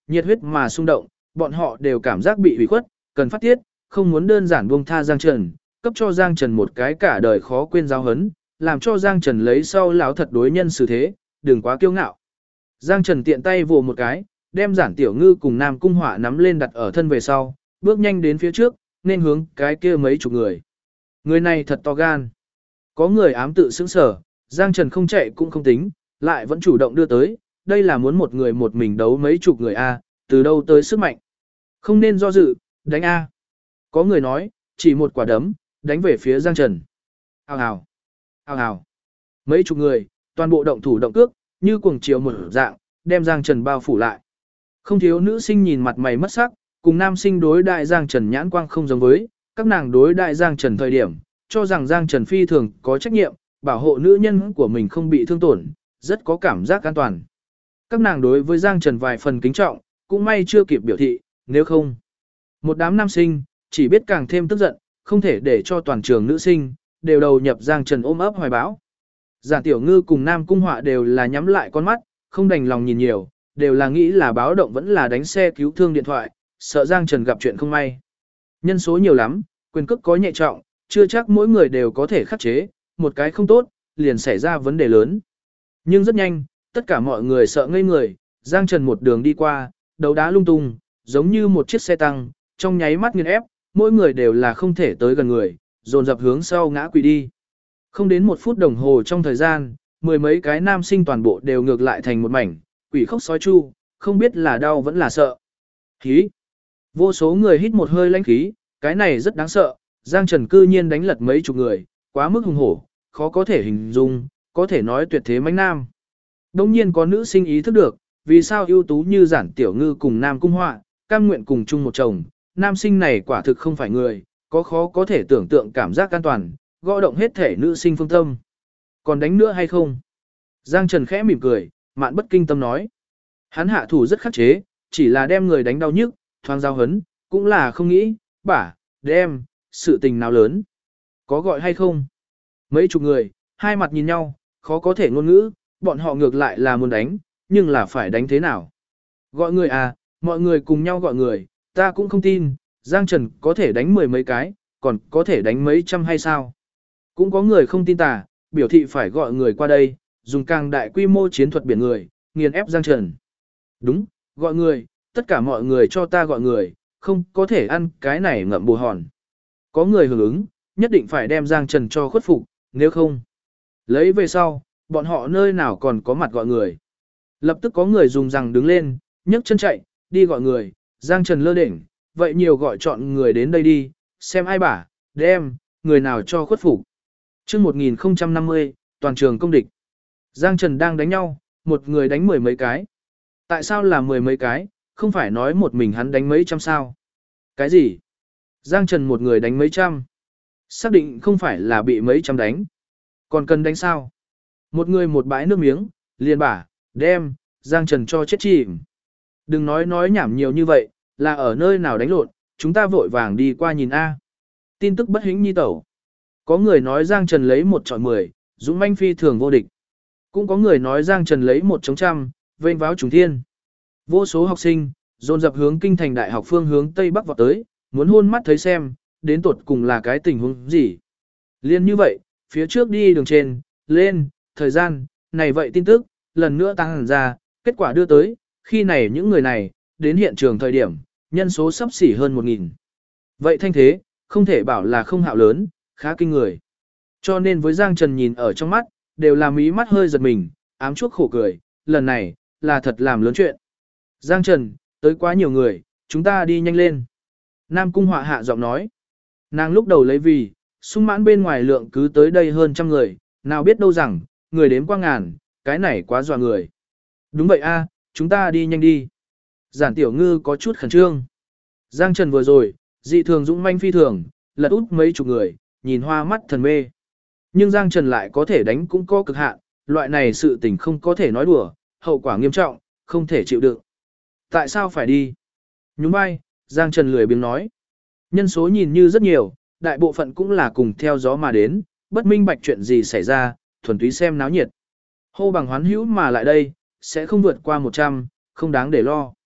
nhiệt huyết mà xung động, bọn họ đều cảm giác bị hủy khuất, cần phát tiết, không muốn đơn giản buông tha Giang Trần, cấp cho Giang Trần một cái cả đời khó quên giáo hấn, làm cho Giang Trần lấy sau lão thật đối nhân xử thế, đừng quá kiêu ngạo. Giang Trần tiện tay vồ một cái, đem Giản Tiểu Ngư cùng Nam Cung Họa nắm lên đặt ở thân về sau, bước nhanh đến phía trước, nên hướng cái kia mấy chục người. Người này thật to gan. Có người ám tự sững sở, Giang Trần không chạy cũng không tính, lại vẫn chủ động đưa tới, đây là muốn một người một mình đấu mấy chục người A, từ đâu tới sức mạnh. Không nên do dự, đánh A. Có người nói, chỉ một quả đấm, đánh về phía Giang Trần. Hào hào, hào hào. Mấy chục người, toàn bộ động thủ động cước, như cuồng chiều một dạng, đem Giang Trần bao phủ lại. Không thiếu nữ sinh nhìn mặt mày mất sắc, cùng nam sinh đối đại Giang Trần nhãn quang không giống với, các nàng đối đại Giang Trần thời điểm, cho rằng Giang Trần phi thường có trách nhiệm, bảo hộ nữ nhân của mình không bị thương tổn, rất có cảm giác an toàn. Các nàng đối với Giang Trần vài phần kính trọng, cũng may chưa kịp biểu thị, nếu không. Một đám nam sinh, chỉ biết càng thêm tức giận, không thể để cho toàn trường nữ sinh, đều đầu nhập Giang Trần ôm ấp hoài bão. Giản Tiểu Ngư cùng Nam Cung Họa đều là nhắm lại con mắt, không đành lòng nhìn nhiều, đều là nghĩ là báo động vẫn là đánh xe cứu thương điện thoại, sợ Giang Trần gặp chuyện không may. Nhân số nhiều lắm, quyền cước có nhẹ trọng, chưa chắc mỗi người đều có thể khắc chế, một cái không tốt, liền xảy ra vấn đề lớn. Nhưng rất nhanh, tất cả mọi người sợ ngây người, Giang Trần một đường đi qua, đấu đá lung tung, giống như một chiếc xe tăng, trong nháy mắt nghiền ép, mỗi người đều là không thể tới gần người, dồn dập hướng sau ngã quỵ đi. Không đến 1 phút đồng hồ trong thời gian, mười mấy cái nam sinh toàn bộ đều ngược lại thành một mảnh, quỷ khóc sói chu, không biết là đau vẫn là sợ. Khí. Vô số người hít một hơi lãnh khí, cái này rất đáng sợ, Giang Trần cư nhiên đánh lật mấy chục người, quá mức hùng hổ, khó có thể hình dung, có thể nói tuyệt thế mãnh nam. Đông nhiên có nữ sinh ý thức được, vì sao ưu tú như Giản Tiểu Ngư cùng Nam Cung Họa, cam nguyện cùng chung một chồng, nam sinh này quả thực không phải người, có khó có thể tưởng tượng cảm giác an toàn, gõ động hết thể nữ sinh phương tâm. Còn đánh nữa hay không? Giang Trần khẽ mỉm cười, mạn bất kinh tâm nói. Hắn hạ thủ rất khắc chế, chỉ là đem người đánh đau nhức, thoáng giao hấn, cũng là không nghĩ, bả, đem, sự tình nào lớn. Có gọi hay không? Mấy chục người, hai mặt nhìn nhau, khó có thể ngôn ngữ, bọn họ ngược lại là muốn đánh, nhưng là phải đánh thế nào? Gọi người à, mọi người cùng nhau gọi người, ta cũng không tin, Giang Trần có thể đánh mười mấy cái, còn có thể đánh mấy trăm hay sao? Cũng có người không tin tà, biểu thị phải gọi người qua đây, dùng càng đại quy mô chiến thuật biển người, nghiền ép Giang Trần. Đúng, gọi người, tất cả mọi người cho ta gọi người, không có thể ăn cái này ngậm bù hòn. Có người hưởng ứng, nhất định phải đem Giang Trần cho khuất phục, nếu không. Lấy về sau, bọn họ nơi nào còn có mặt gọi người. Lập tức có người dùng rằng đứng lên, nhấc chân chạy, đi gọi người, Giang Trần lơ đỉnh, vậy nhiều gọi chọn người đến đây đi, xem ai bả, đem, người nào cho khuất phục. Trước 1050, toàn trường công địch. Giang Trần đang đánh nhau, một người đánh mười mấy cái. Tại sao là mười mấy cái, không phải nói một mình hắn đánh mấy trăm sao? Cái gì? Giang Trần một người đánh mấy trăm. Xác định không phải là bị mấy trăm đánh. Còn cần đánh sao? Một người một bãi nước miếng, liền bả, đem, Giang Trần cho chết chìm. Đừng nói nhảm nhiều như vậy, là ở nơi nào đánh lộn, chúng ta vội vàng đi qua nhìn A. Tin tức bất hĩnh nhi tẩu. Có người nói Giang Trần lấy 1 chọi 10, dũng manh phi thường vô địch. Cũng có người nói Giang Trần lấy 1 chống trăm, vênh váo trùng thiên. Vô số học sinh, dồn dập hướng kinh thành đại học phương hướng Tây Bắc vọt tới, muốn hôn mắt thấy xem, đến tuột cùng là cái tình huống gì. Liên như vậy, phía trước đi đường trên, lên, thời gian, này vậy tin tức, lần nữa tăng hẳn ra, kết quả đưa tới, khi này những người này, đến hiện trường thời điểm, nhân số sắp xỉ hơn 1.000. Vậy thanh thế, không thể bảo là không hạo lớn, khá kinh người. Cho nên với Giang Trần nhìn ở trong mắt, đều là mí mắt hơi giật mình, ám chuốc khổ cười, lần này, là thật làm lớn chuyện. Giang Trần, tới quá nhiều người, chúng ta đi nhanh lên. Nam Cung Họa hạ giọng nói. Nàng lúc đầu lấy vì, sung mãn bên ngoài lượng cứ tới đây hơn trăm người, nào biết đâu rằng, người đếm qua ngàn, cái này quá dọa người. Đúng vậy a, chúng ta đi nhanh đi. Giản Tiểu Ngư có chút khẩn trương. Giang Trần vừa rồi, dị thường dũng manh phi thường, lật út mấy chục người, nhìn hoa mắt thần mê. Nhưng Giang Trần lại có thể đánh cũng có cực hạn, loại này sự tình không có thể nói đùa, hậu quả nghiêm trọng, không thể chịu đựng. Tại sao phải đi? Nhún vai, Giang Trần lười biếng nói. Nhân số nhìn như rất nhiều, đại bộ phận cũng là cùng theo gió mà đến, bất minh bạch chuyện gì xảy ra, thuần túy xem náo nhiệt. Hô bằng hoán hữu mà lại đây, sẽ không vượt qua 100, không đáng để lo.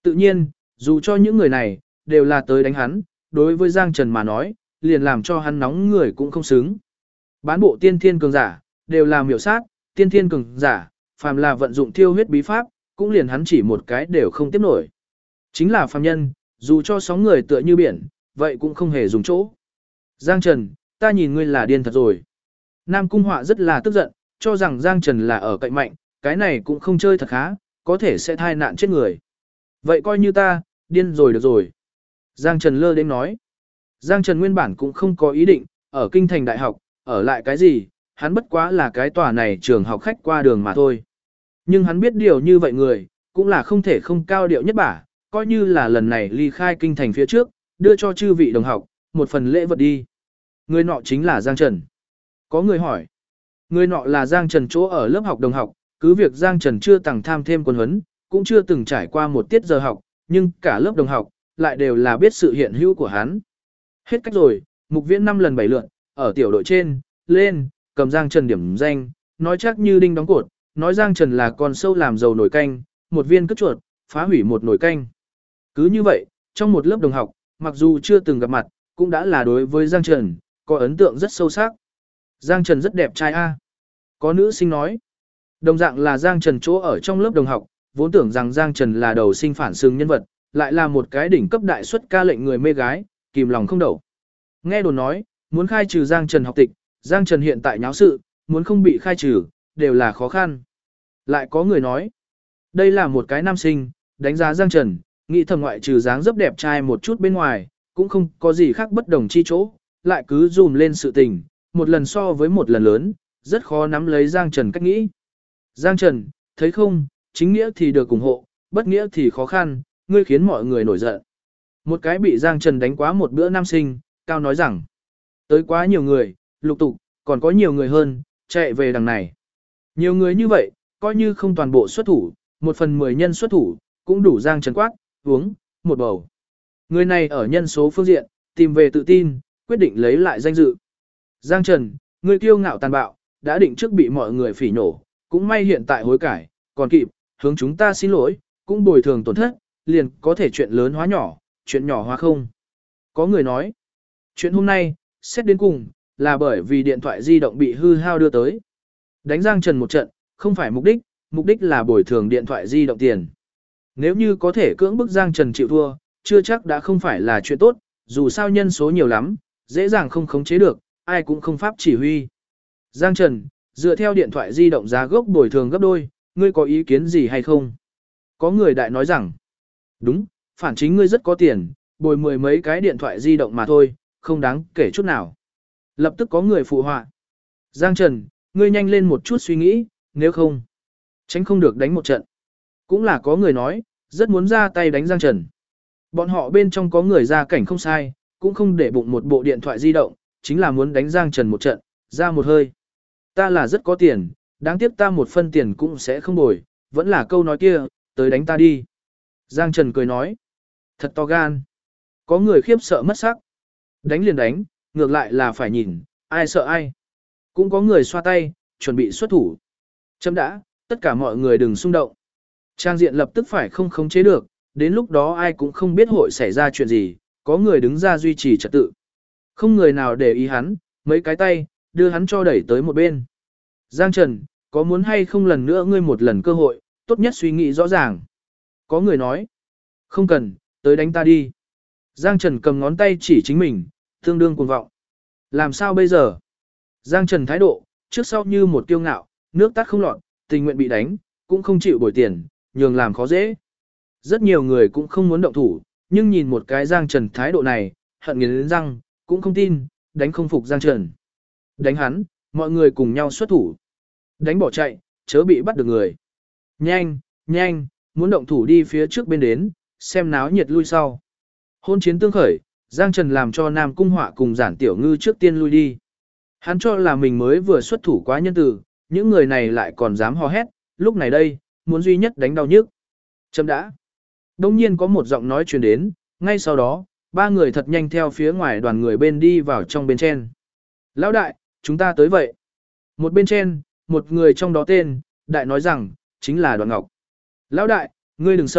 Tự nhiên, dù cho những người này, đều là tới đánh hắn, đối với Giang Trần mà nói, liền làm cho hắn nóng người cũng không xứng. Bán bộ tiên thiên cường giả, đều là miểu sát, tiên thiên cường giả, phàm là vận dụng thiêu huyết bí pháp, cũng liền hắn chỉ một cái đều không tiếp nổi. Chính là phàm nhân, dù cho sóng người tựa như biển, vậy cũng không hề dùng chỗ. Giang Trần, ta nhìn ngươi là điên thật rồi. Nam Cung Họa rất là tức giận, cho rằng Giang Trần là ở cạnh mạnh, cái này cũng không chơi thật khá, có thể sẽ thai nạn chết người. Vậy coi như ta, điên rồi được rồi. Giang Trần lơ đến nói. Giang Trần nguyên bản cũng không có ý định, ở kinh thành đại học, ở lại cái gì, hắn bất quá là cái tòa này trường học khách qua đường mà thôi. Nhưng hắn biết điều như vậy người, cũng là không thể không cao điệu nhất bả, coi như là lần này ly khai kinh thành phía trước, đưa cho chư vị đồng học, một phần lễ vật đi. Người nọ chính là Giang Trần. Có người hỏi. Người nọ là Giang Trần chỗ ở lớp học đồng học, cứ việc Giang Trần chưa từng tham thêm quân huấn, cũng chưa từng trải qua một tiết giờ học, nhưng cả lớp đồng học, lại đều là biết sự hiện hữu của hắn. Hết cách rồi, mục viễn 5 lần 7 lượn, ở tiểu đội trên, lên, cầm Giang Trần điểm danh, nói chắc như đinh đóng cột, nói Giang Trần là con sâu làm dầu nồi canh, một viên cất chuột, phá hủy một nồi canh. Cứ như vậy, trong một lớp đồng học, mặc dù chưa từng gặp mặt, cũng đã là đối với Giang Trần, có ấn tượng rất sâu sắc. Giang Trần rất đẹp trai a. Có nữ sinh nói. Đồng dạng là Giang Trần chỗ ở trong lớp đồng học, vốn tưởng rằng Giang Trần là đầu sinh phản xương nhân vật, lại là một cái đỉnh cấp đại xuất ca lệnh người mê gái, kìm lòng không đậu. Nghe đồn nói, muốn khai trừ Giang Trần học tịch, Giang Trần hiện tại nháo sự, muốn không bị khai trừ, đều là khó khăn. Lại có người nói, đây là một cái nam sinh, đánh giá Giang Trần, nghĩ thầm ngoại trừ dáng dấp đẹp trai một chút bên ngoài, cũng không có gì khác bất đồng chi chỗ, lại cứ dùm lên sự tình, một lần so với một lần lớn, rất khó nắm lấy Giang Trần cách nghĩ. Giang Trần, thấy không, chính nghĩa thì được ủng hộ, bất nghĩa thì khó khăn, ngươi khiến mọi người nổi giận. Một cái bị Giang Trần đánh quá một bữa nam sinh, cao nói rằng, tới quá nhiều người, lục tục, còn có nhiều người hơn, chạy về đằng này. Nhiều người như vậy, coi như không toàn bộ xuất thủ, 1/10 nhân xuất thủ, cũng đủ Giang Trần quát, uống, một bầu. Người này ở nhân số phương diện, tìm về tự tin, quyết định lấy lại danh dự. Giang Trần, ngươi kiêu ngạo tàn bạo, đã định trước bị mọi người phỉ nhổ, cũng may hiện tại hối cải, còn kịp, hướng chúng ta xin lỗi, cũng bồi thường tổn thất, liền có thể chuyện lớn hóa nhỏ, chuyện nhỏ hóa không. Có người nói, chuyện hôm nay, xét đến cùng, là bởi vì điện thoại di động bị hư hao đưa tới. Đánh Giang Trần một trận, không phải mục đích là bồi thường điện thoại di động tiền. Nếu như có thể cưỡng bức Giang Trần chịu thua, chưa chắc đã không phải là chuyện tốt, dù sao nhân số nhiều lắm, dễ dàng không khống chế được, ai cũng không pháp chỉ huy. Giang Trần, dựa theo điện thoại di động giá gốc bồi thường gấp đôi, ngươi có ý kiến gì hay không? Có người đại nói rằng, đúng, phản chính ngươi rất có tiền, bồi 10 mấy cái điện thoại di động mà thôi, không đáng kể chút nào. Lập tức có người phụ họa. Giang Trần, ngươi nhanh lên một chút suy nghĩ, nếu không, tránh không được đánh một trận. Cũng là có người nói, rất muốn ra tay đánh Giang Trần. Bọn họ bên trong có người ra cảnh không sai, cũng không để bụng một bộ điện thoại di động, chính là muốn đánh Giang Trần một trận, ra một hơi. Ta là rất có tiền, đáng tiếc ta một phân tiền cũng sẽ không bồi, vẫn là câu nói kia, tới đánh ta đi. Giang Trần cười nói, thật to gan. Có người khiếp sợ mất sắc. Đánh liền đánh, ngược lại là phải nhìn, ai sợ ai. Cũng có người xoa tay, chuẩn bị xuất thủ. Chấm đã, tất cả mọi người đừng xung động. Trang diện lập tức phải không khống chế được, đến lúc đó ai cũng không biết hội xảy ra chuyện gì, có người đứng ra duy trì trật tự. Không người nào để ý hắn, mấy cái tay, đưa hắn cho đẩy tới một bên. Giang Trần, có muốn hay không lần nữa ngươi một lần cơ hội, tốt nhất suy nghĩ rõ ràng. Có người nói, không cần, tới đánh ta đi. Giang Trần cầm ngón tay chỉ chính mình, tương đương cuồng vọng. Làm sao bây giờ? Giang Trần thái độ, trước sau như một kiêu ngạo, nước tắt không lọt, tình nguyện bị đánh, cũng không chịu bồi tiền, nhường làm khó dễ. Rất nhiều người cũng không muốn động thủ, nhưng nhìn một cái Giang Trần thái độ này, hận nghiến răng, cũng không tin, đánh không phục Giang Trần. Đánh hắn, mọi người cùng nhau xuất thủ. Đánh bỏ chạy, chớ bị bắt được người. Nhanh, nhanh, muốn động thủ đi phía trước bên đến, xem náo nhiệt lui sau. Hôn chiến tương khởi, Giang Trần làm cho Nam Cung Họa cùng Giản Tiểu Ngư trước tiên lui đi. Hắn cho là mình mới vừa xuất thủ quá nhân từ, những người này lại còn dám hò hét, lúc này đây, muốn duy nhất đánh đau nhức. Chấm đã. Đông nhiên có một giọng nói truyền đến, ngay sau đó, ba người thật nhanh theo phía ngoài đoàn người bên đi vào trong bên trên. Lão đại, chúng ta tới vậy. Một bên trên, một người trong đó tên, đại nói rằng, chính là Đoàn Ngọc. Lão đại, ngươi đừng sợ,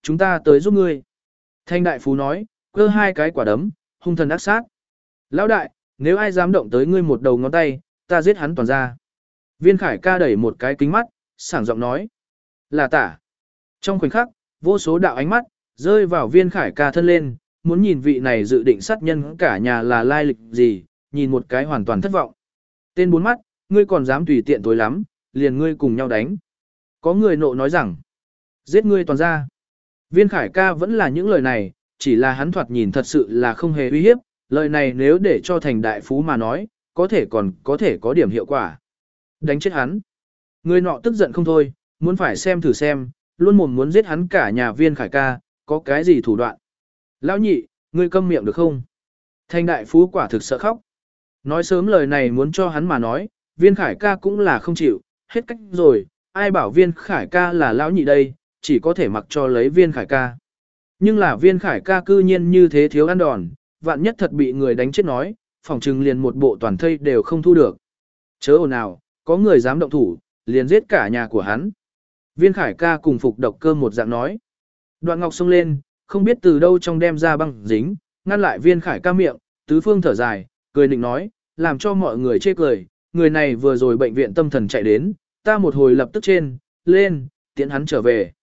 chúng ta tới giúp ngươi. Thanh đại phú nói, cơ hai cái quả đấm, hung thần ác sát. Lão đại, nếu ai dám động tới ngươi một đầu ngón tay, ta giết hắn toàn ra. Viên Khải ca đẩy một cái kính mắt, sảng giọng nói. Là tả. Trong khoảnh khắc, vô số đạo ánh mắt, rơi vào Viên Khải ca thân lên, muốn nhìn vị này dự định sát nhân cả nhà là lai lịch gì, nhìn một cái hoàn toàn thất vọng. Tên bốn mắt, ngươi còn dám tùy tiện tối lắm, liền ngươi cùng nhau đánh. Có người nộ nói rằng, giết ngươi toàn ra. Viên Khải ca vẫn là những lời này, chỉ là hắn thoạt nhìn thật sự là không hề uy hiếp, lời này nếu để cho thành đại phú mà nói, có thể có điểm hiệu quả. Đánh chết hắn. Người nọ tức giận không thôi, muốn phải xem thử xem, luôn mồm muốn giết hắn cả nhà Viên Khải ca, có cái gì thủ đoạn. Lão nhị, ngươi câm miệng được không? Thành đại phú quả thực sợ khóc. Nói sớm lời này muốn cho hắn mà nói, Viên Khải ca cũng là không chịu, hết cách rồi, ai bảo Viên Khải ca là lão nhị đây, chỉ có thể mặc cho lấy Viên Khải ca. Nhưng là Viên Khải ca cư nhiên như thế thiếu ăn đòn, vạn nhất thật bị người đánh chết nói, phòng trừng liền một bộ toàn thây đều không thu được. Chớ ồn nào, có người dám động thủ, liền giết cả nhà của hắn. Viên Khải ca cùng Phục Độc Cơ một dạng nói. Đoạn Ngọc xông lên, không biết từ đâu trong đem ra băng dính, ngăn lại Viên Khải ca miệng, tứ phương thở dài, cười định nói, làm cho mọi người chê cười, người này vừa rồi bệnh viện tâm thần chạy đến, ta một hồi lập tức lên, tiễn hắn trở về.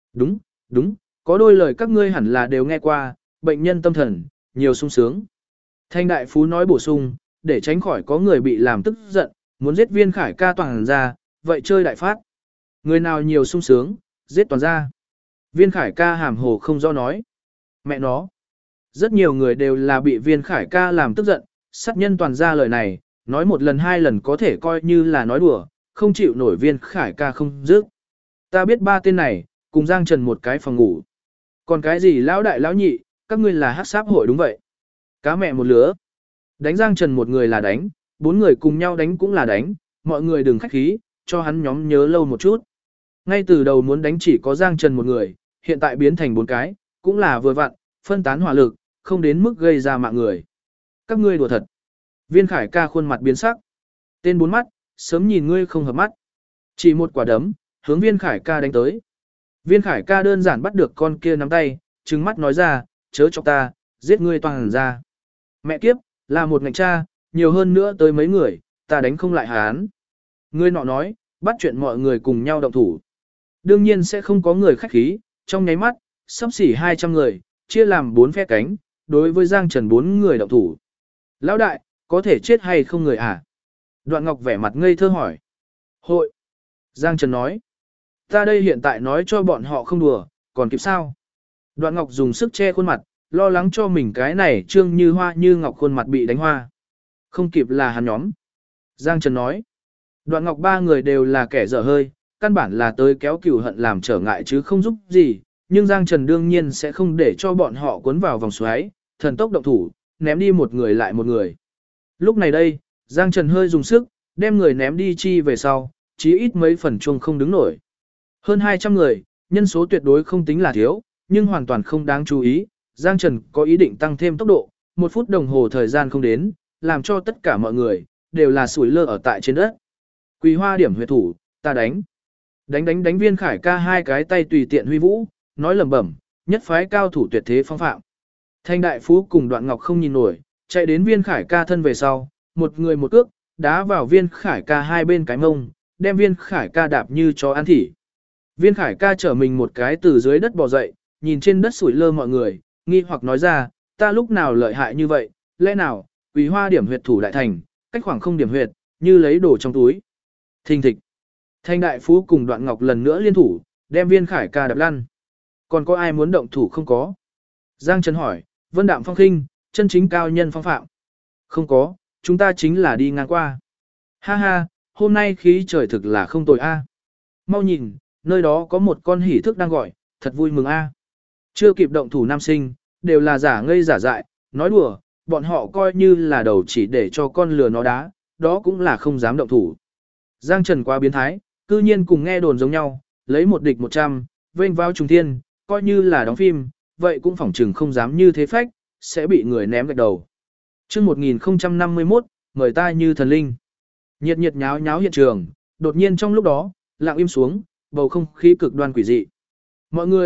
Đúng, có đôi lời các ngươi hẳn là đều nghe qua, bệnh nhân tâm thần, nhiều sung sướng. Thanh đại phú nói bổ sung, để tránh khỏi có người bị làm tức giận, muốn giết Viên Khải ca toàn ra, vậy chơi đại phát. Người nào nhiều sung sướng, giết toàn ra. Viên Khải ca hàm hồ không do nói. Mẹ nó. Rất nhiều người đều là bị Viên Khải ca làm tức giận, sát nhân toàn ra lời này, nói một lần hai lần có thể coi như là nói đùa, không chịu nổi Viên Khải ca không dứt. Ta biết ba tên này, cùng Giang Trần một cái phòng ngủ. Còn cái gì lão đại lão nhị, các ngươi là hắc sáp hội đúng vậy. Cá mẹ một lứa. Đánh Giang Trần một người là đánh, bốn người cùng nhau đánh cũng là đánh, mọi người đừng khách khí, cho hắn nhóm nhớ lâu một chút. Ngay từ đầu muốn đánh chỉ có Giang Trần một người, hiện tại biến thành bốn cái, cũng là vừa vặn, phân tán hỏa lực, không đến mức gây ra mạng người. Các ngươi đùa thật. Viên Khải ca khuôn mặt biến sắc. Tên bốn mắt, sớm nhìn ngươi không hợp mắt. Chỉ một quả đấm, hướng Viên Khải ca đánh tới. Viên Khải ca đơn giản bắt được con kia nắm tay, trừng mắt nói ra, chớ chọc ta, giết ngươi toàn ra. Mẹ kiếp, là một ngành cha, nhiều hơn nữa tới mấy người, ta đánh không lại hắn. Ngươi nọ nói, bắt chuyện mọi người cùng nhau động thủ. Đương nhiên sẽ không có người khách khí, trong nháy mắt, sắp xỉ 200 người, chia làm 4 phe cánh, đối với Giang Trần 4 người động thủ. Lão đại, có thể chết hay không người à? Đoạn Ngọc vẻ mặt ngây thơ hỏi. Hội. Giang Trần nói. Ta đây hiện tại nói cho bọn họ không đùa, còn kịp sao? Đoạn Ngọc dùng sức che khuôn mặt, lo lắng cho mình cái này trương như hoa như ngọc khuôn mặt bị đánh hoa. Không kịp là hắn nhóm. Giang Trần nói. Đoạn Ngọc ba người đều là kẻ dở hơi, căn bản là tới kéo cừu hận làm trở ngại chứ không giúp gì, nhưng Giang Trần đương nhiên sẽ không để cho bọn họ cuốn vào vòng xoáy, thần tốc động thủ, ném đi một người lại một người. Lúc này đây, Giang Trần hơi dùng sức, đem người ném đi chi về sau, chí ít mấy phần chuông không đứng nổi. Hơn 200 người, nhân số tuyệt đối không tính là thiếu, nhưng hoàn toàn không đáng chú ý, Giang Trần có ý định tăng thêm tốc độ, 1 phút đồng hồ thời gian không đến, làm cho tất cả mọi người đều là sủi lơ ở tại trên đất. Quỳ Hoa điểm huyệt thủ, ta đánh. Đánh Viên Khải ca hai cái tay tùy tiện huy vũ, nói lẩm bẩm, nhất phái cao thủ tuyệt thế phong phạm. Thanh đại phú cùng Đoạn Ngọc không nhìn nổi, chạy đến Viên Khải ca thân về sau, một người một cước, đá vào Viên Khải ca hai bên cái mông, đem Viên Khải ca đạp như chó ăn thỉ. Viên Khải ca trở mình một cái từ dưới đất bò dậy, nhìn trên đất sủi lơ mọi người, nghi hoặc nói ra, ta lúc nào lợi hại như vậy, lẽ nào, Quỳ Hoa điểm huyệt thủ đại thành, cách khoảng không điểm huyệt, như lấy đồ trong túi. Thình thịch. Thanh đại phú cùng Đoạn Ngọc lần nữa liên thủ, đem Viên Khải ca đập lăn. Còn có ai muốn động thủ không có? Giang Trần hỏi, Vân Đạm Phong khinh, chân chính cao nhân phong phạm. Không có, chúng ta chính là đi ngang qua. Ha ha, hôm nay khí trời thực là không tồi a. Mau nhìn, nơi đó có một con hỉ thước đang gọi, thật vui mừng a. Chưa kịp động thủ nam sinh, đều là giả ngây giả dại, nói đùa, bọn họ coi như là đầu chỉ để cho con lừa nó đá, đó cũng là không dám động thủ. Giang Trần quá biến thái, cư nhiên cùng nghe đồn giống nhau, lấy một địch 100, vênh vào trùng thiên, coi như là đóng phim, vậy cũng phỏng chừng không dám như thế phách, sẽ bị người ném gạch đầu. Trước 1051, mời ta như thần linh. Nhiệt nhiệt nháo nháo hiện trường, đột nhiên trong lúc đó, lặng im xuống, bầu không khí cực đoan quỷ dị. Mọi người,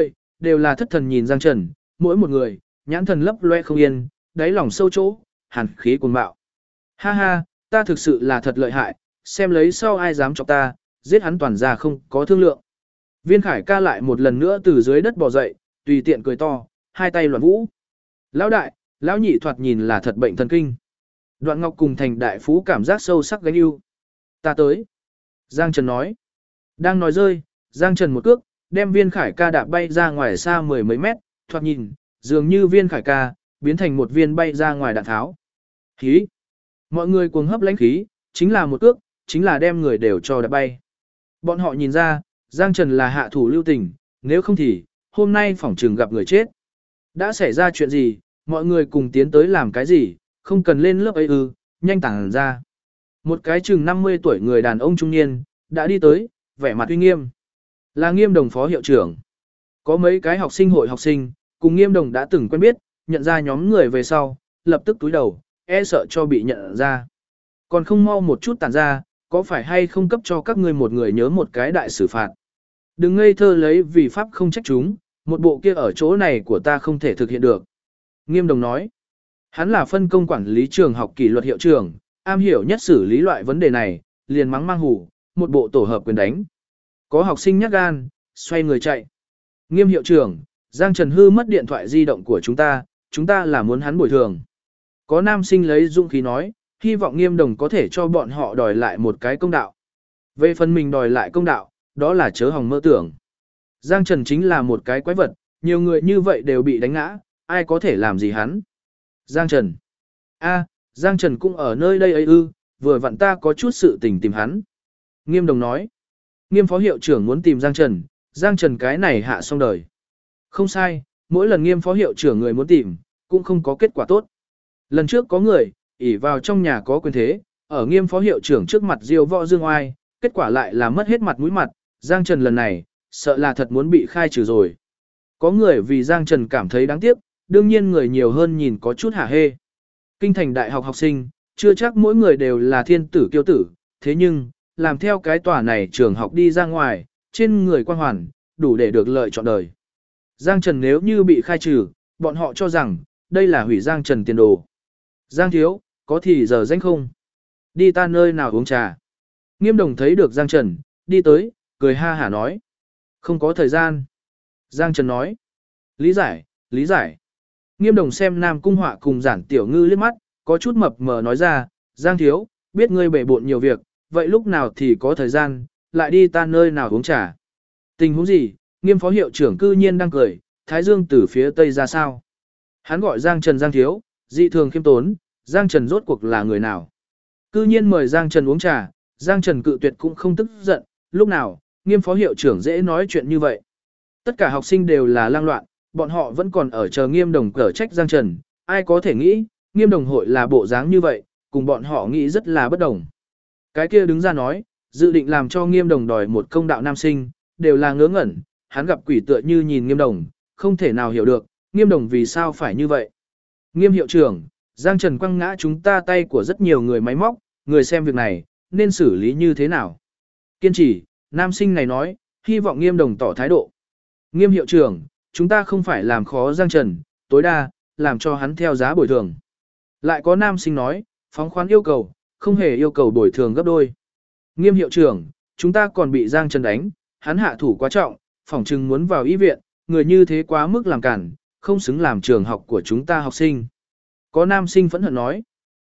đều là thất thần nhìn Giang Trần, mỗi một người, nhãn thần lấp loe không yên, đáy lòng sâu chỗ, hàn khí cuồng bạo. Ha ha, ta thực sự là thật lợi hại, xem lấy sau ai dám chọc ta, giết hắn toàn ra không có thương lượng. Viên Khải ca lại một lần nữa từ dưới đất bò dậy, tùy tiện cười to, hai tay loạn vũ. Lão đại, lão nhị thoạt nhìn là thật bệnh thần kinh. Đoạn Ngọc cùng Thành đại phú cảm giác sâu sắc gánh yêu. Ta tới. Giang Trần nói. Đang nói rơi, Giang Trần một cước, đem Viên Khải ca đạp bay ra ngoài xa mười mấy mét, thoạt nhìn, dường như Viên Khải ca, biến thành một viên bay ra ngoài đạn tháo. Khí. Mọi người cuồng hấp lãnh khí, chính là một cước, chính là đem người đều cho đạp bay. Bọn họ nhìn ra, Giang Trần là hạ thủ lưu tình, nếu không thì, hôm nay phỏng trừng gặp người chết. Đã xảy ra chuyện gì, mọi người cùng tiến tới làm cái gì, không cần lên lớp ấy nhanh tản ra. Một cái chừng 50 tuổi người đàn ông trung niên, đã đi tới, vẻ mặt uy nghiêm. Là Nghiêm Đồng phó hiệu trưởng. Có mấy cái học sinh hội học sinh, cùng Nghiêm Đồng đã từng quen biết, nhận ra nhóm người về sau, lập tức túi đầu, e sợ cho bị nhận ra. Còn không mau một chút tản ra, có phải hay không cấp cho các ngươi một người nhớ một cái đại xử phạt. Đừng ngây thơ lấy vì pháp không trách chúng, một bộ kia ở chỗ này của ta không thể thực hiện được. Nghiêm Đồng nói, hắn là phân công quản lý trường học kỷ luật hiệu trưởng, am hiểu nhất xử lý loại vấn đề này, liền mắng mang hủ, một bộ tổ hợp quyền đánh. Có học sinh nhát gan, xoay người chạy. Nghiêm hiệu trưởng, Giang Trần hư mất điện thoại di động của chúng ta là muốn hắn bồi thường. Có nam sinh lấy dũng khí nói, hy vọng Nghiêm Đồng có thể cho bọn họ đòi lại một cái công đạo. Về phần mình đòi lại công đạo, đó là chớ hòng mơ tưởng. Giang Trần chính là một cái quái vật, nhiều người như vậy đều bị đánh ngã, ai có thể làm gì hắn. Giang Trần. Giang Trần cũng ở nơi đây ấy vừa vặn ta có chút sự tình tìm hắn. Nghiêm Đồng nói. Nghiêm phó hiệu trưởng muốn tìm Giang Trần cái này hạ xong đời. Không sai, mỗi lần Nghiêm phó hiệu trưởng người muốn tìm, cũng không có kết quả tốt. Lần trước có người, ỷ vào trong nhà có quyền thế, ở Nghiêm phó hiệu trưởng trước mặt diêu võ dương oai, kết quả lại là mất hết mặt mũi mặt, Giang Trần lần này, sợ là thật muốn bị khai trừ rồi. Có người vì Giang Trần cảm thấy đáng tiếc, đương nhiên người nhiều hơn nhìn có chút hả hê. Kinh thành đại học học sinh, chưa chắc mỗi người đều là thiên tử kiêu tử, thế nhưng, làm theo cái tòa này trường học đi ra ngoài, trên người quan hoàn, đủ để được lợi trọn đời. Giang Trần nếu như bị khai trừ, bọn họ cho rằng, đây là hủy Giang Trần tiền đồ. Giang thiếu, có thì giờ danh không? Đi ta nơi nào uống trà. Nghiêm Đồng thấy được Giang Trần, đi tới, cười ha hả nói. Không có thời gian. Giang Trần nói. Lý giải, lý giải. Nghiêm Đồng xem Nam Cung Họa cùng Giản Tiểu Ngư liếc mắt, có chút mập mờ nói ra, Giang thiếu, biết ngươi bể bộn nhiều việc, vậy lúc nào thì có thời gian, lại đi ta nơi nào uống trà. Tình huống gì, Nghiêm phó hiệu trưởng cư nhiên đang cười, Thái Dương từ phía tây ra sao. Hắn gọi Giang Trần Giang thiếu, dị thường khiêm tốn, Giang Trần rốt cuộc là người nào. Cư nhiên mời Giang Trần uống trà, Giang Trần cự tuyệt cũng không tức giận, lúc nào, Nghiêm phó hiệu trưởng dễ nói chuyện như vậy. Tất cả học sinh đều là lang loạn, bọn họ vẫn còn ở chờ Nghiêm Đồng cở trách Giang Trần, ai có thể nghĩ, Nghiêm Đồng hội là bộ dáng như vậy, cùng bọn họ nghĩ rất là bất đồng. Cái kia đứng ra nói, dự định làm cho Nghiêm Đồng đòi một công đạo nam sinh, đều là ngớ ngẩn, hắn gặp quỷ tựa như nhìn Nghiêm Đồng, không thể nào hiểu được, Nghiêm Đồng vì sao phải như vậy. Nghiêm hiệu trưởng, Giang Trần quăng ngã chúng ta tay của rất nhiều người máy móc, người xem việc này, nên xử lý như thế nào. Kiên trì, nam sinh này nói, hy vọng Nghiêm Đồng tỏ thái độ. Nghiêm hiệu trưởng, chúng ta không phải làm khó Giang Trần, tối đa, làm cho hắn theo giá bồi thường. Lại có nam sinh nói, phóng khoán yêu cầu, không hề yêu cầu bồi thường gấp đôi. Nghiêm hiệu trưởng, chúng ta còn bị Giang Trần đánh, hắn hạ thủ quá trọng, phỏng chừng muốn vào y viện, người như thế quá mức làm cản, không xứng làm trường học của chúng ta học sinh. Có nam sinh phẫn hận nói,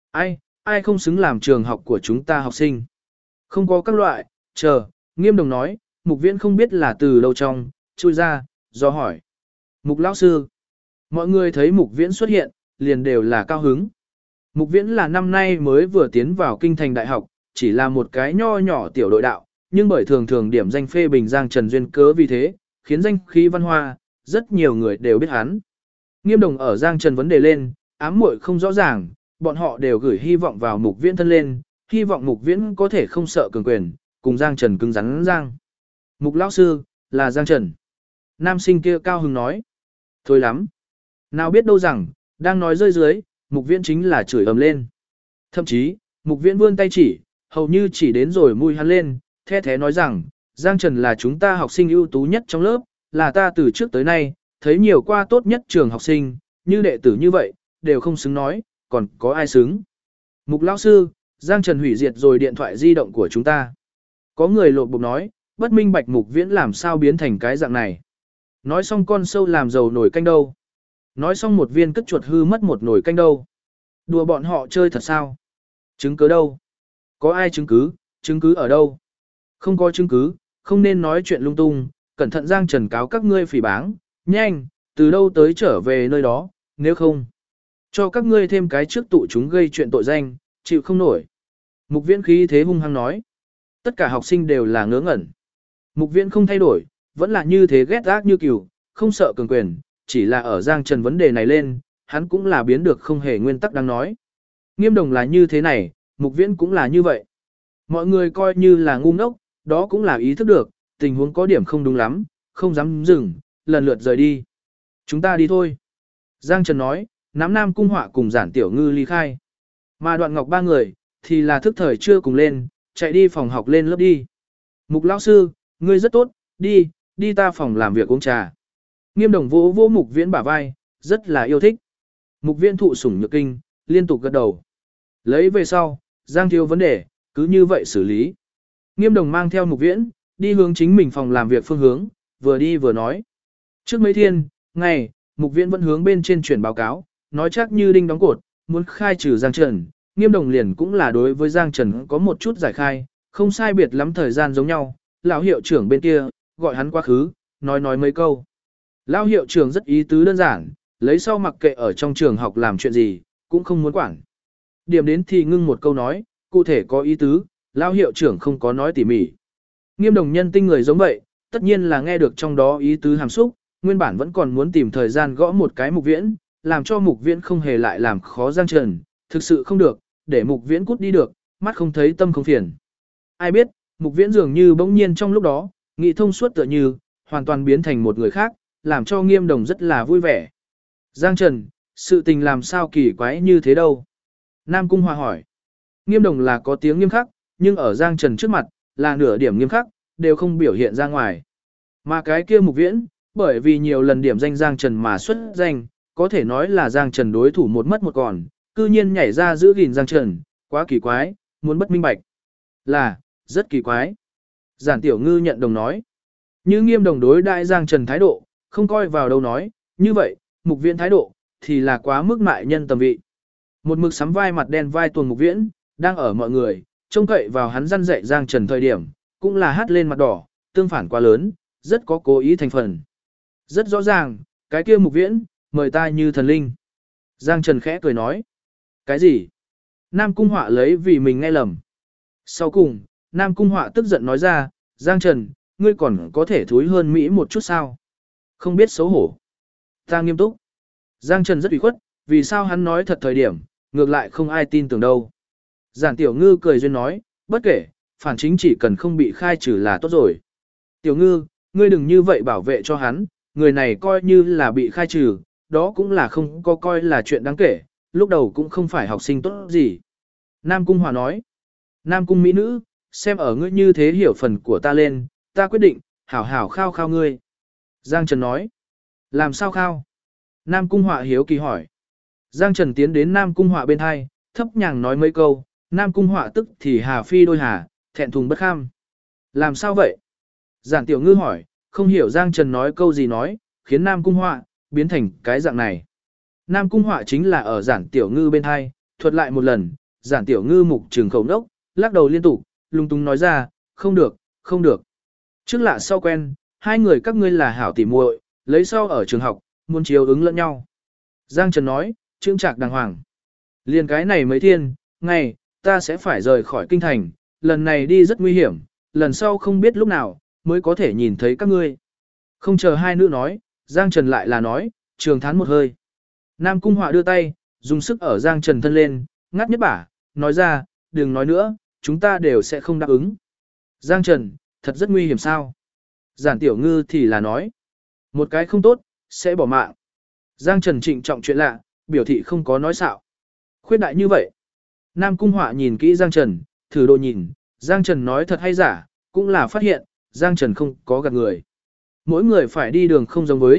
ai không xứng làm trường học của chúng ta học sinh. Không có các loại, chờ, Nghiêm Đồng nói, Mục Viễn không biết là từ đâu trong, chui ra, do hỏi. Mục lão sư. Mọi người thấy Mục Viễn xuất hiện, liền đều là cao hứng. Mục Viễn là năm nay mới vừa tiến vào kinh thành đại học, chỉ là một cái nho nhỏ tiểu đội đạo, nhưng bởi thường thường điểm danh phê bình Giang Trần duyên cớ vì thế, khiến danh khí văn hoa, rất nhiều người đều biết hắn. Nghiêm Đồng ở Giang Trần vấn đề lên, ám muội không rõ ràng, bọn họ đều gửi hy vọng vào Mục Viễn thân lên, hy vọng Mục Viễn có thể không sợ cường quyền, cùng Giang Trần cứng rắn Giang. Mục lão sư, là Giang Trần. Nam sinh kia cao hứng nói. Thôi lắm. Nào biết đâu rằng, đang nói rơi dưới, Mục Viễn chính là chửi ầm lên. Thậm chí, Mục Viễn vươn tay chỉ, hầu như chỉ đến rồi mùi hắn lên, the thế nói rằng, Giang Trần là chúng ta học sinh ưu tú nhất trong lớp, là ta từ trước tới nay, thấy nhiều qua tốt nhất trường học sinh, như đệ tử như vậy, đều không xứng nói, còn có ai xứng. Mục lão sư, Giang Trần hủy diệt rồi điện thoại di động của chúng ta. Có người lột bột nói, bất minh bạch Mục Viễn làm sao biến thành cái dạng này. Nói xong con sâu làm dầu nồi canh đâu. Nói xong một viên cất chuột hư mất một nồi canh đâu. Đùa bọn họ chơi thật sao? Chứng cứ đâu? Có ai chứng cứ ở đâu? Không có chứng cứ, không nên nói chuyện lung tung, cẩn thận Giang Trần cáo các ngươi phỉ báng, nhanh, từ đâu tới trở về nơi đó, nếu không. Cho các ngươi thêm cái trước tụ chúng gây chuyện tội danh, chịu không nổi. Mục Viễn khí thế hung hăng nói. Tất cả học sinh đều là ngớ ngẩn. Mục Viễn không thay đổi, vẫn là như thế ghét ác như cừu, không sợ cường quyền, chỉ là ở Giang Trần vấn đề này lên, hắn cũng là biến được không hề nguyên tắc đang nói. Nghiêm Đồng là như thế này, Mục Viễn cũng là như vậy. Mọi người coi như là ngu ngốc, đó cũng là ý thức được, tình huống có điểm không đúng lắm, không dám dừng, lần lượt rời đi. Chúng ta đi thôi. Giang Trần nói, nắm Nam Cung Họa cùng Giản Tiểu Ngư ly khai. Mà Đoạn Ngọc ba người, thì là thức thời chưa cùng lên, chạy đi phòng học lên lớp đi. Mục lão sư, ngươi rất tốt, đi ta phòng làm việc uống trà. Nghiêm Đồng vỗ vỗ Mục Viễn bả vai, rất là yêu thích. Mục Viễn thụ sủng nhược kinh, liên tục gật đầu. Lấy về sau, Giang thiếu vấn đề, cứ như vậy xử lý. Nghiêm Đồng mang theo Mục Viễn, đi hướng chính mình phòng làm việc phương hướng, vừa đi vừa nói. Trước mấy thiên, ngày, Mục Viễn vẫn hướng bên trên chuyển báo cáo, nói chắc như đinh đóng cột, muốn khai trừ Giang Trần. Nghiêm Đồng liền cũng là đối với Giang Trần có một chút giải khai, không sai biệt lắm thời gian giống nhau. Lão hiệu trưởng bên kia, gọi hắn quá khứ, nói mấy câu. Lão hiệu trưởng rất ý tứ đơn giản, lấy sau mặc kệ ở trong trường học làm chuyện gì, cũng không muốn quản. Điểm đến thì ngưng một câu nói, cụ thể có ý tứ, lão hiệu trưởng không có nói tỉ mỉ. Nghiêm Đồng nhân tinh người giống vậy, tất nhiên là nghe được trong đó ý tứ hàm xúc, nguyên bản vẫn còn muốn tìm thời gian gõ một cái Mục Viễn, làm cho Mục Viễn không hề lại làm khó Giang Trần, thực sự không được, để Mục Viễn cút đi được, mắt không thấy tâm không phiền. Ai biết, Mục Viễn dường như bỗng nhiên trong lúc đó, nghĩ thông suốt tựa như, hoàn toàn biến thành một người khác, làm cho Nghiêm Đồng rất là vui vẻ. Giang Trần, sự tình làm sao kỳ quái như thế đâu? Nam Cung Hòa hỏi. Nghiêm Đồng là có tiếng nghiêm khắc, nhưng ở Giang Trần trước mặt, là nửa điểm nghiêm khắc, đều không biểu hiện ra ngoài. Mà cái kia Mục Viễn, bởi vì nhiều lần điểm danh Giang Trần mà xuất danh, có thể nói là Giang Trần đối thủ một mất một còn, cư nhiên nhảy ra giữ gìn Giang Trần, quá kỳ quái, muốn bất minh bạch. Là, rất kỳ quái. Giản Tiểu Ngư nhận đồng nói. Như Nghiêm Đồng đối đại Giang Trần thái độ, không coi vào đâu nói, như vậy, Mục Viễn thái độ, thì là quá mức mại nhân tầm vị. Một mực sắm vai mặt đen vai tuồng Mục Viễn, đang ở mọi người, trông cậy vào hắn răn dạy Giang Trần thời điểm, cũng là hát lên mặt đỏ, tương phản quá lớn, rất có cố ý thành phần. Rất rõ ràng, cái kia Mục Viễn, mời ta như thần linh. Giang Trần khẽ cười nói. Cái gì? Nam Cung Họa lấy vì mình nghe lầm. Sau cùng, Nam Cung Họa tức giận nói ra, Giang Trần, ngươi còn có thể thúi hơn Mỹ một chút sao? Không biết xấu hổ. Ta nghiêm túc. Giang Trần rất ủy khuất, vì sao hắn nói thật thời điểm, ngược lại không ai tin tưởng đâu. Giản Tiểu Ngư cười duyên nói, bất kể, phản chính chỉ cần không bị khai trừ là tốt rồi. Tiểu Ngư, ngươi đừng như vậy bảo vệ cho hắn, người này coi như là bị khai trừ, đó cũng là không có coi là chuyện đáng kể, lúc đầu cũng không phải học sinh tốt gì. Nam Cung Hòa nói, Nam Cung Mỹ Nữ, xem ở ngươi như thế hiểu phần của ta lên, ta quyết định, hảo hảo khao khao ngươi. Giang Trần nói, làm sao khao? Nam Cung Họa hiếu kỳ hỏi. Giang Trần tiến đến Nam Cung Họa bên hai, thấp nhàng nói mấy câu, Nam Cung Họa tức thì hà phi đôi hà, thẹn thùng bất kham. Làm sao vậy? Giản Tiểu Ngư hỏi, không hiểu Giang Trần nói câu gì nói, khiến Nam Cung Họa biến thành cái dạng này. Nam Cung Họa chính là ở Giản Tiểu Ngư bên hai, thuật lại một lần, Giản Tiểu Ngư mục trừng khẩu đốc, lắc đầu liên tục, lung tung nói ra, không được, không được. Trước lạ sau quen, hai người các ngươi là hảo tỉ muội, lấy sau ở trường học, muốn chiếu ứng lẫn nhau. Giang Trần nói, trương trạc đàng hoàng. Liền cái này mấy thiên, ngày, ta sẽ phải rời khỏi kinh thành, lần này đi rất nguy hiểm, lần sau không biết lúc nào, mới có thể nhìn thấy các ngươi. Không chờ hai nữ nói, Giang Trần lại là nói, trường thán một hơi. Nam Cung Họa đưa tay, dùng sức ở Giang Trần thân lên, ngắt nhất bả, nói ra, đừng nói nữa, chúng ta đều sẽ không đáp ứng. Giang Trần, thật rất nguy hiểm sao? Giản Tiểu Ngư thì là nói, một cái không tốt, sẽ bỏ mạng. Giang Trần trịnh trọng chuyện lạ, biểu thị không có nói xạo. Khuyết đại như vậy. Nam Cung Họa nhìn kỹ Giang Trần, thử độ nhìn, Giang Trần nói thật hay giả, cũng là phát hiện, Giang Trần không có gạt người. Mỗi người phải đi đường không giống với,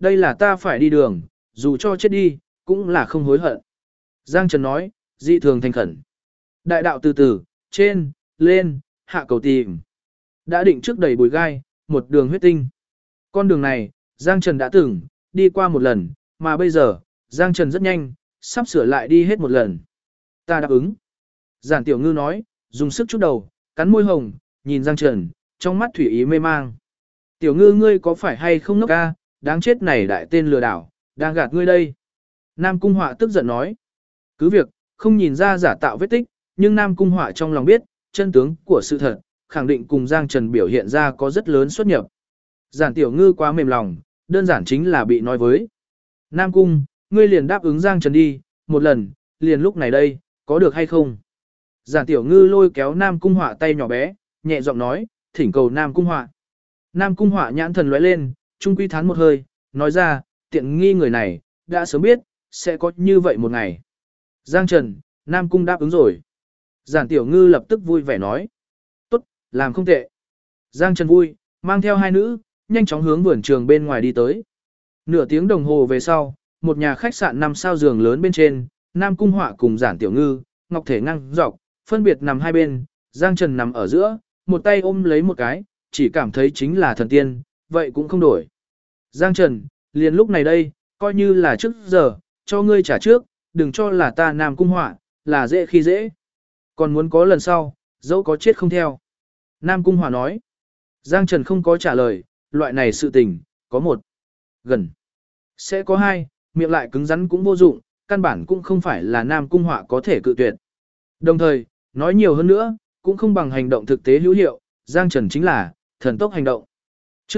đây là ta phải đi đường, dù cho chết đi, cũng là không hối hận. Giang Trần nói, dị thường thành khẩn. Đại đạo từ từ, trên, lên, hạ cầu tìm. Đã định trước đầy bùi gai, một đường huyết tinh. Con đường này, Giang Trần đã từng, đi qua một lần, mà bây giờ, Giang Trần rất nhanh, sắp sửa lại đi hết một lần. Ta đáp ứng. Giản Tiểu Ngư nói, dùng sức chút đầu, cắn môi hồng, nhìn Giang Trần, trong mắt thủy ý mê mang. Tiểu Ngư ngươi có phải hay không ngốc ca, đáng chết này đại tên lừa đảo, đang gạt ngươi đây. Nam Cung Họa tức giận nói. Cứ việc, không nhìn ra giả tạo vết tích, nhưng Nam Cung Họa trong lòng biết, chân tướng của sự thật, khẳng định cùng Giang Trần biểu hiện ra có rất lớn xuất nhập. Giản Tiểu Ngư quá mềm lòng, đơn giản chính là bị nói với. Nam Cung, ngươi liền đáp ứng Giang Trần đi, một lần, liền lúc này đây, có được hay không? Giản Tiểu Ngư lôi kéo Nam Cung Họa tay nhỏ bé, nhẹ giọng nói, thỉnh cầu Nam Cung Họa. Nam Cung Họa nhãn thần lóe lên, trung quy thán một hơi, nói ra, tiện nghi người này, đã sớm biết, sẽ có như vậy một ngày. Giang Trần, Nam Cung đáp ứng rồi. Giản Tiểu Ngư lập tức vui vẻ nói. Tốt, làm không tệ. Giang Trần vui, mang theo hai nữ, nhanh chóng hướng vườn trường bên ngoài đi tới. Nửa tiếng đồng hồ về sau, một nhà khách sạn 5 sao giường lớn bên trên, Nam Cung Họa cùng Giản Tiểu Ngư, Ngọc Thể ngang dọc, phân biệt nằm hai bên, Giang Trần nằm ở giữa, một tay ôm lấy một cái, chỉ cảm thấy chính là thần tiên, vậy cũng không đổi. Giang Trần, liền lúc này đây, coi như là trước giờ, cho ngươi trả trước, đừng cho là ta Nam Cung Họa, là dễ khi dễ. Còn muốn có lần sau, dẫu có chết không theo. Nam Cung Họa nói. Giang Trần không có trả lời, loại này sự tình, có một, gần, sẽ có hai, miệng lại cứng rắn cũng vô dụng, căn bản cũng không phải là Nam Cung Họa có thể cự tuyệt. Đồng thời, nói nhiều hơn nữa, cũng không bằng hành động thực tế hữu hiệu, Giang Trần chính là thần tốc hành động. Trước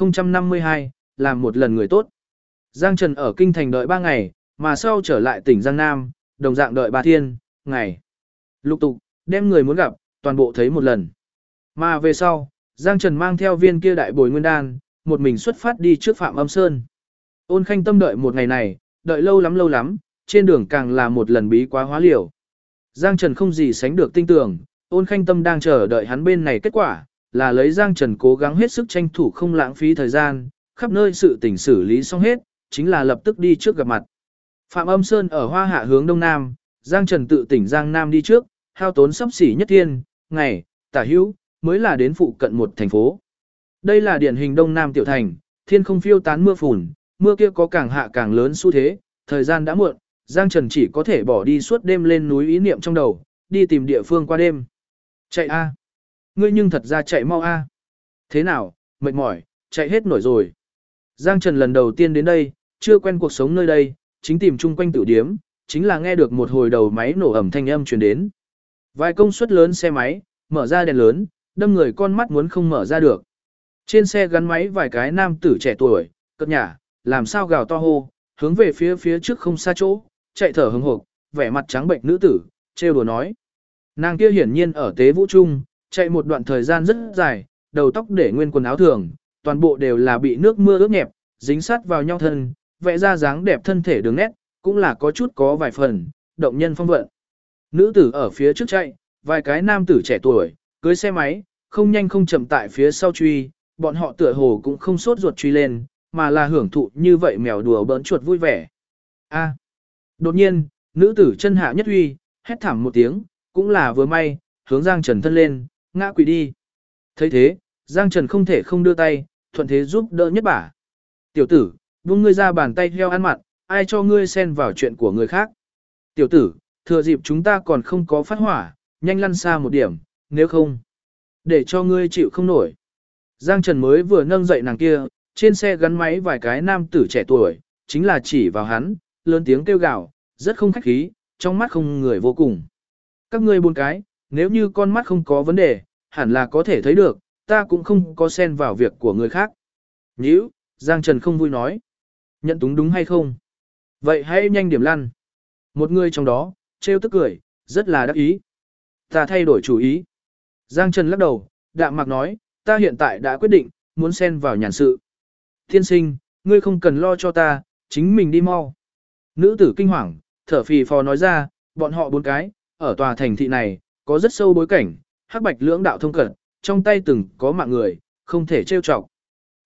1052, làm một lần người tốt. Giang Trần ở kinh thành đợi 3 ngày, mà sau trở lại tỉnh Giang Nam, đồng dạng đợi 3 thiên, ngày. Lục tục, đem người muốn gặp, toàn bộ thấy một lần. Mà về sau, Giang Trần mang theo viên kia đại bồi nguyên đan, một mình xuất phát đi trước Phạm Âm Sơn. Ôn Khanh Tâm đợi một ngày này, đợi lâu lắm, trên đường càng là một lần bí quá hóa liều. Giang Trần không gì sánh được tin tưởng, Ôn Khanh Tâm đang chờ đợi hắn bên này kết quả, là lấy Giang Trần cố gắng hết sức tranh thủ không lãng phí thời gian, khắp nơi sự tình xử lý xong hết, chính là lập tức đi trước gặp mặt. Phạm Âm Sơn ở Hoa Hạ hướng đông nam, Giang Trần tự tỉnh Giang Nam đi trước, hao tốn sắp xỉ nhất thiên, ngày, tả hữu, mới là đến phụ cận một thành phố. Đây là điển hình đông nam tiểu thành, thiên không phiêu tán mưa phùn, mưa kia có càng hạ càng lớn xu thế, thời gian đã muộn, Giang Trần chỉ có thể bỏ đi suốt đêm lên núi ý niệm trong đầu, đi tìm địa phương qua đêm. Chạy a, ngươi nhưng thật ra chạy mau a. Thế nào, mệt mỏi, chạy hết nổi rồi. Giang Trần lần đầu tiên đến đây, chưa quen cuộc sống nơi đây, chính tìm chung quanh tử điếm, chính là nghe được một hồi đầu máy nổ ầm thanh âm truyền đến. Vài công suất lớn xe máy, mở ra đèn lớn, đâm người con mắt muốn không mở ra được. Trên xe gắn máy vài cái nam tử trẻ tuổi, cất nhả, làm sao gào to hô, hướng về phía trước không xa chỗ, chạy thở hừng hực, vẻ mặt trắng bệnh nữ tử, trêu đùa nói. Nàng kia hiển nhiên ở tế vũ trung, chạy một đoạn thời gian rất dài, đầu tóc để nguyên quần áo thường, toàn bộ đều là bị nước mưa ướt nhẹp, dính sát vào nhau thân, vẽ ra dáng đẹp thân thể đường nét, cũng là có chút có vài phần, động nhân phong vận. Nữ tử ở phía trước chạy, vài cái nam tử trẻ tuổi, cưới xe máy, không nhanh không chậm tại phía sau truy, bọn họ tựa hồ cũng không sốt ruột truy lên, mà là hưởng thụ như vậy mèo đùa bỡn chuột vui vẻ. A. Đột nhiên, nữ tử chân hạ nhất huy, hét thảm một tiếng, cũng là vừa may, hướng Giang Trần thân lên, ngã quỵ đi. Thấy thế, Giang Trần không thể không đưa tay, thuận thế giúp đỡ nhất bả. Tiểu tử, buông ngươi ra bàn tay heo ăn mặn, ai cho ngươi xen vào chuyện của người khác. Tiểu tử, thừa dịp chúng ta còn không có phát hỏa, nhanh lăn xa một điểm, nếu không, để cho ngươi chịu không nổi. Giang Trần mới vừa nâng dậy nàng kia, trên xe gắn máy vài cái nam tử trẻ tuổi, chính là chỉ vào hắn, lớn tiếng kêu gào, rất không khách khí, trong mắt không người vô cùng. Các ngươi bốn cái, nếu như con mắt không có vấn đề, hẳn là có thể thấy được, ta cũng không có xen vào việc của người khác. Nhíu, Giang Trần không vui nói. Nhận túng đúng hay không? Vậy hãy nhanh điểm lăn. Một người trong đó, trêu tức cười, rất là đắc ý. Ta thay đổi chủ ý. Giang Trần lắc đầu, đạm mạc nói, ta hiện tại đã quyết định, muốn xen vào nhàn sự. Thiên sinh, ngươi không cần lo cho ta, chính mình đi mau. Nữ tử kinh hoàng, thở phì phò nói ra, bọn họ bốn cái, ở tòa thành thị này, có rất sâu bối cảnh, hắc bạch lưỡng đạo thông cận, trong tay từng có mạng người, không thể trêu chọc.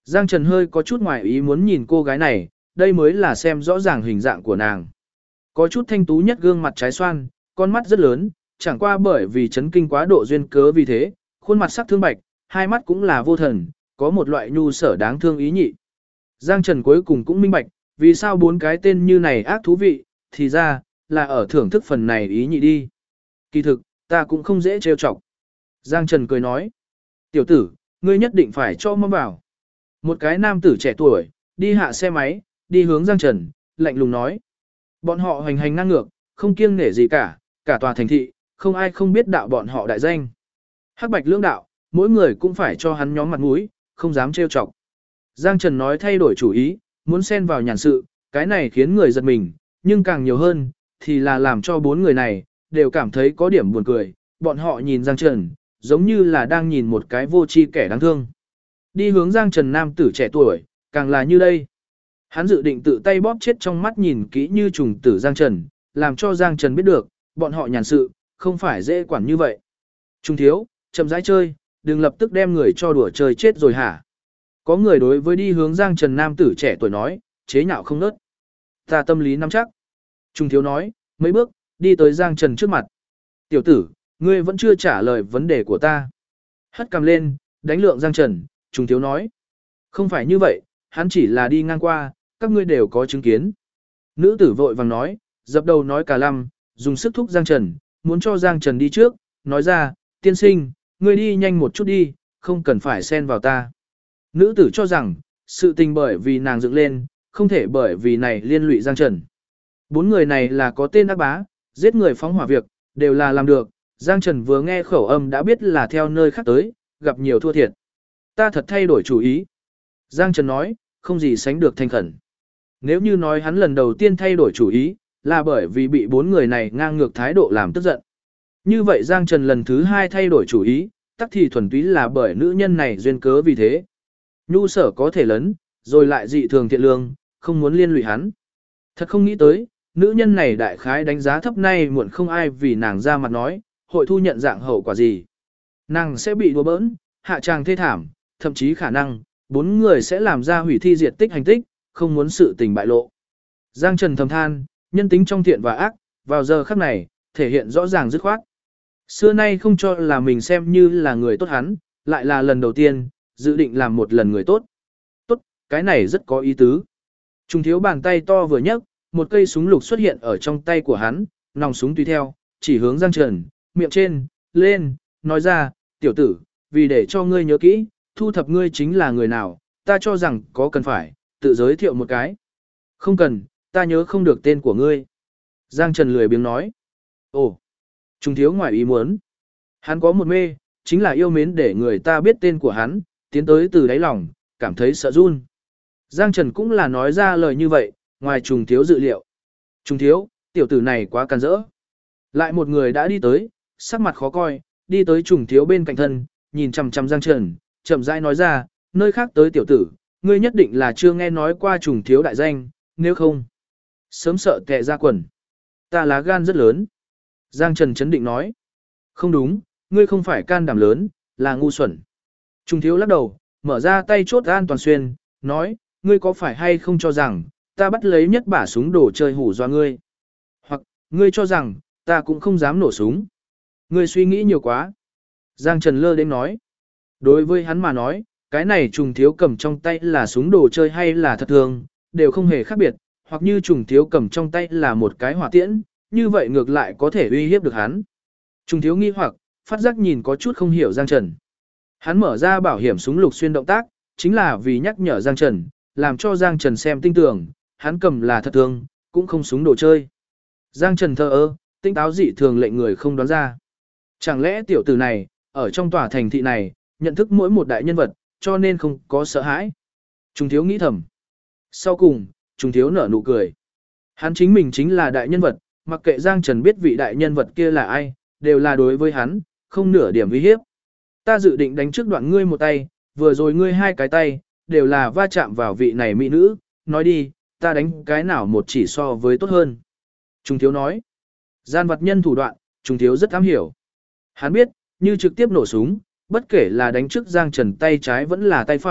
Giang Trần hơi có chút ngoài ý muốn nhìn cô gái này, đây mới là xem rõ ràng hình dạng của nàng. Có chút thanh tú nhất gương mặt trái xoan, con mắt rất lớn, chẳng qua bởi vì chấn kinh quá độ duyên cớ vì thế, khuôn mặt sắc thương bạch, hai mắt cũng là vô thần, có một loại nhu sở đáng thương ý nhị. Giang Trần cuối cùng cũng minh bạch, vì sao bốn cái tên như này ác thú vị, thì ra, là ở thưởng thức phần này ý nhị đi. Kỳ thực, ta cũng không dễ trêu chọc. Giang Trần cười nói, tiểu tử, ngươi nhất định phải cho mâm vào. Một cái nam tử trẻ tuổi, đi hạ xe máy, đi hướng Giang Trần, lạnh lùng nói. Bọn họ hành hành ngang ngược, không kiêng nể gì cả, cả tòa thành thị, không ai không biết đạo bọn họ đại danh. Hắc bạch lưỡng đạo, mỗi người cũng phải cho hắn nhóm mặt mũi, không dám trêu chọc. Giang Trần nói thay đổi chủ ý, muốn xen vào nhàn sự, cái này khiến người giật mình, nhưng càng nhiều hơn, thì là làm cho bốn người này, đều cảm thấy có điểm buồn cười, bọn họ nhìn Giang Trần, giống như là đang nhìn một cái vô tri kẻ đáng thương. Đi hướng Giang Trần nam tử trẻ tuổi, càng là như đây. Hắn dự định tự tay bóp chết trong mắt nhìn kỹ như trùng tử Giang Trần, làm cho Giang Trần biết được, bọn họ nhàn sự, không phải dễ quản như vậy. Trung thiếu, chậm rãi chơi, đừng lập tức đem người cho đùa chơi chết rồi hả? Có người đối với đi hướng Giang Trần nam tử trẻ tuổi nói, chế nhạo không nớt. Ta tâm lý nắm chắc. Trung thiếu nói, mấy bước, đi tới Giang Trần trước mặt. Tiểu tử, ngươi vẫn chưa trả lời vấn đề của ta. Hất cằm lên, đánh lượng Giang Trần, Trung thiếu nói. Không phải như vậy, hắn chỉ là đi ngang qua, các ngươi đều có chứng kiến. Nữ tử vội vàng nói, dập đầu nói cả lăm, dùng sức thúc Giang Trần, muốn cho Giang Trần đi trước, nói ra, tiên sinh, ngươi đi nhanh một chút đi, không cần phải xen vào ta. Nữ tử cho rằng, sự tình bởi vì nàng dựng lên, không thể bởi vì này liên lụy Giang Trần. Bốn người này là có tên ác bá, giết người phóng hỏa việc, đều là làm được. Giang Trần vừa nghe khẩu âm đã biết là theo nơi khác tới, gặp nhiều thua thiệt. Ta thật thay đổi chủ ý. Giang Trần nói, không gì sánh được thành khẩn. Nếu như nói hắn lần đầu tiên thay đổi chủ ý, là bởi vì bị bốn người này ngang ngược thái độ làm tức giận. Như vậy Giang Trần lần thứ hai thay đổi chủ ý, tắc thì thuần túy là bởi nữ nhân này duyên cớ vì thế. Nhu sở có thể lớn, rồi lại dị thường thiện lương, không muốn liên lụy hắn. Thật không nghĩ tới, nữ nhân này đại khái đánh giá thấp nay muộn không ai vì nàng ra mặt nói, hội thu nhận dạng hậu quả gì. Nàng sẽ bị đùa bỡn, hạ tràng thê thảm, thậm chí khả năng, bốn người sẽ làm ra hủy thi diệt tích hành tích, không muốn sự tình bại lộ. Giang Trần thầm than, nhân tính trong thiện và ác, vào giờ khắc này, thể hiện rõ ràng dứt khoát. Xưa nay không cho là mình xem như là người tốt hắn, lại là lần đầu tiên, dự định làm một lần người tốt. Tốt, cái này rất có ý tứ. Trung thiếu bàn tay to vừa nhấc, một cây súng lục xuất hiện ở trong tay của hắn, nòng súng tùy theo, chỉ hướng Giang Trần, miệng trên, lên, nói ra, tiểu tử, vì để cho ngươi nhớ kỹ, thu thập ngươi chính là người nào, ta cho rằng có cần phải, tự giới thiệu một cái. Không cần, ta nhớ không được tên của ngươi. Giang Trần lười biếng nói. Ồ, Trung thiếu ngoài ý muốn. Hắn có một mê, chính là yêu mến để người ta biết tên của hắn, tiến tới từ đáy lòng, cảm thấy sợ run. Giang Trần cũng là nói ra lời như vậy, ngoài Trung thiếu dự liệu. Trung thiếu, tiểu tử này quá can dỡ. Lại một người đã đi tới, sắc mặt khó coi, đi tới Trung thiếu bên cạnh thân, nhìn chằm chằm Giang Trần, chậm rãi nói ra, nơi khác tới tiểu tử, ngươi nhất định là chưa nghe nói qua Trung thiếu đại danh, nếu không, sớm sợ tè ra quần. Ta lá gan rất lớn. Giang Trần chấn định nói, không đúng, ngươi không phải can đảm lớn, là ngu xuẩn. Trung thiếu lắc đầu, mở ra tay chốt an toàn xuyên, nói, ngươi có phải hay không cho rằng, ta bắt lấy nhất bả súng đồ chơi hủ dọa ngươi. Hoặc, ngươi cho rằng, ta cũng không dám nổ súng. Ngươi suy nghĩ nhiều quá. Giang Trần lơ đến nói. Đối với hắn mà nói, cái này Trùng thiếu cầm trong tay là súng đồ chơi hay là thật thường, đều không hề khác biệt, hoặc như Trùng thiếu cầm trong tay là một cái hỏa tiễn, như vậy ngược lại có thể uy hiếp được hắn. Trùng thiếu nghi hoặc, phát giác nhìn có chút không hiểu Giang Trần. Hắn mở ra bảo hiểm súng lục xuyên động tác, chính là vì nhắc nhở Giang Trần, làm cho Giang Trần xem tinh tưởng, hắn cầm là thật thường, cũng không súng đồ chơi. Giang Trần thờ ơ, tinh táo dị thường lệnh người không đoán ra. Chẳng lẽ tiểu tử này, ở trong tòa thành thị này, nhận thức mỗi một đại nhân vật, cho nên không có sợ hãi. Trùng thiếu nghĩ thầm. Sau cùng, Trùng thiếu nở nụ cười. Hắn chính mình chính là đại nhân vật, mặc kệ Giang Trần biết vị đại nhân vật kia là ai, đều là đối với hắn, không nửa điểm uy hiếp. Ta dự định đánh trước đoạn ngươi một tay, vừa rồi ngươi hai cái tay, đều là va chạm vào vị này mỹ nữ, nói đi, ta đánh cái nào một chỉ so với tốt hơn. Trùng thiếu nói, gian vật nhân thủ đoạn, Trùng thiếu rất am hiểu. Hắn biết, như trực tiếp nổ súng, bất kể là đánh trước Giang Trần tay trái vẫn là tay phải,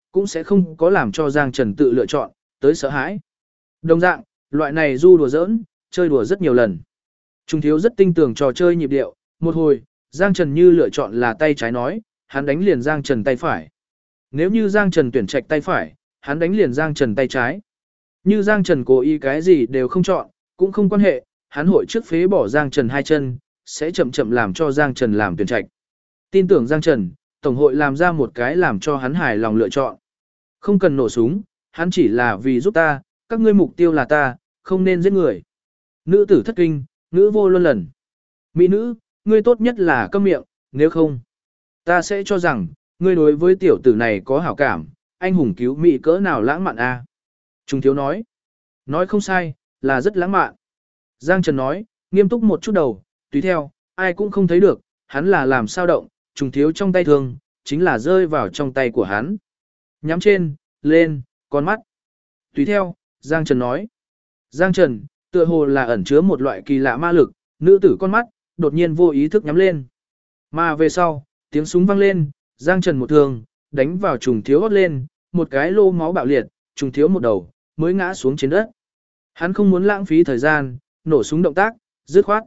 cũng sẽ không có làm cho Giang Trần tự lựa chọn, tới sợ hãi. Đồng dạng, loại này du đùa giỡn, chơi đùa rất nhiều lần. Trung thiếu rất tinh tường trò chơi nhịp điệu, một hồi, Giang Trần như lựa chọn là tay trái nói, hắn đánh liền Giang Trần tay phải. Nếu như Giang Trần tuyển trạch tay phải, hắn đánh liền Giang Trần tay trái. Như Giang Trần cố ý cái gì đều không chọn, cũng không quan hệ, hắn hội trước phế bỏ Giang Trần hai chân, sẽ chậm chậm làm cho Giang Trần làm tuyển trạch. Tin tưởng Giang Trần, Tổng hội làm ra một cái làm cho hắn hài lòng lựa chọn. Không cần nổ súng, hắn chỉ là vì giúp ta, các ngươi mục tiêu là ta, không nên giết người. Nữ tử thất kinh, ngữ vô luân lần. Mỹ nữ, ngươi tốt nhất là câm miệng, nếu không, ta sẽ cho rằng, ngươi đối với tiểu tử này có hảo cảm, anh hùng cứu Mỹ cỡ nào lãng mạn a? Trung thiếu nói. Nói không sai, là rất lãng mạn. Giang Trần nói, nghiêm túc một chút đầu, tùy theo, ai cũng không thấy được, hắn là làm sao động, Trung thiếu trong tay thường, chính là rơi vào trong tay của hắn. Nhắm trên, lên, con mắt. Tùy theo, Giang Trần nói. Giang Trần, tựa hồ là ẩn chứa một loại kỳ lạ ma lực, nữ tử con mắt, đột nhiên vô ý thức nhắm lên. Mà về sau, tiếng súng vang lên, Giang Trần một thương, đánh vào trùng thiếu hót lên, một cái lô máu bạo liệt, trùng thiếu một đầu, mới ngã xuống trên đất. Hắn không muốn lãng phí thời gian, nổ súng động tác, dứt khoát.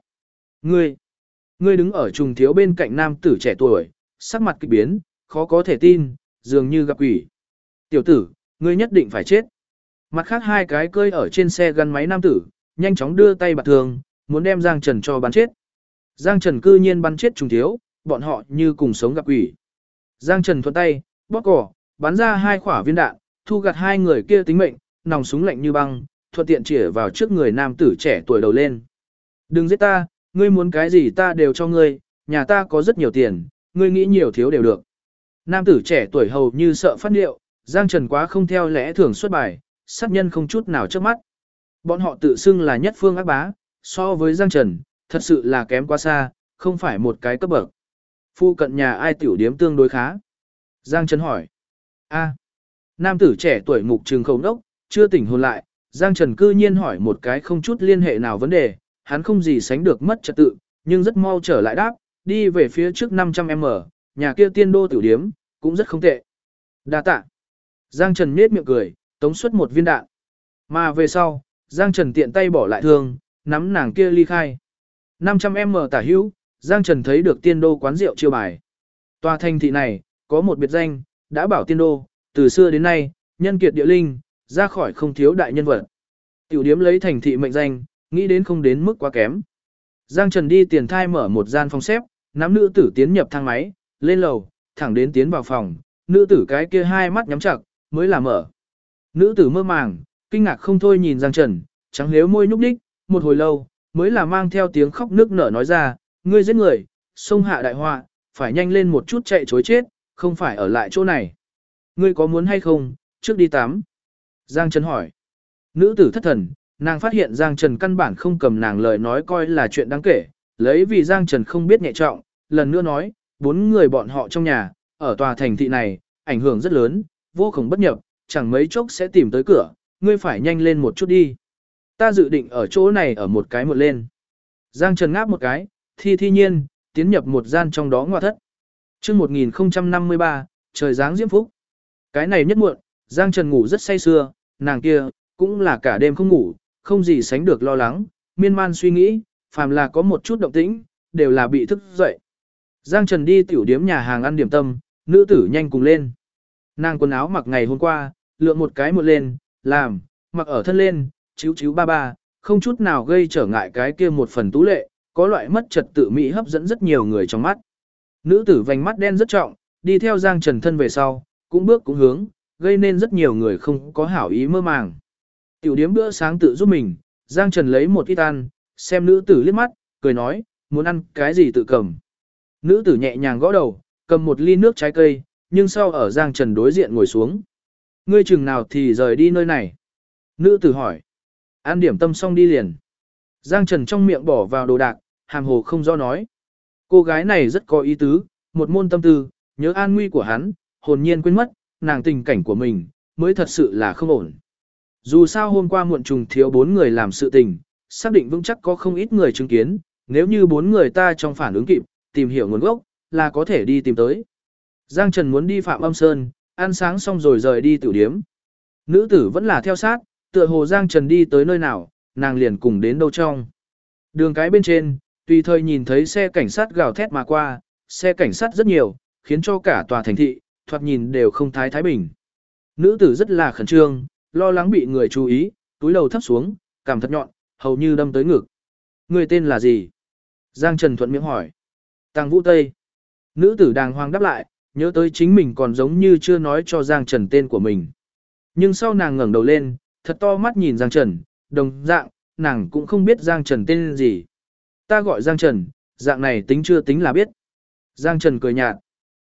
Ngươi đứng ở trùng thiếu bên cạnh nam tử trẻ tuổi, sắc mặt kịch biến, khó có thể tin, dường như gặp quỷ. Tiểu tử, ngươi nhất định phải chết. Mặt khác hai cái cơi ở trên xe gắn máy nam tử, nhanh chóng đưa tay bạt thường, muốn đem Giang Trần cho bắn chết. Giang Trần cư nhiên bắn chết trùng thiếu, bọn họ như cùng sống gặp quỷ. Giang Trần thuận tay, bóp cỏ, bắn ra 2 quả viên đạn, thu gặt 2 người kia tính mệnh, nòng súng lạnh như băng, thuận tiện chĩa vào trước người nam tử trẻ tuổi đầu lên. Đừng giết ta, ngươi muốn cái gì ta đều cho ngươi, nhà ta có rất nhiều tiền, ngươi nghĩ nhiều thiếu đều được. Nam tử trẻ tuổi hầu như sợ phát điệu, Giang Trần quá không theo lẽ thường xuất bài, sát nhân không chút nào trước mắt. Bọn họ tự xưng là nhất phương ác bá, so với Giang Trần, thật sự là kém quá xa, không phải một cái cấp bậc. Phu cận nhà ai tiểu điếm tương đối khá? Giang Trần hỏi. Nam tử trẻ tuổi mục trừng khẩu đốc, chưa tỉnh hồn lại, Giang Trần cư nhiên hỏi một cái không chút liên hệ nào vấn đề, hắn không gì sánh được mất trật tự, nhưng rất mau trở lại đáp, đi về phía trước 500m, nhà kia tiên đô tiểu điếm, cũng rất không tệ. Đa tạ. Giang Trần nhếch miệng cười, tống xuất một viên đạn. Mà về sau, Giang Trần tiện tay bỏ lại thương, nắm nàng kia ly khai. 500m tả hữu, Giang Trần thấy được tiên đô quán rượu chiêu bài. Tòa thành thị này, có một biệt danh, đã bảo tiên đô, từ xưa đến nay, nhân kiệt địa linh, ra khỏi không thiếu đại nhân vật. Tiểu điếm lấy thành thị mệnh danh, nghĩ đến không đến mức quá kém. Giang Trần đi tiền thai mở một gian phòng xếp, nắm nữ tử tiến nhập thang máy, lên lầu, thẳng đến tiến vào phòng, nữ tử cái kia hai mắt nhắm chặt, mới là mở. Nữ tử mơ màng, kinh ngạc không thôi nhìn Giang Trần, trắng liếu môi nhúc đích, một hồi lâu, mới là mang theo tiếng khóc nước nở nói ra, ngươi giết người, sông hạ đại họa, phải nhanh lên một chút chạy chối chết, không phải ở lại chỗ này. Ngươi có muốn hay không, trước đi tắm. Giang Trần hỏi. Nữ tử thất thần, nàng phát hiện Giang Trần căn bản không cầm nàng lời nói coi là chuyện đáng kể, lấy vì Giang Trần không biết nhẹ trọng, lần nữa nói, 4 người bọn họ trong nhà, ở tòa thành thị này, ảnh hưởng rất lớn, vô cùng bất nhập, chẳng mấy chốc sẽ tìm tới cửa, ngươi phải nhanh lên một chút đi. Ta dự định ở chỗ này ở một cái một lên. Giang Trần ngáp một cái, thi nhiên, tiến nhập một gian trong đó ngoại thất. Trước 1053, trời dáng diễm phúc. Cái này nhất muộn, Giang Trần ngủ rất say sưa, nàng kia, cũng là cả đêm không ngủ, không gì sánh được lo lắng, miên man suy nghĩ, phàm là có một chút động tĩnh, đều là bị thức dậy. Giang Trần đi tiểu điếm nhà hàng ăn điểm tâm, nữ tử nhanh cùng lên. Nàng quần áo mặc ngày hôm qua, lượn một cái một lên, làm, mặc ở thân lên, chíu ba ba, không chút nào gây trở ngại cái kia một phần tú lệ, có loại mất trật tự mỹ hấp dẫn rất nhiều người trong mắt. Nữ tử vành mắt đen rất trọng, đi theo Giang Trần thân về sau, cũng bước cũng hướng, gây nên rất nhiều người không có hảo ý mơ màng. Tiểu điếm bữa sáng tự giúp mình, Giang Trần lấy một ít ăn, xem nữ tử liếc mắt, cười nói, muốn ăn cái gì tự cầm. Nữ tử nhẹ nhàng gõ đầu, cầm một ly nước trái cây, nhưng sau ở Giang Trần đối diện ngồi xuống. Ngươi chừng nào thì rời đi nơi này? Nữ tử hỏi. Ăn điểm tâm xong đi liền. Giang Trần trong miệng bỏ vào đồ đạc, hàm hồ không do nói. Cô gái này rất có ý tứ, một môn tâm tư, nhớ an nguy của hắn, hồn nhiên quên mất, nàng tình cảnh của mình, mới thật sự là không ổn. Dù sao hôm qua muộn trùng thiếu 4 người làm sự tình, xác định vững chắc có không ít người chứng kiến, nếu như 4 người ta trong phản ứng kịp, tìm hiểu nguồn gốc, là có thể đi tìm tới. Giang Trần muốn đi Phạm Âm Sơn, ăn sáng xong rồi rời đi tiểu điếm. Nữ tử vẫn là theo sát, tựa hồ Giang Trần đi tới nơi nào, nàng liền cùng đến đâu trong. Đường cái bên trên, tùy thời nhìn thấy xe cảnh sát gào thét mà qua, xe cảnh sát rất nhiều, khiến cho cả tòa thành thị, thoạt nhìn đều không thái bình. Nữ tử rất là khẩn trương, lo lắng bị người chú ý, túi đầu thấp xuống, cằm thật nhọn, hầu như đâm tới ngực. Người tên là gì? Giang Trần thuận miệng hỏi. Tăng Vũ Tây. Nữ tử đàng hoàng đáp lại, nhớ tới chính mình còn giống như chưa nói cho Giang Trần tên của mình. Nhưng sau nàng ngẩng đầu lên, thật to mắt nhìn Giang Trần, đồng dạng, nàng cũng không biết Giang Trần tên gì. Ta gọi Giang Trần, dạng này tính chưa tính là biết. Giang Trần cười nhạt.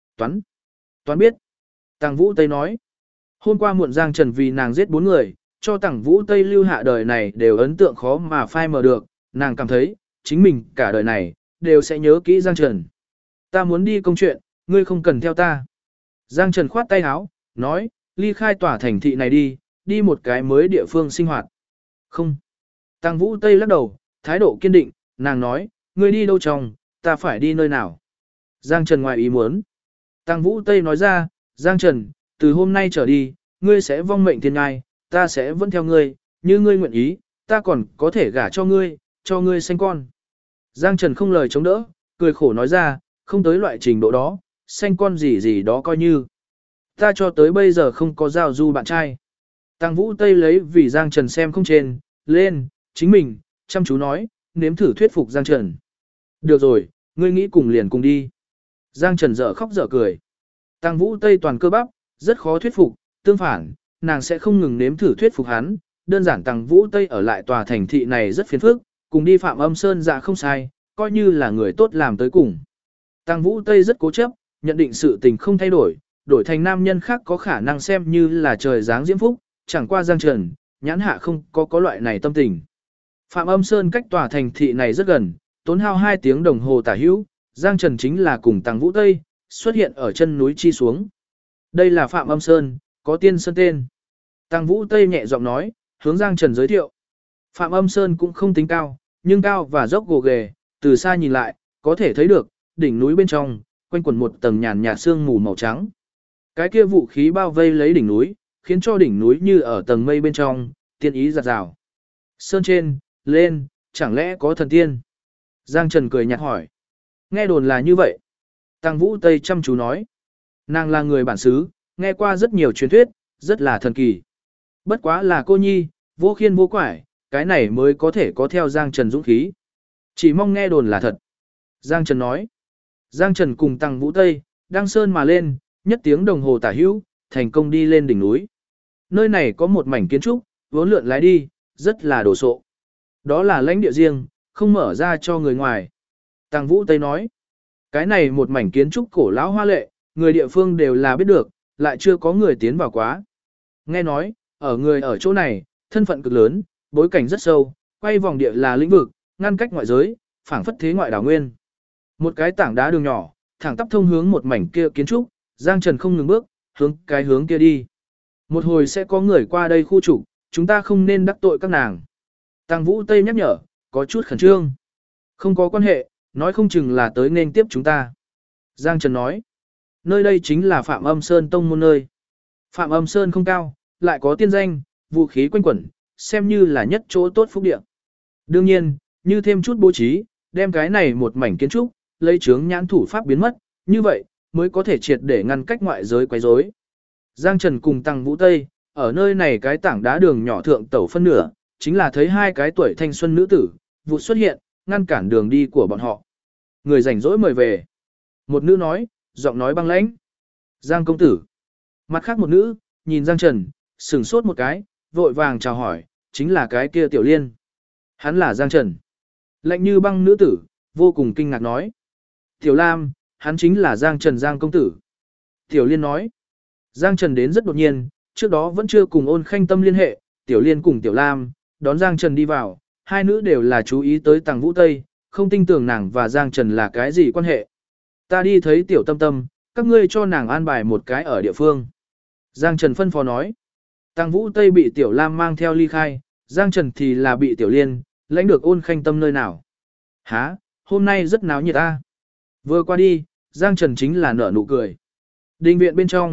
Toán biết. Tằng Vũ Tây nói. Hôm qua muộn Giang Trần vì nàng giết 4 người, cho Tằng Vũ Tây lưu hạ đời này đều ấn tượng khó mà phai mờ được, nàng cảm thấy, chính mình cả đời này, đều sẽ nhớ kỹ Giang Trần. Ta muốn đi công chuyện, ngươi không cần theo ta. Giang Trần khoát tay áo, nói, ly khai tòa thành thị này đi một cái mới địa phương sinh hoạt. Không. Tằng Vũ Tây lắc đầu, thái độ kiên định, nàng nói, ngươi đi đâu trong, ta phải đi nơi nào. Giang Trần ngoài ý muốn. Tằng Vũ Tây nói ra, Giang Trần, từ hôm nay trở đi, ngươi sẽ vong mệnh thiên ngai, ta sẽ vẫn theo ngươi, như ngươi nguyện ý, ta còn có thể gả cho ngươi sinh con. Giang Trần không lời chống đỡ, cười khổ nói ra, không tới loại trình độ đó, sinh con gì gì đó coi như. Ta cho tới bây giờ không có giao du bạn trai. Tằng Vũ Tây lấy vì Giang Trần xem không trên, lên, chính mình, chăm chú nói, nếm thử thuyết phục Giang Trần. Được rồi, ngươi nghĩ cùng liền cùng đi. Giang Trần dở khóc dở cười. Tằng Vũ Tây toàn cơ bắp, rất khó thuyết phục, tương phản, nàng sẽ không ngừng nếm thử thuyết phục hắn. Đơn giản Tằng Vũ Tây ở lại tòa thành thị này rất phiền phức, cùng đi Phạm Âm Sơn dạ không sai, coi như là người tốt làm tới cùng. Tằng Vũ Tây rất cố chấp, nhận định sự tình không thay đổi, đổi thành nam nhân khác có khả năng xem như là trời giáng diễm phúc, chẳng qua Giang Trần, nhãn hạ không có loại này tâm tình. Phạm Âm Sơn cách tòa thành thị này rất gần, tốn hao 2 tiếng đồng hồ tả hữu, Giang Trần chính là cùng Tằng Vũ Tây, xuất hiện ở chân núi chi xuống. Đây là Phạm Âm Sơn, có tiên sơn tên. Tằng Vũ Tây nhẹ giọng nói, hướng Giang Trần giới thiệu. Phạm Âm Sơn cũng không tính cao, nhưng cao và dốc gồ ghề, từ xa nhìn lại, có thể thấy được, đỉnh núi bên trong, quanh quẩn một tầng nhàn nhạt sương mù màu trắng. Cái kia vũ khí bao vây lấy đỉnh núi, khiến cho đỉnh núi như ở tầng mây bên trong, tiên ý giạt rào. Sơn trên, lên, chẳng lẽ có thần tiên? Giang Trần cười nhạt hỏi. Nghe đồn là như vậy. Tằng Vũ Tây chăm chú nói. Nàng là người bản xứ, nghe qua rất nhiều truyền thuyết, rất là thần kỳ. Bất quá là cô nhi, vô khiên vô quải, cái này mới có thể có theo Giang Trần dũng khí. Chỉ mong nghe đồn là thật. Giang Trần nói. Giang Trần cùng Tằng Vũ Tây, đăng sơn mà lên, nhất tiếng đồng hồ tả hữu, thành công đi lên đỉnh núi. Nơi này có một mảnh kiến trúc, vốn lượn lái đi, rất là đồ sộ. Đó là lãnh địa riêng, không mở ra cho người ngoài. Tằng Vũ Tây nói, cái này một mảnh kiến trúc cổ lão hoa lệ, người địa phương đều là biết được, lại chưa có người tiến vào quá. Nghe nói, ở người ở chỗ này, thân phận cực lớn, bối cảnh rất sâu, quay vòng địa là lĩnh vực, ngăn cách ngoại giới, phảng phất thế ngoại đảo nguyên. Một cái tảng đá đường nhỏ, thẳng tắp thông hướng một mảnh kia kiến trúc, Giang Trần không ngừng bước, hướng cái hướng kia đi. Một hồi sẽ có người qua đây khu trục, chúng ta không nên đắc tội các nàng. Tằng Vũ Tây nhắc nhở, có chút khẩn trương. Không có quan hệ, nói không chừng là tới nên tiếp chúng ta. Giang Trần nói, nơi đây chính là Phạm Âm Sơn tông môn nơi. Phạm Âm Sơn không cao, lại có tiên danh, vũ khí quanh quẩn, xem như là nhất chỗ tốt phúc địa. Đương nhiên, như thêm chút bố trí, đem cái này một mảnh kiến trúc, lấy chướng nhãn thủ pháp biến mất, như vậy, mới có thể triệt để ngăn cách ngoại giới quấy rối. Giang Trần cùng Tằng Vũ Tây, ở nơi này cái tảng đá đường nhỏ thượng tẩu phân nửa, chính là thấy 2 cái tuổi thanh xuân nữ tử, vụ xuất hiện, ngăn cản đường đi của bọn họ. Người rảnh rỗi mời về. Một nữ nói, giọng nói băng lãnh. Giang công tử. Mặt khác một nữ, nhìn Giang Trần, sửng sốt một cái, vội vàng chào hỏi, chính là cái kia Tiểu Liên. Hắn là Giang Trần. Lạnh như băng nữ tử, vô cùng kinh ngạc nói. Tiểu Lam, hắn chính là Giang Trần Giang công tử. Tiểu Liên nói. Giang Trần đến rất đột nhiên, trước đó vẫn chưa cùng Ôn Khanh Tâm liên hệ, Tiểu Liên cùng Tiểu Lam, đón Giang Trần đi vào, 2 nữ đều là chú ý tới Tằng Vũ Tây, không tin tưởng nàng và Giang Trần là cái gì quan hệ. Ta đi thấy Tiểu Tâm Tâm, các ngươi cho nàng an bài một cái ở địa phương. Giang Trần phân phó nói. Tằng Vũ Tây bị Tiểu Lam mang theo ly khai, Giang Trần thì là bị Tiểu Liên, lãnh được Ôn Khanh Tâm nơi nào. Hả, hôm nay rất náo nhiệt ta. Vừa qua đi, Giang Trần chính là nở nụ cười. Đình viện bên trong,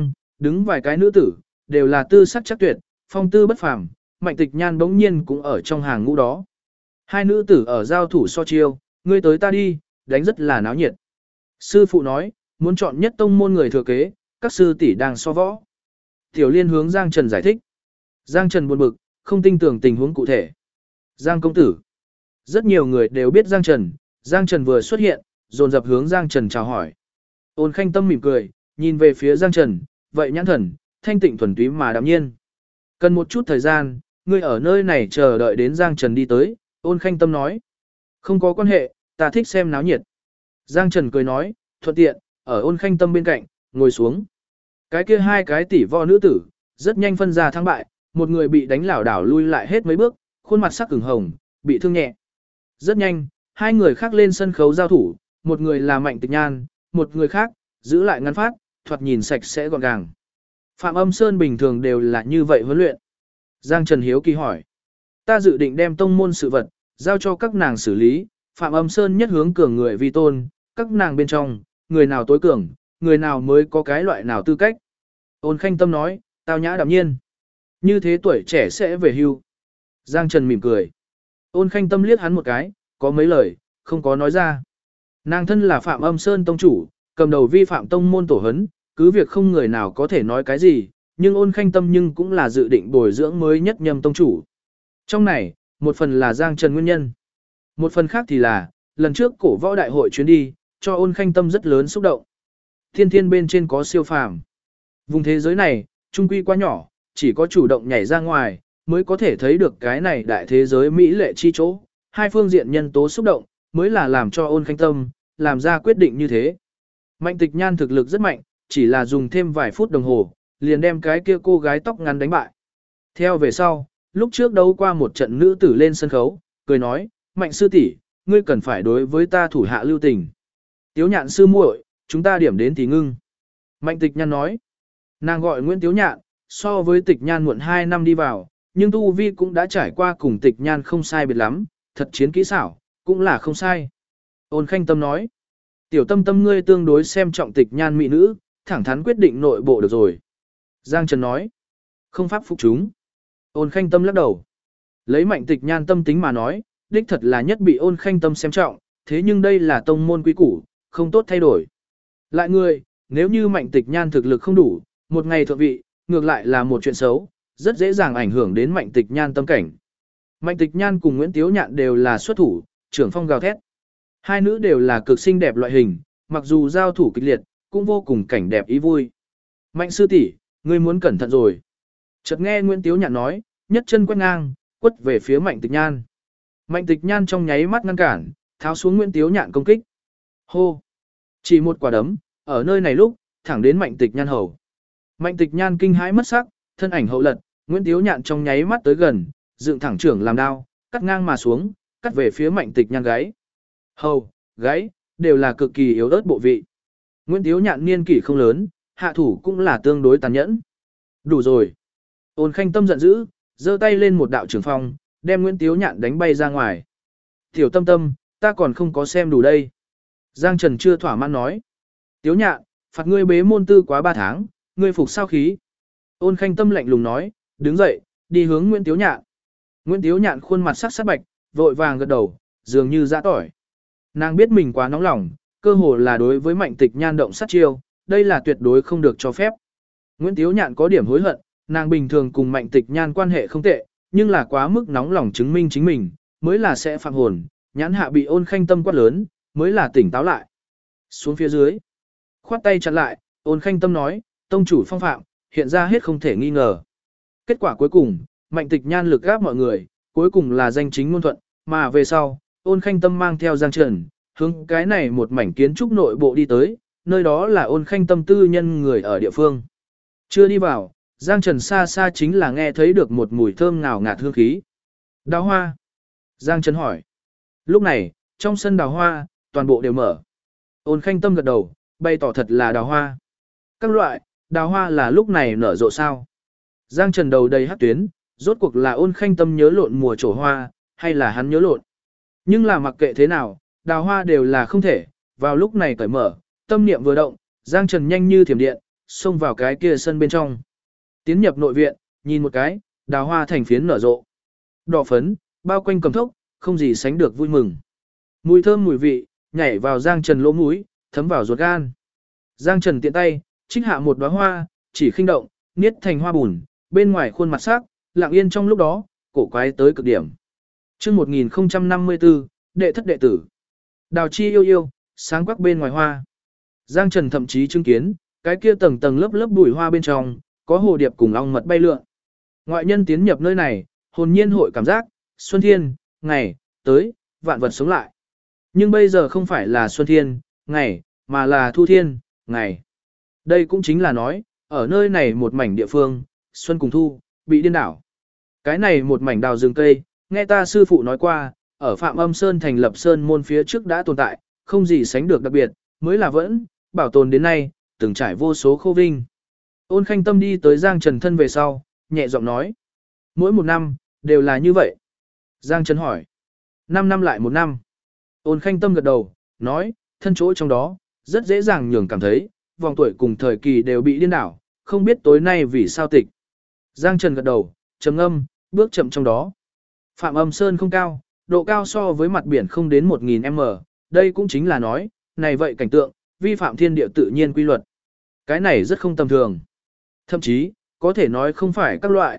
Đứng vài cái nữ tử, đều là tư sắc chắc tuyệt, phong tư bất phàm, Mạnh Tịch Nhan bỗng nhiên cũng ở trong hàng ngũ đó. Hai nữ tử ở giao thủ so chiêu, ngươi tới ta đi, đánh rất là náo nhiệt. Sư phụ nói, muốn chọn nhất tông môn người thừa kế, các sư tỷ đang so võ. Tiểu Liên hướng Giang Trần giải thích. Giang Trần buồn bực, không tin tưởng tình huống cụ thể. Giang công tử. Rất nhiều người đều biết Giang Trần, Giang Trần vừa xuất hiện, dồn dập hướng Giang Trần chào hỏi. Ôn Khanh Tâm mỉm cười, nhìn về phía Giang Trần, vậy nhãn thần, thanh tịnh thuần túy mà đạm nhiên. Cần một chút thời gian, ngươi ở nơi này chờ đợi đến Giang Trần đi tới, Ôn Khanh Tâm nói. Không có quan hệ, ta thích xem náo nhiệt. Giang Trần cười nói, thuận tiện, ở Ôn Khanh Tâm bên cạnh, ngồi xuống. Cái kia hai cái tỷ võ nữ tử, rất nhanh phân ra thắng bại, một người bị đánh lảo đảo lui lại hết mấy bước, khuôn mặt sắc ửng hồng, bị thương nhẹ. Rất nhanh, hai người khác lên sân khấu giao thủ, một người là Mạnh Tịch Nhan, một người khác, giữ lại ngắn phát, thoạt nhìn sạch sẽ gọn gàng. Phạm Âm Sơn bình thường đều là như vậy huấn luyện. Giang Trần hiếu kỳ hỏi. Ta dự định đem tông môn sự vật, giao cho các nàng xử lý, Phạm Âm Sơn nhất hướng cường người vi tôn, các nàng bên trong, người nào tối cường, người nào mới có cái loại nào tư cách. Ôn Khanh Tâm nói, tao nhã đạm nhiên. Như thế tuổi trẻ sẽ về hưu. Giang Trần mỉm cười. Ôn Khanh Tâm liếc hắn một cái, có mấy lời, không có nói ra. Nàng thân là Phạm Âm Sơn tông chủ, cầm đầu vi phạm tông môn tổ hấn, cứ việc không người nào có thể nói cái gì, nhưng Ôn Khanh Tâm nhưng cũng là dự định bồi dưỡng mới nhất nhâm tông chủ. Trong này, một phần là Giang Trần nguyên nhân. Một phần khác thì là, lần trước cổ võ đại hội chuyến đi, cho Ôn Khanh Tâm rất lớn xúc động. Thiên thiên bên trên có siêu phàm. Vùng thế giới này, trung quy quá nhỏ, chỉ có chủ động nhảy ra ngoài, mới có thể thấy được cái này đại thế giới mỹ lệ chi chỗ. Hai phương diện nhân tố xúc động, mới là làm cho Ôn Khanh Tâm, làm ra quyết định như thế. Mạnh Tịch Nhan thực lực rất mạnh, chỉ là dùng thêm vài phút đồng hồ, liền đem cái kia cô gái tóc ngắn đánh bại. Theo về sau, lúc trước đấu qua một trận nữ tử lên sân khấu, cười nói, Mạnh sư tỷ, ngươi cần phải đối với ta thủ hạ lưu tình. Tiếu Nhạn sư muội, chúng ta điểm đến thì ngưng. Mạnh Tịch Nhan nói, nàng gọi Nguyễn Tiếu Nhạn, so với Tịch Nhan muộn 2 năm đi vào, nhưng tu vi cũng đã trải qua cùng Tịch Nhan không sai biệt lắm, thật chiến kỹ xảo, cũng là không sai. Ôn Khanh Tâm nói, tiểu Tâm Tâm ngươi tương đối xem trọng Tịch Nhan mỹ nữ, thẳng thắn quyết định nội bộ được rồi. Giang Trần nói, không pháp phục chúng. Ôn Khanh Tâm lắc đầu. Lấy Mạnh Tịch Nhan tâm tính mà nói, đích thật là nhất bị Ôn Khanh Tâm xem trọng, thế nhưng đây là tông môn quý củ, không tốt thay đổi. Lại người, nếu như Mạnh Tịch Nhan thực lực không đủ, một ngày thượng vị, ngược lại là một chuyện xấu, rất dễ dàng ảnh hưởng đến Mạnh Tịch Nhan tâm cảnh. Mạnh Tịch Nhan cùng Nguyễn Tiếu Nhạn đều là xuất thủ, trưởng phong gào thét. Hai nữ đều là cực xinh đẹp loại hình, mặc dù giao thủ kịch liệt, cũng vô cùng cảnh đẹp ý vui. Mạnh sư tỷ, ngươi muốn cẩn thận rồi. Chợt nghe Nguyễn Tiếu Nhạn nói, nhất chân quét ngang, quất về phía Mạnh Tịch Nhan. Mạnh Tịch Nhan trong nháy mắt ngăn cản, tháo xuống Nguyễn Tiếu Nhạn công kích. Hô! Chỉ một quả đấm, ở nơi này lúc, thẳng đến Mạnh Tịch Nhan hầu. Mạnh Tịch Nhan kinh hãi mất sắc, thân ảnh hậu lật, Nguyễn Tiếu Nhạn trong nháy mắt tới gần, dựng thẳng trưởng làm đao, cắt ngang mà xuống, cắt về phía Mạnh Tịch Nhan gáy. Hầu, gáy, đều là cực kỳ yếu ớt bộ vị. Nguyễn Tiếu Nhạn niên kỷ không lớn, hạ thủ cũng là tương đối tàn nhẫn. Đủ rồi. Ôn Khanh Tâm giận dữ, giơ tay lên một đạo trường phong, đem Nguyễn Tiếu Nhạn đánh bay ra ngoài. Tiểu Tâm Tâm, ta còn không có xem đủ đây. Giang Trần chưa thỏa mãn nói. Tiếu Nhạn, phạt ngươi bế môn tư quá 3 tháng, ngươi phục sao khí. Ôn Khanh Tâm lạnh lùng nói, đứng dậy, đi hướng Nguyễn Tiếu Nhạn. Nguyễn Tiếu Nhạn khuôn mặt sắc sắc bạch, vội vàng gật đầu, dường như dã tỏi. Nàng biết mình quá nóng lòng, cơ hồ là đối với Mạnh Tịch Nhan động sát chiêu, đây là tuyệt đối không được cho phép. Nguyễn Tiếu Nhạn có điểm hối hận, nàng bình thường cùng Mạnh Tịch Nhan quan hệ không tệ, nhưng là quá mức nóng lòng chứng minh chính mình, mới là sẽ phạm hồn, nhãn hạ bị Ôn Khanh Tâm quát lớn, mới là tỉnh táo lại. Xuống phía dưới, khoát tay chặn lại, Ôn Khanh Tâm nói, tông chủ phong phạm, hiện ra hết không thể nghi ngờ. Kết quả cuối cùng, Mạnh Tịch Nhan lực gáp mọi người, cuối cùng là danh chính ngôn thuận, mà về sau, Ôn Khanh Tâm mang theo Giang Trần, hướng cái này một mảnh kiến trúc nội bộ đi tới, nơi đó là Ôn Khanh Tâm tư nhân người ở địa phương. Chưa đi vào, Giang Trần xa xa chính là nghe thấy được một mùi thơm ngào ngạt hương khí. Đào hoa. Giang Trần hỏi. Lúc này, trong sân đào hoa, toàn bộ đều mở. Ôn Khanh Tâm gật đầu, bày tỏ thật là đào hoa. Các loại, đào hoa là lúc này nở rộ sao. Giang Trần đầu đầy hắc tuyến, rốt cuộc là Ôn Khanh Tâm nhớ lộn mùa trổ hoa, hay là hắn nhớ lộn. Nhưng là mặc kệ thế nào, đào hoa đều là không thể, vào lúc này cởi mở, tâm niệm vừa động, Giang Trần nhanh như thiểm điện, xông vào cái kia sân bên trong. Tiến nhập nội viện, nhìn một cái, đào hoa thành phiến nở rộ. Đỏ phấn, bao quanh cầm thốc, không gì sánh được vui mừng. Mùi thơm mùi vị, nhảy vào Giang Trần lỗ mũi, thấm vào ruột gan. Giang Trần tiện tay, trích hạ một đóa hoa, chỉ khinh động, niết thành hoa bùn, bên ngoài khuôn mặt sắc, lặng yên trong lúc đó, cổ quái tới cực điểm. Chương 1054, đệ thất đệ tử. Đào chi yêu yêu, sáng quắc bên ngoài hoa. Giang Trần thậm chí chứng kiến, cái kia tầng tầng lớp lớp bụi hoa bên trong, có hồ điệp cùng ong mật bay lượn. Ngoại nhân tiến nhập nơi này, hồn nhiên hội cảm giác, xuân thiên, ngày, tới, vạn vật sống lại. Nhưng bây giờ không phải là xuân thiên, ngày, mà là thu thiên, ngày. Đây cũng chính là nói, ở nơi này một mảnh địa phương, xuân cùng thu, bị điên đảo. Cái này một mảnh đào rừng cây, nghe ta sư phụ nói qua, ở Phạm Âm Sơn thành lập sơn môn phía trước đã tồn tại, không gì sánh được đặc biệt, mới là vẫn, bảo tồn đến nay, từng trải vô số khô vinh. Ôn Khanh Tâm đi tới Giang Trần thân về sau, nhẹ giọng nói. Mỗi một năm, đều là như vậy. Giang Trần hỏi. 5 năm lại một năm. Ôn Khanh Tâm gật đầu, nói, thân chỗ trong đó, rất dễ dàng nhường cảm thấy, vòng tuổi cùng thời kỳ đều bị điên đảo, không biết tối nay vì sao tịch. Giang Trần gật đầu, trầm ngâm, bước chậm trong đó. Phạm Âm Sơn không cao, độ cao so với mặt biển không đến 1000m, đây cũng chính là nói, này vậy cảnh tượng, vi phạm thiên địa tự nhiên quy luật. Cái này rất không tầm thường. Thậm chí, có thể nói không phải các loại,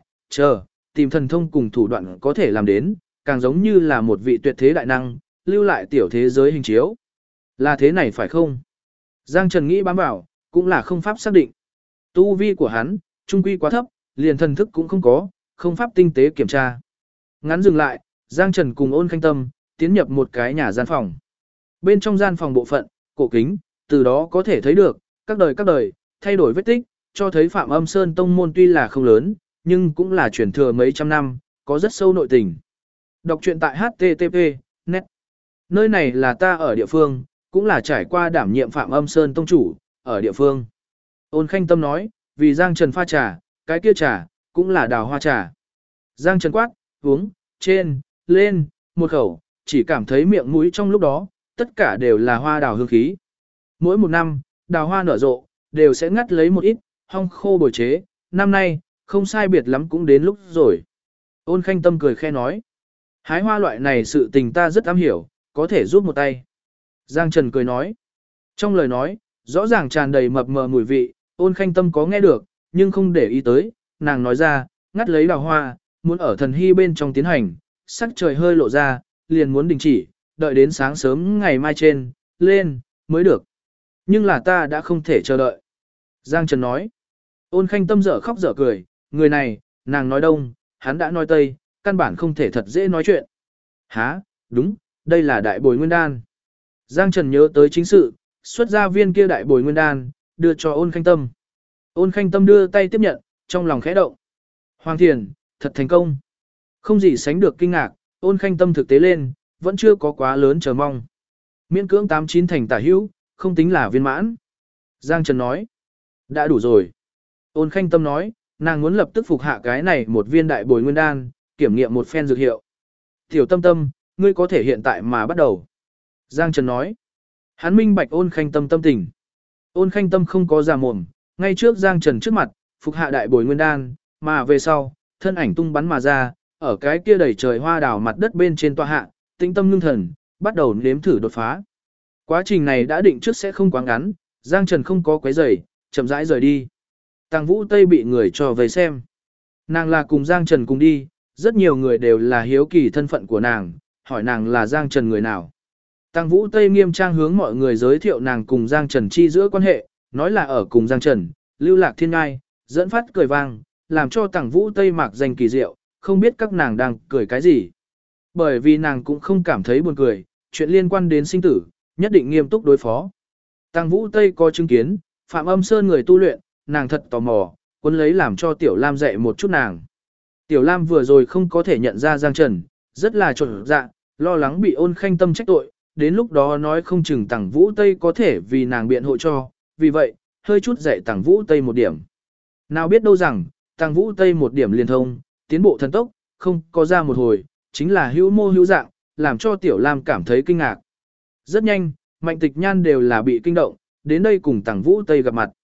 tìm thần thông cùng thủ đoạn có thể làm đến, càng giống như là một vị tuyệt thế đại năng, lưu lại tiểu thế giới hình chiếu. Là thế này phải không? Giang Trần nghĩ bám vào, cũng là không pháp xác định. Tu vi của hắn, trung quy quá thấp, liền thần thức cũng không có, không pháp tinh tế kiểm tra. Ngắn dừng lại, Giang Trần cùng Ôn Khanh Tâm, tiến nhập một cái nhà gian phòng. Bên trong gian phòng bộ phận, cổ kính, từ đó có thể thấy được, các đời, thay đổi vết tích, cho thấy Phạm Âm Sơn tông môn tuy là không lớn, nhưng cũng là truyền thừa mấy trăm năm, có rất sâu nội tình. Đọc truyện tại http://net. Nơi này là ta ở địa phương, cũng là trải qua đảm nhiệm Phạm Âm Sơn tông chủ, ở địa phương. Ôn Khanh Tâm nói, vì Giang Trần pha trà, cái kia trà, cũng là đào hoa trà. Giang Trần quát, uống, trên, lên, một khẩu, chỉ cảm thấy miệng mũi trong lúc đó, tất cả đều là hoa đào hương khí. Mỗi một năm, đào hoa nở rộ, đều sẽ ngắt lấy một ít, hong khô bồi chế, năm nay, không sai biệt lắm cũng đến lúc rồi. Ôn Khanh Tâm cười khe nói, hái hoa loại này sự tình ta rất am hiểu, có thể giúp một tay. Giang Trần cười nói, trong lời nói, rõ ràng tràn đầy mập mờ mùi vị, Ôn Khanh Tâm có nghe được, nhưng không để ý tới, nàng nói ra, ngắt lấy đào hoa, muốn ở thần hy bên trong tiến hành, sắc trời hơi lộ ra, liền muốn đình chỉ, đợi đến sáng sớm ngày mai trên, lên, mới được. Nhưng là ta đã không thể chờ đợi. Giang Trần nói, Ôn Khanh Tâm dở khóc dở cười, người này, nàng nói đông, hắn đã nói tây, căn bản không thể thật dễ nói chuyện. Hả, đúng, đây là đại bồi nguyên đan. Giang Trần nhớ tới chính sự, xuất ra viên kia đại bồi nguyên đan, đưa cho Ôn Khanh Tâm. Ôn Khanh Tâm đưa tay tiếp nhận, trong lòng khẽ động. Hoàng Thiền, thật thành công. Không gì sánh được kinh ngạc, Ôn Khanh Tâm thực tế lên, vẫn chưa có quá lớn chờ mong. Miễn cưỡng 89 thành tả hữu, không tính là viên mãn. Giang Trần nói, đã đủ rồi. Ôn Khanh Tâm nói, nàng muốn lập tức phục hạ cái này một viên đại bồi nguyên đan, kiểm nghiệm một phen dược hiệu. Tiểu Tâm Tâm, ngươi có thể hiện tại mà bắt đầu. Giang Trần nói, hắn minh bạch Ôn Khanh Tâm tâm tình. Ôn Khanh Tâm không có giả mồm, ngay trước Giang Trần trước mặt, phục hạ đại bồi nguyên đan, mà về sau, thân ảnh tung bắn mà ra, ở cái kia đầy trời hoa đào mặt đất bên trên tọa hạ, tĩnh tâm ngưng thần, bắt đầu nếm thử đột phá. Quá trình này đã định trước sẽ không quá ngắn, Giang Trần không có quấy rầy, chậm rãi rời đi. Tàng Vũ Tây bị người cho về xem. Nàng là cùng Giang Trần cùng đi, rất nhiều người đều là hiếu kỳ thân phận của nàng, hỏi nàng là Giang Trần người nào. Tàng Vũ Tây nghiêm trang hướng mọi người giới thiệu nàng cùng Giang Trần chi giữa quan hệ, nói là ở cùng Giang Trần, lưu lạc thiên ngai, dẫn phát cười vang, làm cho Tàng Vũ Tây mạc danh kỳ diệu, không biết các nàng đang cười cái gì. Bởi vì nàng cũng không cảm thấy buồn cười, chuyện liên quan đến sinh tử, nhất định nghiêm túc đối phó. Tàng Vũ Tây có chứng kiến, Phạm Âm Sơn người tu luyện, nàng thật tò mò, quân lấy làm cho Tiểu Lam dạy một chút nàng. Tiểu Lam vừa rồi không có thể nhận ra Giang Trần, rất là trộn dạ, lo lắng bị Ôn Khanh Tâm trách tội, đến lúc đó nói không chừng Tàng Vũ Tây có thể vì nàng biện hộ cho, vì vậy, hơi chút dạy Tàng Vũ Tây một điểm. Nào biết đâu rằng, Tàng Vũ Tây một điểm liên thông, tiến bộ thần tốc, không có ra một hồi, chính là hữu mô hữu dạng, làm cho Tiểu Lam cảm thấy kinh ngạc. Rất nhanh, Mạnh Tịch Nhan đều là bị kinh động, đến đây cùng Tàng Vũ Tây gặp mặt.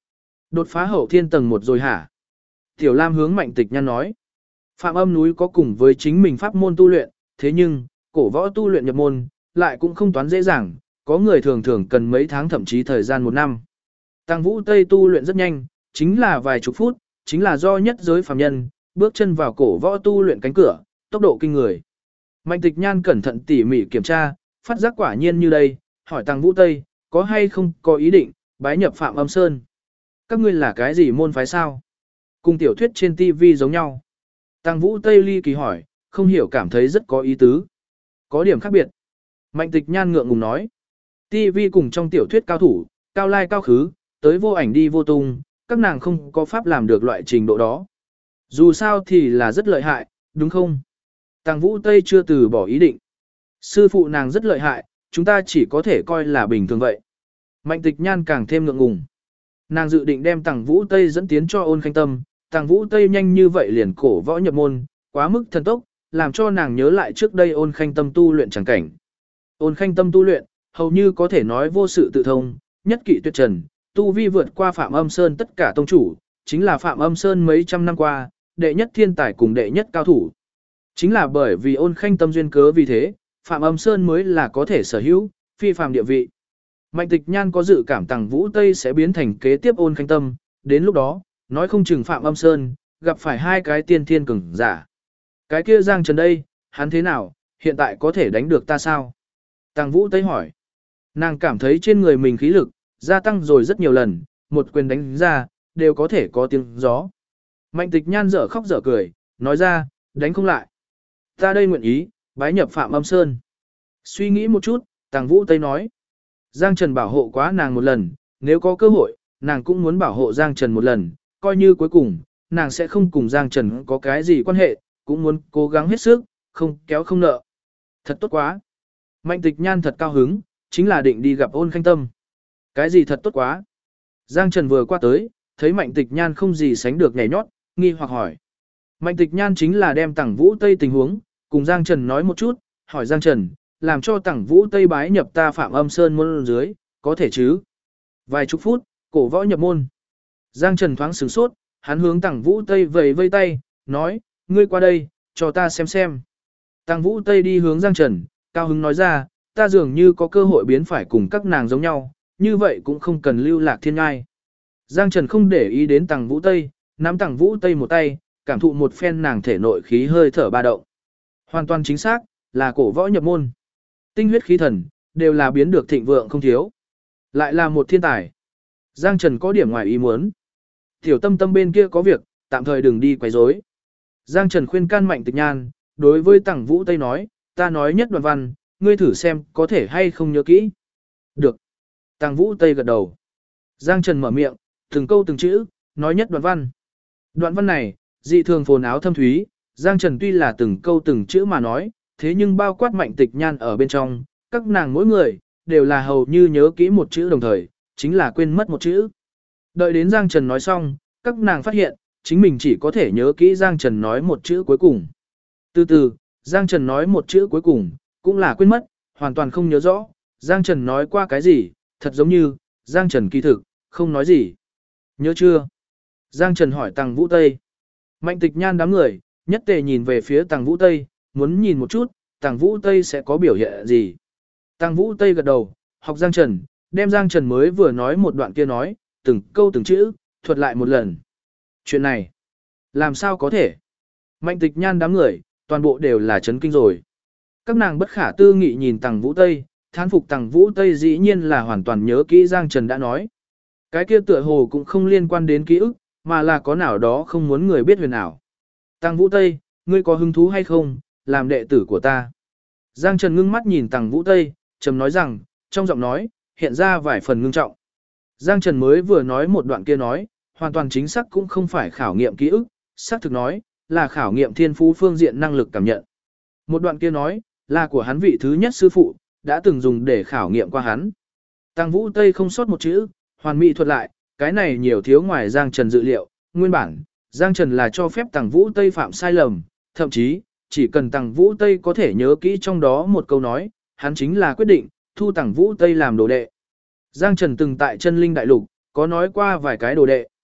Đột phá hậu thiên tầng 1 rồi hả? Tiểu Lam hướng Mạnh Tịch Nhan nói. Phạm Âm núi có cùng với chính mình pháp môn tu luyện, thế nhưng, cổ võ tu luyện nhập môn, lại cũng không toán dễ dàng, có người thường thường cần mấy tháng thậm chí thời gian 1 năm. Tăng Vũ Tây tu luyện rất nhanh, chính là vài chục phút, chính là do nhất giới phàm nhân, bước chân vào cổ võ tu luyện cánh cửa, tốc độ kinh người. Mạnh Tịch Nhan cẩn thận tỉ mỉ kiểm tra, phát giác quả nhiên như đây, hỏi Tăng Vũ Tây, có hay không có ý định bái nhập Phạm Âm Sơn? Các ngươi là cái gì môn phái sao? Cùng tiểu thuyết trên TV giống nhau. Tăng Vũ Tây ly kỳ hỏi, không hiểu cảm thấy rất có ý tứ. Có điểm khác biệt. Mạnh Tịch Nhan ngượng ngùng nói. TV cùng trong tiểu thuyết cao thủ, cao lai cao khứ, tới vô ảnh đi vô tung, các nàng không có pháp làm được loại trình độ đó. Dù sao thì là rất lợi hại, đúng không? Tăng Vũ Tây chưa từ bỏ ý định. Sư phụ nàng rất lợi hại, chúng ta chỉ có thể coi là bình thường vậy. Mạnh Tịch Nhan càng thêm ngượng ngùng. Nàng dự định đem Tăng Vũ Tây dẫn tiến cho Ôn Khanh Tâm, Tăng Vũ Tây nhanh như vậy liền cổ võ nhập môn, quá mức thần tốc, làm cho nàng nhớ lại trước đây Ôn Khanh Tâm tu luyện chẳng cảnh. Ôn Khanh Tâm tu luyện, hầu như có thể nói vô sự tự thông, nhất kỵ tuyệt trần, tu vi vượt qua Phạm Âm Sơn tất cả tông chủ, chính là Phạm Âm Sơn mấy trăm năm qua, đệ nhất thiên tài cùng đệ nhất cao thủ. Chính là bởi vì Ôn Khanh Tâm duyên cớ vì thế, Phạm Âm Sơn mới là có thể sở hữu, phi phàm địa vị. Mạnh Tịch Nhan có dự cảm Tăng Vũ Tây sẽ biến thành kế tiếp Ôn Khanh Tâm, đến lúc đó, nói không chừng Phạm Âm Sơn, gặp phải hai cái tiên thiên cường giả. Cái kia Giang Trần đây, hắn thế nào, hiện tại có thể đánh được ta sao? Tăng Vũ Tây hỏi. Nàng cảm thấy trên người mình khí lực, gia tăng rồi rất nhiều lần, một quyền đánh ra, đều có thể có tiếng gió. Mạnh Tịch Nhan dở khóc dở cười, nói ra, đánh không lại. Ta đây nguyện ý, bái nhập Phạm Âm Sơn. Suy nghĩ một chút, Tăng Vũ Tây nói. Giang Trần bảo hộ quá nàng một lần, nếu có cơ hội, nàng cũng muốn bảo hộ Giang Trần một lần, coi như cuối cùng, nàng sẽ không cùng Giang Trần có cái gì quan hệ, cũng muốn cố gắng hết sức, không kéo không nợ. Thật tốt quá. Mạnh Tịch Nhan thật cao hứng, chính là định đi gặp Ôn Khanh Tâm. Cái gì thật tốt quá? Giang Trần vừa qua tới, thấy Mạnh Tịch Nhan không gì sánh được nhảy nhót, nghi hoặc hỏi. Mạnh Tịch Nhan chính là đem Tăng Vũ Tây tình huống, cùng Giang Trần nói một chút, hỏi Giang Trần, làm cho Tăng Vũ Tây bái nhập ta Phạm Âm Sơn môn dưới, có thể chứ? Vài chục phút, cổ võ nhập môn. Giang Trần thoáng sửng sốt, hắn hướng Tăng Vũ Tây vẫy vây tay, nói, ngươi qua đây, cho ta xem xem. Tăng Vũ Tây đi hướng Giang Trần, cao hứng nói ra, ta dường như có cơ hội biến phải cùng các nàng giống nhau, như vậy cũng không cần lưu lạc thiên ngai. Giang Trần không để ý đến Tăng Vũ Tây, nắm Tăng Vũ Tây một tay, cảm thụ một phen nàng thể nội khí hơi thở ba động. Hoàn toàn chính xác, là cổ võ nhập môn. Tinh huyết khí thần, đều là biến được thịnh vượng không thiếu. Lại là một thiên tài. Giang Trần có điểm ngoài ý muốn. Tiểu Tâm Tâm bên kia có việc, tạm thời đừng đi quấy rối. Giang Trần khuyên can Mạnh Tịch Nhan, đối với Tăng Vũ Tây nói, ta nói nhất đoạn văn, ngươi thử xem có thể hay không nhớ kỹ. Được. Tăng Vũ Tây gật đầu. Giang Trần mở miệng, từng câu từng chữ, nói nhất đoạn văn. Đoạn văn này, dị thường phồn áo thâm thúy, Giang Trần tuy là từng câu từng chữ mà nói, thế nhưng bao quát Mạnh Tịch Nhan ở bên trong, các nàng mỗi người, đều là hầu như nhớ kỹ một chữ đồng thời, chính là quên mất một chữ. Đợi đến Giang Trần nói xong, các nàng phát hiện, chính mình chỉ có thể nhớ kỹ Giang Trần nói một chữ cuối cùng. Từ từ, Giang Trần nói một chữ cuối cùng, cũng là quên mất, hoàn toàn không nhớ rõ, Giang Trần nói qua cái gì, thật giống như, Giang Trần kỳ thực, không nói gì. Nhớ chưa? Giang Trần hỏi Tăng Vũ Tây. Mạnh Tịch Nhan đám người, nhất tề nhìn về phía Tăng Vũ Tây, muốn nhìn một chút, Tăng Vũ Tây sẽ có biểu hiện gì. Tăng Vũ Tây gật đầu, học Giang Trần, đem Giang Trần mới vừa nói một đoạn kia nói, từng câu từng chữ, thuật lại một lần. Chuyện này, làm sao có thể? Mạnh Tịch Nhan đám người, toàn bộ đều là chấn kinh rồi. Các nàng bất khả tư nghị nhìn Tăng Vũ Tây, thán phục Tăng Vũ Tây dĩ nhiên là hoàn toàn nhớ kỹ Giang Trần đã nói. Cái kia tựa hồ cũng không liên quan đến ký ức, mà là có nào đó không muốn người biết huyền ảo. Tăng Vũ Tây, ngươi có hứng thú hay không, làm đệ tử của ta? Giang Trần ngưng mắt nhìn Tăng Vũ Tây, trầm nói rằng, trong giọng nói, hiện ra vài phần ngưng trọng. Giang Trần mới vừa nói một đoạn kia nói, hoàn toàn chính xác cũng không phải khảo nghiệm ký ức, xác thực nói, là khảo nghiệm thiên phú phương diện năng lực cảm nhận. Một đoạn kia nói, là của hắn vị thứ nhất sư phụ, đã từng dùng để khảo nghiệm qua hắn. Tăng Vũ Tây không sót một chữ, hoàn mỹ thuật lại, cái này nhiều thiếu ngoài Giang Trần dự liệu, nguyên bản, Giang Trần là cho phép Tăng Vũ Tây phạm sai lầm, thậm chí, chỉ cần Tăng Vũ Tây có thể nhớ kỹ trong đó một câu nói, hắn chính là quyết định, thu Tăng Vũ Tây làm đồ đệ. Giang Trần từng tại Chân Linh Đại Lục, có nói qua vài cái đồ đệ.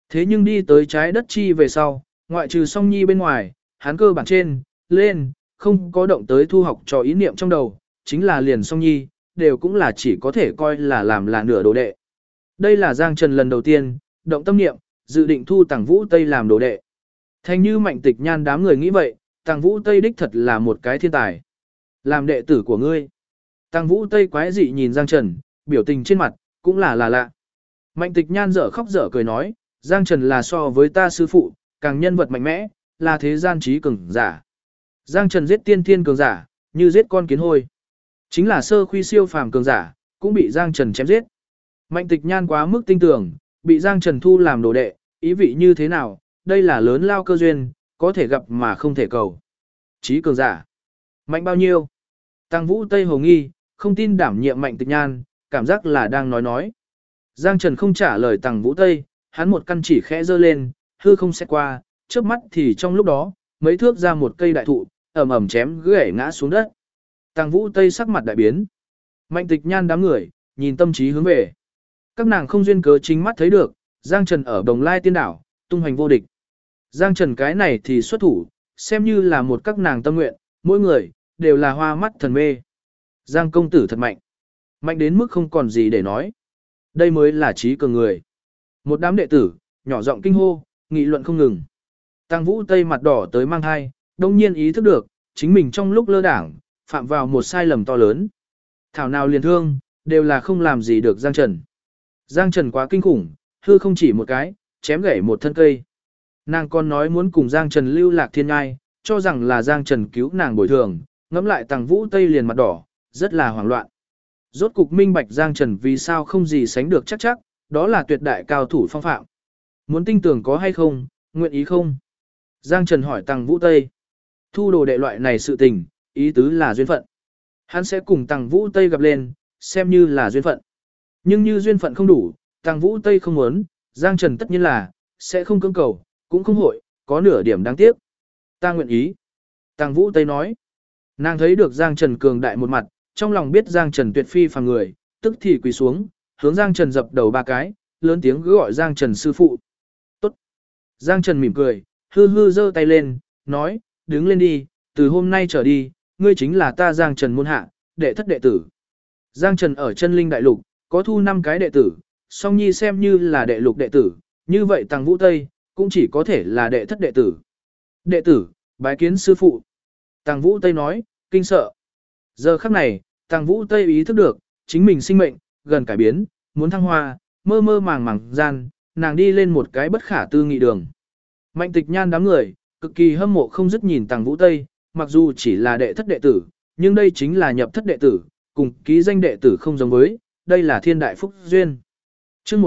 Thế nhưng đi tới trái đất chi về sau, ngoại trừ song nhi bên ngoài, hắn cơ bản trên, lên, không có động tới thu học trò ý niệm trong đầu, chính là liền song nhi, đều cũng là chỉ có thể coi là làm là nửa đồ đệ. Đây là Giang Trần lần đầu tiên, động tâm niệm, dự định thu Tằng Vũ Tây làm đồ đệ. Thành như Mạnh Tịch Nhan đám người nghĩ vậy, Tằng Vũ Tây đích thật là một cái thiên tài. Làm đệ tử của ngươi. Tằng Vũ Tây quái dị nhìn Giang Trần, biểu tình trên mặt, cũng là lạ. Mạnh Tịch Nhan dở khóc dở cười nói, Giang Trần là so với ta sư phụ, càng nhân vật mạnh mẽ, là thế gian trí cường giả. Giang Trần giết tiên thiên cường giả, như giết con kiến hôi. Chính là sơ khuy siêu phàm cường giả, cũng bị Giang Trần chém giết. Mạnh Tịch Nhan quá mức tinh tưởng, bị Giang Trần thu làm đồ đệ, ý vị như thế nào, đây là lớn lao cơ duyên, có thể gặp mà không thể cầu. Trí cường giả. Mạnh bao nhiêu? Tằng Vũ Tây hồ nghi, không tin đảm nhiệm Mạnh Tịch Nhan, cảm giác là đang nói. Giang Trần không trả lời Tằng Vũ Tây, hắn một căn chỉ khẽ giơ lên, hư không xét qua, chớp mắt thì trong lúc đó, mấy thước ra một cây đại thụ, ầm ầm chém gãy ngã xuống đất. Tằng Vũ Tây sắc mặt đại biến. Mạnh Tịch Nhan đám người, nhìn tâm trí hướng về. Các nàng không duyên cớ chính mắt thấy được, Giang Trần ở Đồng Lai Tiên Đảo, tung hoành vô địch. Giang Trần cái này thì xuất thủ, xem như là một các nàng tâm nguyện, mỗi người, đều là hoa mắt thần mê. Giang công tử thật mạnh. Mạnh đến mức không còn gì để nói. Đây mới là trí cường người. Một đám đệ tử, nhỏ giọng kinh hô, nghị luận không ngừng. Tằng Vũ Tây mặt đỏ tới mang hai, đông nhiên ý thức được, chính mình trong lúc lơ đảng, phạm vào một sai lầm to lớn. Thảo nào liền thương, đều là không làm gì được Giang Trần. Giang Trần quá kinh khủng, hư không chỉ một cái, chém gãy một thân cây. Nàng còn nói muốn cùng Giang Trần lưu lạc thiên ngai, cho rằng là Giang Trần cứu nàng bồi thường, ngẫm lại Tằng Vũ Tây liền mặt đỏ, rất là hoảng loạn. Rốt cục minh bạch Giang Trần vì sao không gì sánh được chắc, đó là tuyệt đại cao thủ phong phạm. Muốn tin tưởng có hay không, nguyện ý không? Giang Trần hỏi Tằng Vũ Tây. Thu đồ đệ loại này sự tình, ý tứ là duyên phận. Hắn sẽ cùng Tằng Vũ Tây gặp lên, xem như là duyên phận. Nhưng như duyên phận không đủ, Tằng Vũ Tây không muốn, Giang Trần tất nhiên là, sẽ không cưỡng cầu, cũng không hội, có nửa điểm đáng tiếc. Ta nguyện ý. Tằng Vũ Tây nói. Nàng thấy được Giang Trần cường đại một mặt, trong lòng biết Giang Trần tuyệt phi phàm người, tức thì quỳ xuống, hướng Giang Trần dập đầu ba cái, lớn tiếng gọi Giang Trần sư phụ. Tốt. Giang Trần mỉm cười, hư hư giơ tay lên, nói, đứng lên đi, từ hôm nay trở đi, ngươi chính là ta Giang Trần môn hạ, đệ thất đệ tử. Giang Trần ở chân linh đại lục, có thu 5 cái đệ tử, song nhi xem như là đệ lục đệ tử, như vậy Tằng Vũ Tây, cũng chỉ có thể là đệ thất đệ tử. Đệ tử, bái kiến sư phụ. Tằng Vũ Tây nói, kinh sợ. Giờ khắc này, Tằng Vũ Tây ý thức được, chính mình sinh mệnh, gần cải biến, muốn thăng hoa, mơ mơ màng màng gian, nàng đi lên một cái bất khả tư nghị đường. Mạnh Tịch Nhan đám người, cực kỳ hâm mộ không dứt nhìn Tằng Vũ Tây, mặc dù chỉ là đệ thất đệ tử, nhưng đây chính là nhập thất đệ tử, cùng ký danh đệ tử không giống với, đây là thiên đại phúc duyên. Chương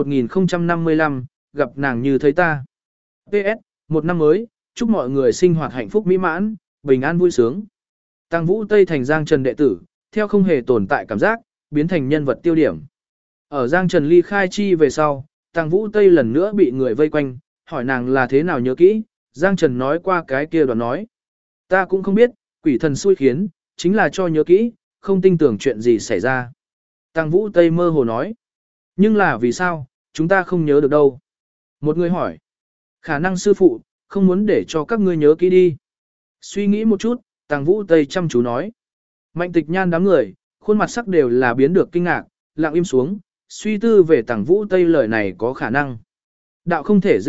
1055, gặp nàng như thấy ta. PS, một năm mới, chúc mọi người sinh hoạt hạnh phúc mỹ mãn, bình an vui sướng. Tằng Vũ Tây thành Giang Trần đệ tử, theo không hề tồn tại cảm giác, biến thành nhân vật tiêu điểm. Ở Giang Trần ly khai chi về sau, Tằng Vũ Tây lần nữa bị người vây quanh, hỏi nàng là thế nào nhớ kỹ, Giang Trần nói qua cái kia đoạn nói. Ta cũng không biết, quỷ thần xui khiến, chính là cho nhớ kỹ, không tin tưởng chuyện gì xảy ra. Tằng Vũ Tây mơ hồ nói. Nhưng là vì sao, chúng ta không nhớ được đâu. Một người hỏi. Khả năng sư phụ, không muốn để cho các ngươi nhớ kỹ đi. Suy nghĩ một chút, Tằng Vũ Tây chăm chú nói. Mạnh Tịch Nhan đám người, khuôn mặt sắc đều là biến được kinh ngạc, lặng im xuống, suy tư về Tằng Vũ Tây lời này có khả năng. Đạo không thể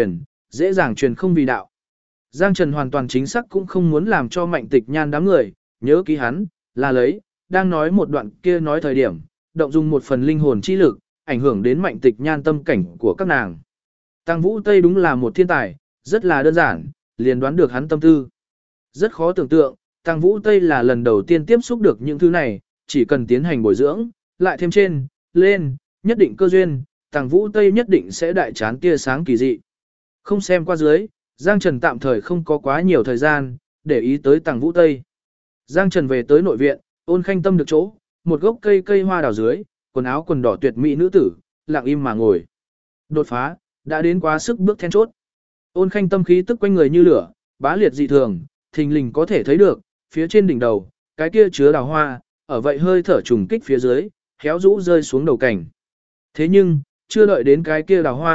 dễ dàng truyền không vì đạo. Giang Trần hoàn toàn chính xác cũng không muốn làm cho Mạnh Tịch Nhan đám người, nhớ kỹ hắn, là lấy, đang nói một đoạn kia nói thời điểm, động dùng một phần linh hồn chi lực, ảnh hưởng đến Mạnh Tịch Nhan tâm cảnh của các nàng. Tằng Vũ Tây đúng là một thiên tài, rất là đơn giản, liền đoán được hắn tâm tư. Rất khó tưởng tượng, Tằng Vũ Tây là lần đầu tiên tiếp xúc được những thứ này, chỉ cần tiến hành bồi dưỡng, lại thêm trên, lên, nhất định cơ duyên, Tằng Vũ Tây nhất định sẽ đại chán tia sáng kỳ dị. Không xem qua dưới, Giang Trần tạm thời không có quá nhiều thời gian, để ý tới Tằng Vũ Tây. Giang Trần về tới nội viện, Ôn Khanh Tâm được chỗ, một gốc cây hoa đào dưới, quần áo quần đỏ tuyệt mỹ nữ tử, lặng im mà ngồi. Đột phá, đã đến quá sức bước then chốt. Ôn Khanh Tâm khí tức quanh người như lửa, bá liệt dị thường, thình lình có thể thấy được, phía trên đỉnh đầu, cái kia chứa đào hoa, ở vậy hơi thở trùng kích phía dưới, khéo rũ rơi xuống đầu cảnh. Thế nhưng, chưa đợi đến cái kia đào hoa,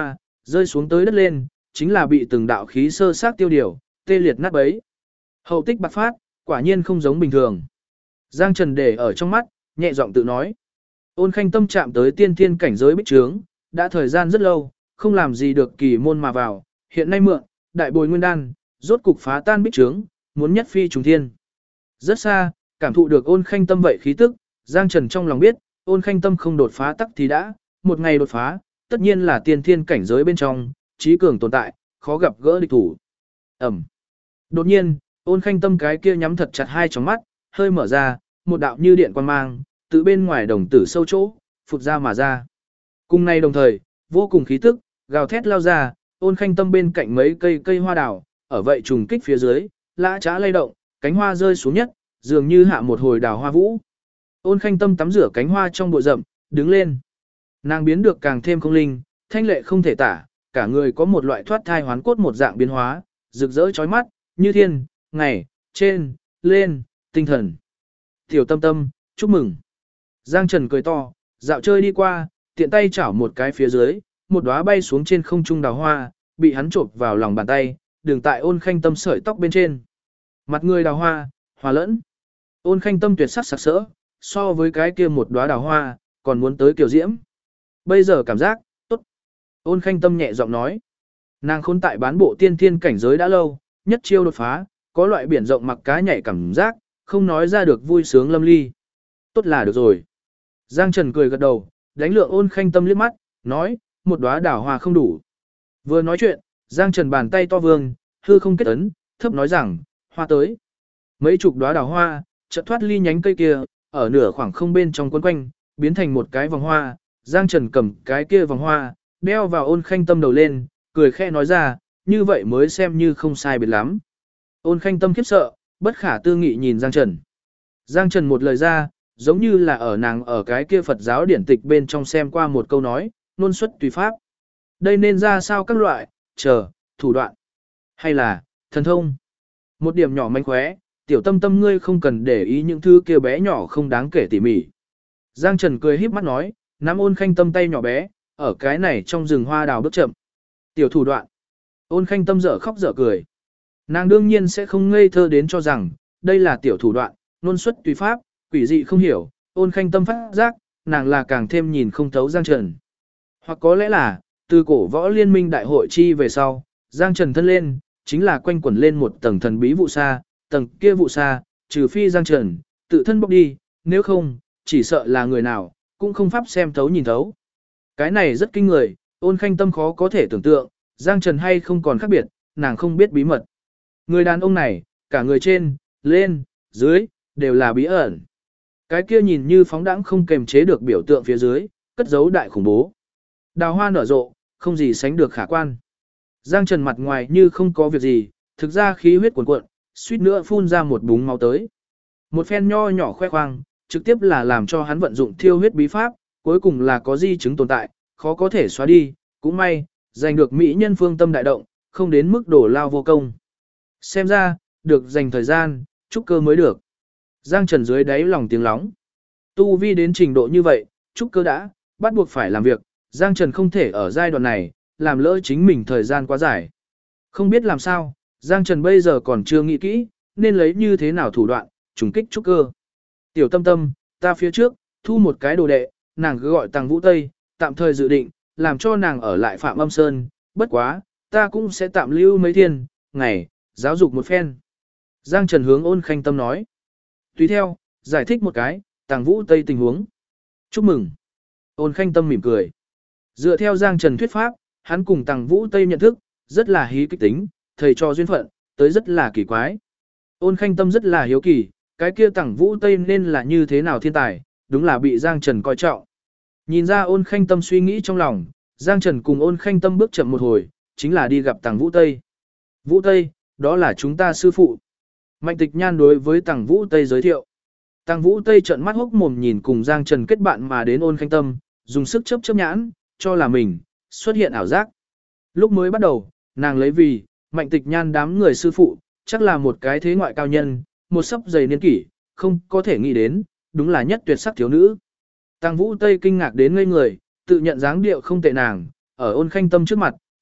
Rơi xuống tới đất lên, chính là bị từng đạo khí sơ sát tiêu điều, tê liệt nát bấy. Hậu tích bạc phát, quả nhiên không giống bình thường. Giang Trần để ở trong mắt, nhẹ giọng tự nói. Ôn Khanh tâm chạm tới tiên thiên cảnh giới bích trướng, đã thời gian rất lâu, không làm gì được kỳ môn mà vào, hiện nay mượn, đại bồi nguyên đan, rốt cục phá tan bích trướng, muốn nhất phi trùng thiên. Rất xa, cảm thụ được Ôn Khanh tâm vậy khí tức, Giang Trần trong lòng biết, Ôn Khanh tâm không đột phá tắc thì đã, một ngày đột phá, tất nhiên là tiên thiên cảnh giới bên trong, trí cường tồn tại, khó gặp gỡ địch thủ. Ẩm. Đột nhiên, Ôn Khanh tâm cái kia nhắm thật chặt hai tròng mắt, hơi mở ra, một đạo như điện quang mang, từ bên ngoài đồng tử sâu chỗ, phụt ra mà ra. Cùng này đồng thời, vô cùng khí tức, gào thét lao ra, Ôn Khanh tâm bên cạnh mấy cây hoa đào, ở vậy trùng kích phía dưới, lã chã lay động, cánh hoa rơi xuống nhất, dường như hạ một hồi đào hoa vũ. Ôn Khanh tâm tắm rửa cánh hoa trong bụi rậm, đứng lên. Nàng biến được càng thêm không linh, thanh lệ không thể tả, cả người có một loại thoát thai hoán cốt một dạng biến hóa, rực rỡ chói mắt, như thiên, ngày, trên, lên, tinh thần. Tiểu Tâm Tâm, chúc mừng. Giang Trần cười to, dạo chơi đi qua, tiện tay chảo một cái phía dưới, một đóa bay xuống trên không trung đào hoa, bị hắn chộp vào lòng bàn tay, đường tại Ôn Khanh tâm sợi tóc bên trên. Mặt người đào hoa, hòa lẫn. Ôn Khanh tâm tuyệt sắc sặc sỡ, so với cái kia một đóa đào hoa, còn muốn tới kiểu diễm. Bây giờ cảm giác, tốt. Ôn Khanh tâm nhẹ giọng nói. Nàng khốn tại bán bộ tiên thiên cảnh giới đã lâu, nhất chiêu đột phá, có loại biển rộng mặc cá nhảy cảm giác, không nói ra được vui sướng lâm ly. Tốt là được rồi. Giang Trần cười gật đầu, đánh lượng Ôn Khanh tâm liếc mắt, nói, một đóa đào hoa không đủ. Vừa nói chuyện, Giang Trần bàn tay to vương, hư không kết ấn, thấp nói rằng, hoa tới. Mấy chục đóa đào hoa, chợt thoát ly nhánh cây kia, ở nửa khoảng không bên trong quấn quanh, biến thành một cái vòng hoa. Giang Trần cầm cái kia vòng hoa, đeo vào Ôn Khanh tâm đầu lên, cười khẽ nói ra, như vậy mới xem như không sai biệt lắm. Ôn Khanh tâm khiếp sợ, bất khả tư nghị nhìn Giang Trần. Giang Trần một lời ra, giống như là ở nàng ở cái kia Phật giáo điển tịch bên trong xem qua một câu nói, nôn xuất tùy pháp. Đây nên ra sao các loại, thủ đoạn, hay là, thần thông. Một điểm nhỏ manh khóe, Tiểu Tâm Tâm ngươi không cần để ý những thứ kia bé nhỏ không đáng kể tỉ mỉ. Giang Trần cười híp mắt nói, nắm Ôn Khanh tâm tay nhỏ bé, ở cái này trong rừng hoa đào bước chậm. Tiểu thủ đoạn. Ôn Khanh tâm dở khóc dở cười. Nàng đương nhiên sẽ không ngây thơ đến cho rằng, đây là tiểu thủ đoạn, nôn xuất tùy pháp, quỷ dị không hiểu, Ôn Khanh tâm phát giác, nàng là càng thêm nhìn không thấu Giang Trần. Hoặc có lẽ là, từ cổ võ liên minh đại hội chi về sau, Giang Trần thân lên, chính là quanh quẩn lên một tầng thần bí vụ sa, tầng kia vụ sa, trừ phi Giang Trần, tự thân bốc đi, nếu không, chỉ sợ là người nào, cũng không pháp xem thấu nhìn thấu. Cái này rất kinh người, Ôn Khanh tâm khó có thể tưởng tượng, Giang Trần hay không còn khác biệt, nàng không biết bí mật. Người đàn ông này, cả người trên, lên, dưới, đều là bí ẩn. Cái kia nhìn như phóng đãng không kềm chế được biểu tượng phía dưới, cất giấu đại khủng bố. Đào hoa nở rộ, không gì sánh được khả quan. Giang Trần mặt ngoài như không có việc gì, thực ra khí huyết cuồn cuộn, suýt nữa phun ra một búng máu tới. Một phen nho nhỏ khoe khoang, trực tiếp là làm cho hắn vận dụng thiêu huyết bí pháp, cuối cùng là có di chứng tồn tại, khó có thể xóa đi, cũng may, giành được mỹ nhân phương tâm đại động, không đến mức đổ lao vô công. Xem ra, được dành thời gian, trúc cơ mới được. Giang Trần dưới đáy lòng tiếng lóng. Tu vi đến trình độ như vậy, trúc cơ đã, bắt buộc phải làm việc, Giang Trần không thể ở giai đoạn này, làm lỡ chính mình thời gian quá dài. Không biết làm sao, Giang Trần bây giờ còn chưa nghĩ kỹ, nên lấy như thế nào thủ đoạn, trùng kích trúc cơ. Tiểu Tâm Tâm, ta phía trước, thu một cái đồ đệ, nàng cứ gọi Tằng Vũ Tây, tạm thời dự định, làm cho nàng ở lại Phạm Âm Sơn, bất quá, ta cũng sẽ tạm lưu mấy thiên, ngày, giáo dục một phen. Giang Trần hướng Ôn Khanh tâm nói. Tùy theo, giải thích một cái, Tằng Vũ Tây tình huống. Chúc mừng. Ôn Khanh tâm mỉm cười. Dựa theo Giang Trần thuyết pháp, hắn cùng Tằng Vũ Tây nhận thức, rất là hí kịch tính, thầy trò duyên phận, tới rất là kỳ quái. Ôn Khanh tâm rất là hiếu kỳ, cái kia Tằng Vũ Tây nên là như thế nào thiên tài, đúng là bị Giang Trần coi trọng. Nhìn ra Ôn Khanh tâm suy nghĩ trong lòng, Giang Trần cùng Ôn Khanh tâm bước chậm một hồi, chính là đi gặp Tằng Vũ Tây. Vũ Tây, đó là chúng ta sư phụ. Mạnh Tịch Nhan đối với Tằng Vũ Tây giới thiệu. Tằng Vũ Tây trợn mắt hốc mồm nhìn cùng Giang Trần kết bạn mà đến Ôn Khanh tâm, dùng sức chớp chớp nhãn, cho là mình xuất hiện ảo giác. Lúc mới bắt đầu, nàng lấy vì Mạnh Tịch Nhan đám người sư phụ, chắc là một cái thế ngoại cao nhân, một sấp dày niên kỷ, không có thể nghĩ đến, đúng là nhất tuyệt sắc thiếu nữ. Tằng Vũ Tây kinh ngạc đến ngây người, tự nhận dáng điệu không tệ nàng, ở Ôn Khanh tâm trước mặt,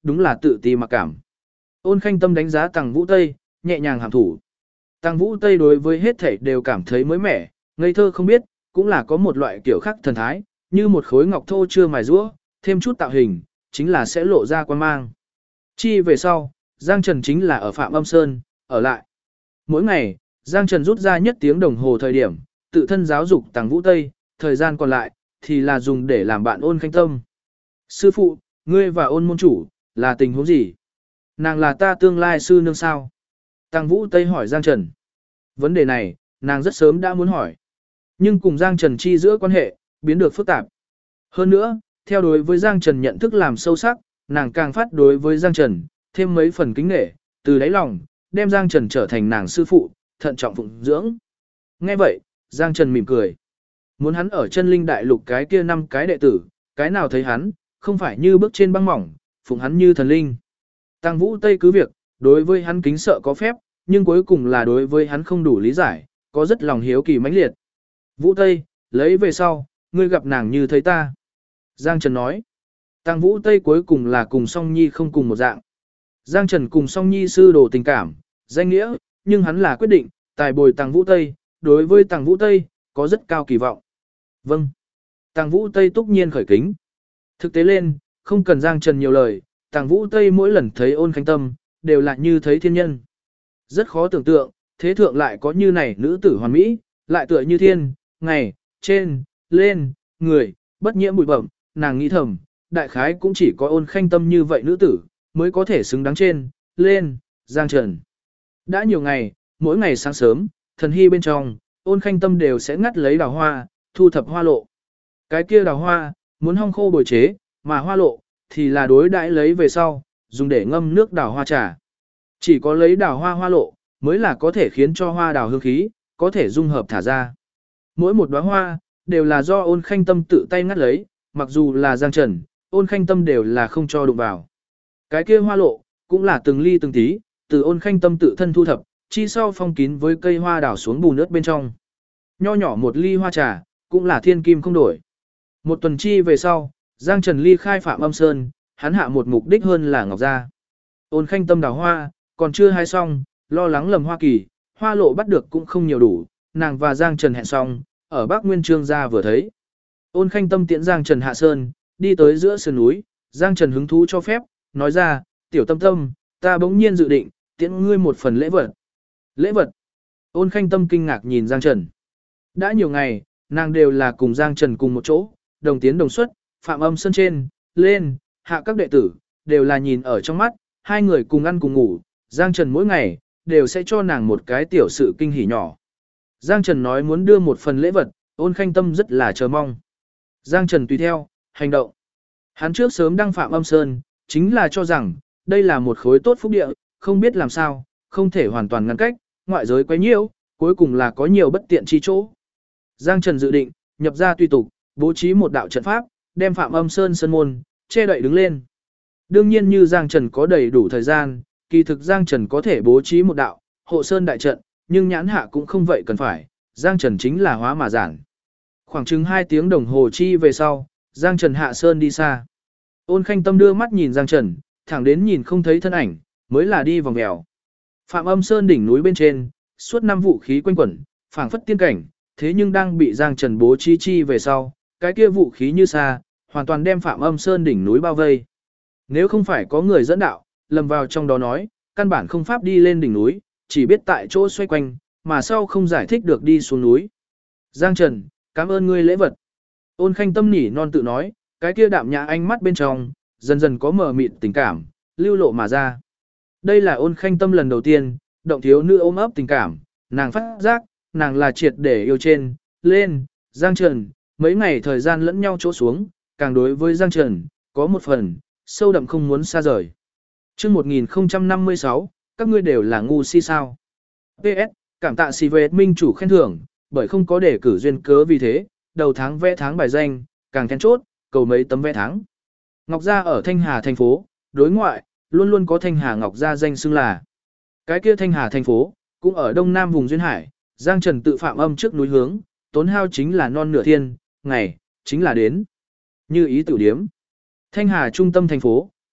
đúng là tự ti mặc cảm. Ôn Khanh Tâm đánh giá Tằng Vũ Tây, nhẹ nhàng hàm thủ. Tằng Vũ Tây đối với hết thảy đều cảm thấy mới mẻ, ngây thơ không biết, cũng là có một loại kiểu khác thần thái, như một khối ngọc thô chưa mài rũa, thêm chút tạo hình, chính là sẽ lộ ra quan mang. Chi về sau, Giang Trần chính là ở Phạm Âm Sơn, ở lại. Mỗi ngày, Giang Trần rút ra nhất tiếng đồng hồ thời điểm, tự thân giáo dục Tằng Vũ Tây, thời gian còn lại, thì là dùng để làm bạn Ôn Khanh Tâm. Sư phụ, ngươi và Ôn môn chủ, là tình huống gì? Nàng là ta tương lai sư nương sao? Tằng Vũ Tây hỏi Giang Trần. Vấn đề này, nàng rất sớm đã muốn hỏi. Nhưng cùng Giang Trần chi giữa quan hệ, biến được phức tạp. Hơn nữa, theo đối với Giang Trần nhận thức làm sâu sắc, nàng càng phát đối với Giang Trần, thêm mấy phần kính nể, từ đáy lòng, đem Giang Trần trở thành nàng sư phụ, thận trọng phụng dưỡng. Nghe vậy, Giang Trần mỉm cười. Muốn hắn ở chân linh đại lục cái kia 5 cái đệ tử, cái nào thấy hắn, không phải như bước trên băng mỏng, phụng hắn như thần linh. Tằng Vũ Tây cứ việc, đối với hắn kính sợ có phép, nhưng cuối cùng là đối với hắn không đủ lý giải, có rất lòng hiếu kỳ mãnh liệt. Vũ Tây, lấy về sau, ngươi gặp nàng như thấy ta. Giang Trần nói. Tằng Vũ Tây cuối cùng là cùng Song Nhi không cùng một dạng. Giang Trần cùng Song Nhi sư đồ tình cảm, danh nghĩa, nhưng hắn là quyết định, tài bồi Tằng Vũ Tây, đối với Tằng Vũ Tây, có rất cao kỳ vọng. Vâng. Tằng Vũ Tây túc nhiên khởi kính. Thực tế lên, không cần Giang Trần nhiều lời, Tằng Vũ Tây mỗi lần thấy Ôn Khanh Tâm, đều là như thấy thiên nhân. Rất khó tưởng tượng, thế thượng lại có như này nữ tử hoàn mỹ, lại tựa như thiên, ngày, trên, lên, người, bất nhiễm bụi bẩm, nàng nghĩ thầm, đại khái cũng chỉ có Ôn Khanh Tâm như vậy nữ tử, mới có thể xứng đáng trên, lên, Giang Trần. Đã nhiều ngày, mỗi ngày sáng sớm, thần hy bên trong, Ôn Khanh Tâm đều sẽ ngắt lấy đào hoa, thu thập hoa lộ. Cái kia đào hoa, muốn hong khô bồi chế, mà hoa lộ, thì là đối đãi lấy về sau, dùng để ngâm nước đào hoa trà. Chỉ có lấy đào hoa hoa lộ, mới là có thể khiến cho hoa đào hương khí, có thể dung hợp thả ra. Mỗi một đóa hoa, đều là do Ôn Khanh Tâm tự tay ngắt lấy, mặc dù là Giang Trần, Ôn Khanh Tâm đều là không cho đụng vào. Cái kia hoa lộ, cũng là từng ly từng tí, từ Ôn Khanh Tâm tự thân thu thập, chi sau phong kín với cây hoa đào xuống bùn nước bên trong. Nho nhỏ một ly hoa trà, cũng là thiên kim không đổi. Một tuần chi về sau, Giang Trần ly khai Phạm Âm Sơn, hắn hạ một mục đích hơn là Ngọc Gia. Ôn Khanh Tâm đào hoa, còn chưa hái xong, lo lắng lầm hoa kỳ, hoa lộ bắt được cũng không nhiều đủ, nàng và Giang Trần hẹn xong, ở Bắc Nguyên Trương gia vừa thấy. Ôn Khanh Tâm tiễn Giang Trần hạ sơn, đi tới giữa sườn núi, Giang Trần hứng thú cho phép, nói ra, tiểu Tâm Tâm, ta bỗng nhiên dự định, tiễn ngươi một phần lễ vật. Lễ vật? Ôn Khanh Tâm kinh ngạc nhìn Giang Trần. Đã nhiều ngày, nàng đều là cùng Giang Trần cùng một chỗ, đồng tiến đồng xuất, Phạm Âm Sơn trên, lên, hạ các đệ tử, đều là nhìn ở trong mắt, hai người cùng ăn cùng ngủ, Giang Trần mỗi ngày, đều sẽ cho nàng một cái tiểu sự kinh hỉ nhỏ. Giang Trần nói muốn đưa một phần lễ vật, Ôn Khanh Tâm rất là chờ mong. Giang Trần tùy theo, hành động. Hắn trước sớm đăng Phạm Âm Sơn, chính là cho rằng, đây là một khối tốt phúc địa, không biết làm sao, không thể hoàn toàn ngăn cách, ngoại giới quấy nhiễu, cuối cùng là có nhiều bất tiện chi chỗ. Giang Trần dự định, nhập ra tùy tục, bố trí một đạo trận pháp, đem Phạm Âm Sơn sân môn, che đậy đứng lên. Đương nhiên như Giang Trần có đầy đủ thời gian, kỳ thực Giang Trần có thể bố trí một đạo, hộ sơn đại trận, nhưng nhãn hạ cũng không vậy cần phải, Giang Trần chính là hóa mà giản. Khoảng chừng 2 tiếng đồng hồ chi về sau, Giang Trần hạ sơn đi xa. Ôn Khanh Tâm đưa mắt nhìn Giang Trần, thẳng đến nhìn không thấy thân ảnh, mới là đi vòng mèo. Phạm Âm Sơn đỉnh núi bên trên, suốt 5 vũ khí quanh quẩn, phảng phất tiên cảnh, thế nhưng đang bị Giang Trần bố trí chi về sau, cái kia vũ khí như xa, hoàn toàn đem Phạm Âm Sơn đỉnh núi bao vây. Nếu không phải có người dẫn đạo, lầm vào trong đó nói, căn bản không pháp đi lên đỉnh núi, chỉ biết tại chỗ xoay quanh, mà sau không giải thích được đi xuống núi. Giang Trần, cảm ơn ngươi lễ vật. Ôn Khanh Tâm nỉ non tự nói, cái kia đạm nhã ánh mắt bên trong, dần dần có mờ mịt tình cảm, lưu lộ mà ra. Đây là Ôn Khanh Tâm lần đầu tiên, động thiếu nữ ôm ấp tình cảm, nàng phát giác, nàng là triệt để yêu trên, lên, Giang Trần, mấy ngày thời gian lẫn nhau chỗ xuống, càng đối với Giang Trần, có một phần, sâu đậm không muốn xa rời. Trước 1056, các ngươi đều là ngu si sao. PS, cảm tạ si về minh chủ khen thưởng, bởi không có để cử duyên cớ vì thế, đầu tháng vẽ tháng bài danh, càng then chốt, cầu mấy tấm vẽ tháng. Ngọc Gia ở Thanh Hà thành phố, đối ngoại, luôn luôn có Thanh Hà Ngọc Gia danh xưng là. Cái kia Thanh Hà thành phố, cũng ở đông nam vùng duyên hải, Giang Trần tự Phạm Âm trước núi hướng, tốn hao chính là non nửa thiên, ngày, chính là đến. Như ý tử điếm. Thanh Hà trung tâm thành phố,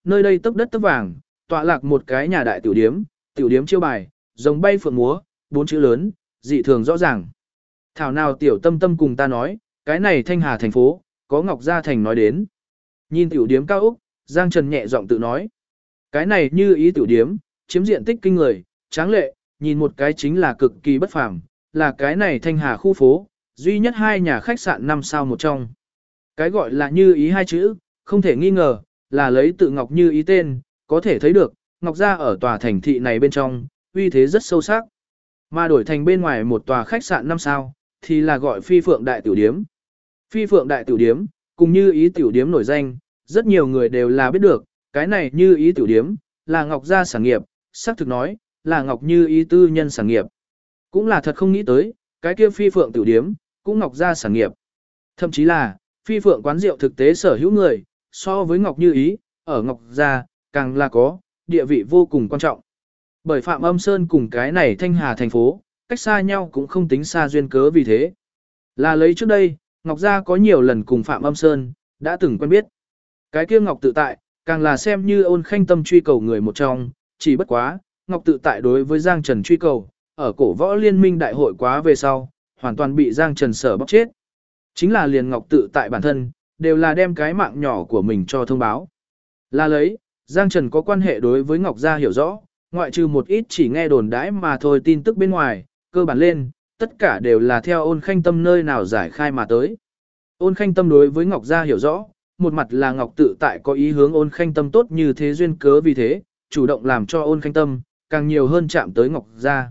nơi đây tấp đất tấp vàng, tọa lạc một cái nhà đại tiểu điếm chiêu bài, rồng bay phượng múa, 4 chữ lớn, dị thường rõ ràng. Thảo nào tiểu tâm tâm cùng ta nói, cái này Thanh Hà thành phố, có Ngọc Gia Thành nói đến. Nhìn tiểu điếm cao ốc, Giang Trần nhẹ giọng tự nói. Cái này như ý tiểu điếm, chiếm diện tích kinh người, tráng lệ, nhìn một cái chính là cực kỳ bất phàm, là cái này Thanh Hà khu phố, duy nhất 2 nhà khách sạn 5 sao một trong. Cái gọi là như ý 2 chữ, không thể nghi ngờ, là lấy tự Ngọc Như Ý tên, có thể thấy được, Ngọc Gia ở tòa thành thị này bên trong, uy thế rất sâu sắc. Mà đổi thành bên ngoài một tòa khách sạn 5 sao, thì là gọi Phi Phượng Đại Tiểu Điếm. Phi Phượng Đại Tiểu Điếm, cùng Như Ý Tiểu Điếm nổi danh, rất nhiều người đều là biết được, cái này Như Ý Tiểu Điếm, là Ngọc Gia sản nghiệp, xác thực nói, là Ngọc Như Ý tư nhân sản nghiệp. Cũng là thật không nghĩ tới, cái kia Phi Phượng Tiểu Điếm, cũng Ngọc Gia sản nghiệp. Thậm chí là, Phi Phượng quán rượu thực tế sở hữu người, so với Ngọc Như Ý, ở Ngọc Gia, càng là có, địa vị vô cùng quan trọng. Bởi Phạm Âm Sơn cùng cái này Thanh Hà thành phố, cách xa nhau cũng không tính xa duyên cớ vì thế. Là lấy trước đây, Ngọc Gia có nhiều lần cùng Phạm Âm Sơn, đã từng quen biết. Cái kia Ngọc Tự Tại, càng là xem như Ôn Khanh Tâm truy cầu người một trong, chỉ bất quá, Ngọc Tự Tại đối với Giang Trần truy cầu, ở cổ võ liên minh đại hội quá về sau, hoàn toàn bị Giang Trần sở bóc chết. Chính là liền Ngọc Tự Tại bản thân, đều là đem cái mạng nhỏ của mình cho thông báo. Là lấy, Giang Trần có quan hệ đối với Ngọc Gia hiểu rõ, ngoại trừ một ít chỉ nghe đồn đãi mà thôi tin tức bên ngoài, cơ bản lên, tất cả đều là theo Ôn Khanh Tâm nơi nào giải khai mà tới. Ôn Khanh Tâm đối với Ngọc Gia hiểu rõ, một mặt là Ngọc Tự Tại có ý hướng Ôn Khanh Tâm tốt như thế duyên cớ vì thế, chủ động làm cho Ôn Khanh Tâm, càng nhiều hơn chạm tới Ngọc Gia.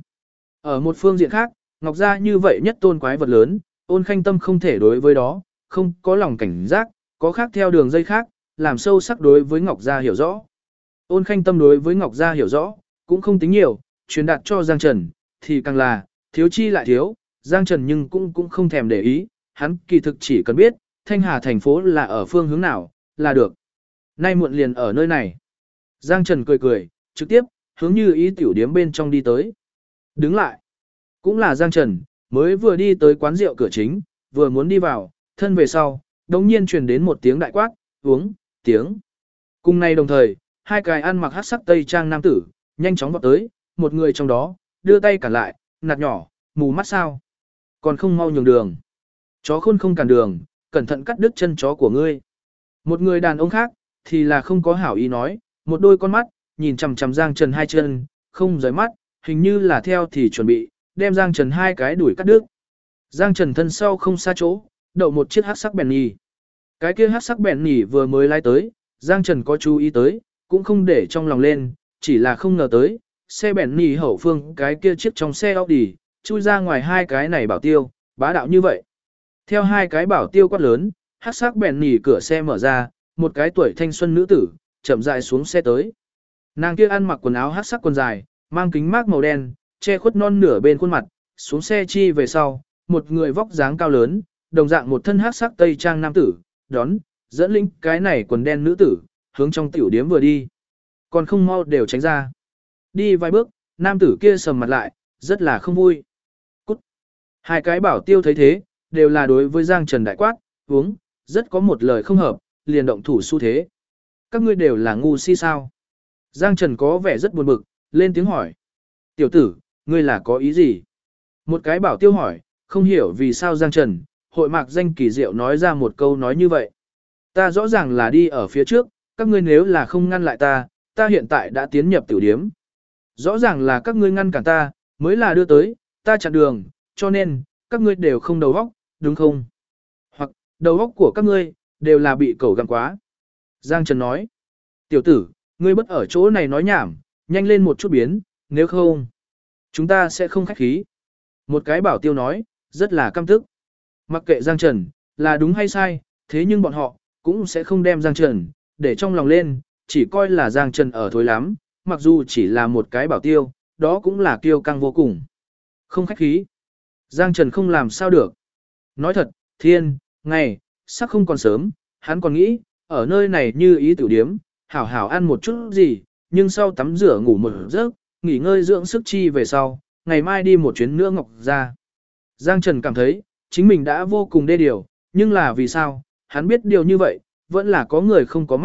Ở một phương diện khác, Ngọc Gia như vậy nhất tôn quái vật lớn, Ôn Khanh Tâm không thể đối với đó, không có lòng cảnh giác, có khác theo đường dây khác, làm sâu sắc đối với Ngọc Gia hiểu rõ. Ôn Khanh Tâm đối với Ngọc Gia hiểu rõ, cũng không tính nhiều, truyền đạt cho Giang Trần, thì càng là, thiếu chi lại thiếu, Giang Trần nhưng cũng không thèm để ý, hắn kỳ thực chỉ cần biết, Thanh Hà thành phố là ở phương hướng nào, là được. Nay muộn liền ở nơi này. Giang Trần cười cười, trực tiếp, hướng Như Ý tiểu điếm bên trong đi tới. Đứng lại. Cũng là Giang Trần, mới vừa đi tới quán rượu cửa chính, vừa muốn đi vào, thân về sau, đồng nhiên truyền đến một tiếng đại quát, uống, tiếng. Cùng này đồng thời, 2 cái ăn mặc hắc sắc tây trang nam tử, nhanh chóng vọt tới, một người trong đó, đưa tay cản lại, nạt nhỏ, mù mắt sao. Còn không mau nhường đường. Chó khôn không cản đường, cẩn thận cắt đứt chân chó của ngươi. Một người đàn ông khác, thì là không có hảo ý nói, một đôi con mắt, nhìn chằm chằm Giang Trần 2 chân, không rời mắt, hình như là theo thì chuẩn bị, đem Giang Trần 2 cái đuổi cắt đứt. Giang Trần thân sau không xa chỗ, đậu một chiếc hắc sắc bèn nhì. Cái kia hắc sắc bèn nhì vừa mới lái tới, Giang Trần có chú ý tới, cũng không để trong lòng lên, chỉ là không ngờ tới, xe bèn nhì hậu phương cái kia chiếc trong xe Audi, chui ra ngoài 2 cái này bảo tiêu, bá đạo như vậy. Theo 2 cái bảo tiêu quát lớn, hắc sắc bèn nhì cửa xe mở ra, một cái tuổi thanh xuân nữ tử, chậm rãi xuống xe tới. Nàng kia ăn mặc quần áo hắc sắc quần dài, mang kính mác màu đen, che khuất non nửa bên khuôn mặt, xuống xe chi về sau, một người vóc dáng cao lớn, đồng dạng một thân hắc sắc tây trang nam tử, đón, dẫn lĩnh cái này quần đen nữ tử, hướng trong tiểu điếm vừa đi. Còn không mau đều tránh ra. Đi vài bước, nam tử kia sầm mặt lại, rất là không vui. Cút. 2 cái bảo tiêu thấy thế, đều là đối với Giang Trần đại quát, uống, rất có một lời không hợp, liền động thủ xu thế. Các ngươi đều là ngu si sao? Giang Trần có vẻ rất buồn bực, lên tiếng hỏi. Tiểu tử, ngươi là có ý gì? Một cái bảo tiêu hỏi, không hiểu vì sao Giang Trần, hội mạc danh kỳ diệu nói ra một câu nói như vậy. Ta rõ ràng là đi ở phía trước, các ngươi nếu là không ngăn lại ta, ta hiện tại đã tiến nhập tiểu điếm. Rõ ràng là các ngươi ngăn cản ta, mới là đưa tới, ta chặn đường, cho nên, các ngươi đều không đầu óc, đúng không? Hoặc, đầu óc của các ngươi, đều là bị cẩu gặm quá. Giang Trần nói, tiểu tử, ngươi bất ở chỗ này nói nhảm, nhanh lên một chút biến, nếu không, chúng ta sẽ không khách khí. Một cái bảo tiêu nói, rất là căm tức. Mặc kệ Giang Trần, là đúng hay sai, thế nhưng bọn họ, cũng sẽ không đem Giang Trần, để trong lòng lên, chỉ coi là Giang Trần ở thối lắm, mặc dù chỉ là một cái bảo tiêu, đó cũng là kiêu căng vô cùng. Không khách khí. Giang Trần không làm sao được. Nói thật, thiên, ngày, sắc không còn sớm, hắn còn nghĩ, ở nơi này như ý tiểu điếm, hảo hảo ăn một chút gì, nhưng sau tắm rửa ngủ một giấc, nghỉ ngơi dưỡng sức chi về sau, ngày mai đi một chuyến nữa Ngọc ra. Giang Trần cảm thấy, chính mình đã vô cùng đê điều, nhưng là vì sao, hắn biết điều như vậy, vẫn là có người không có mắt,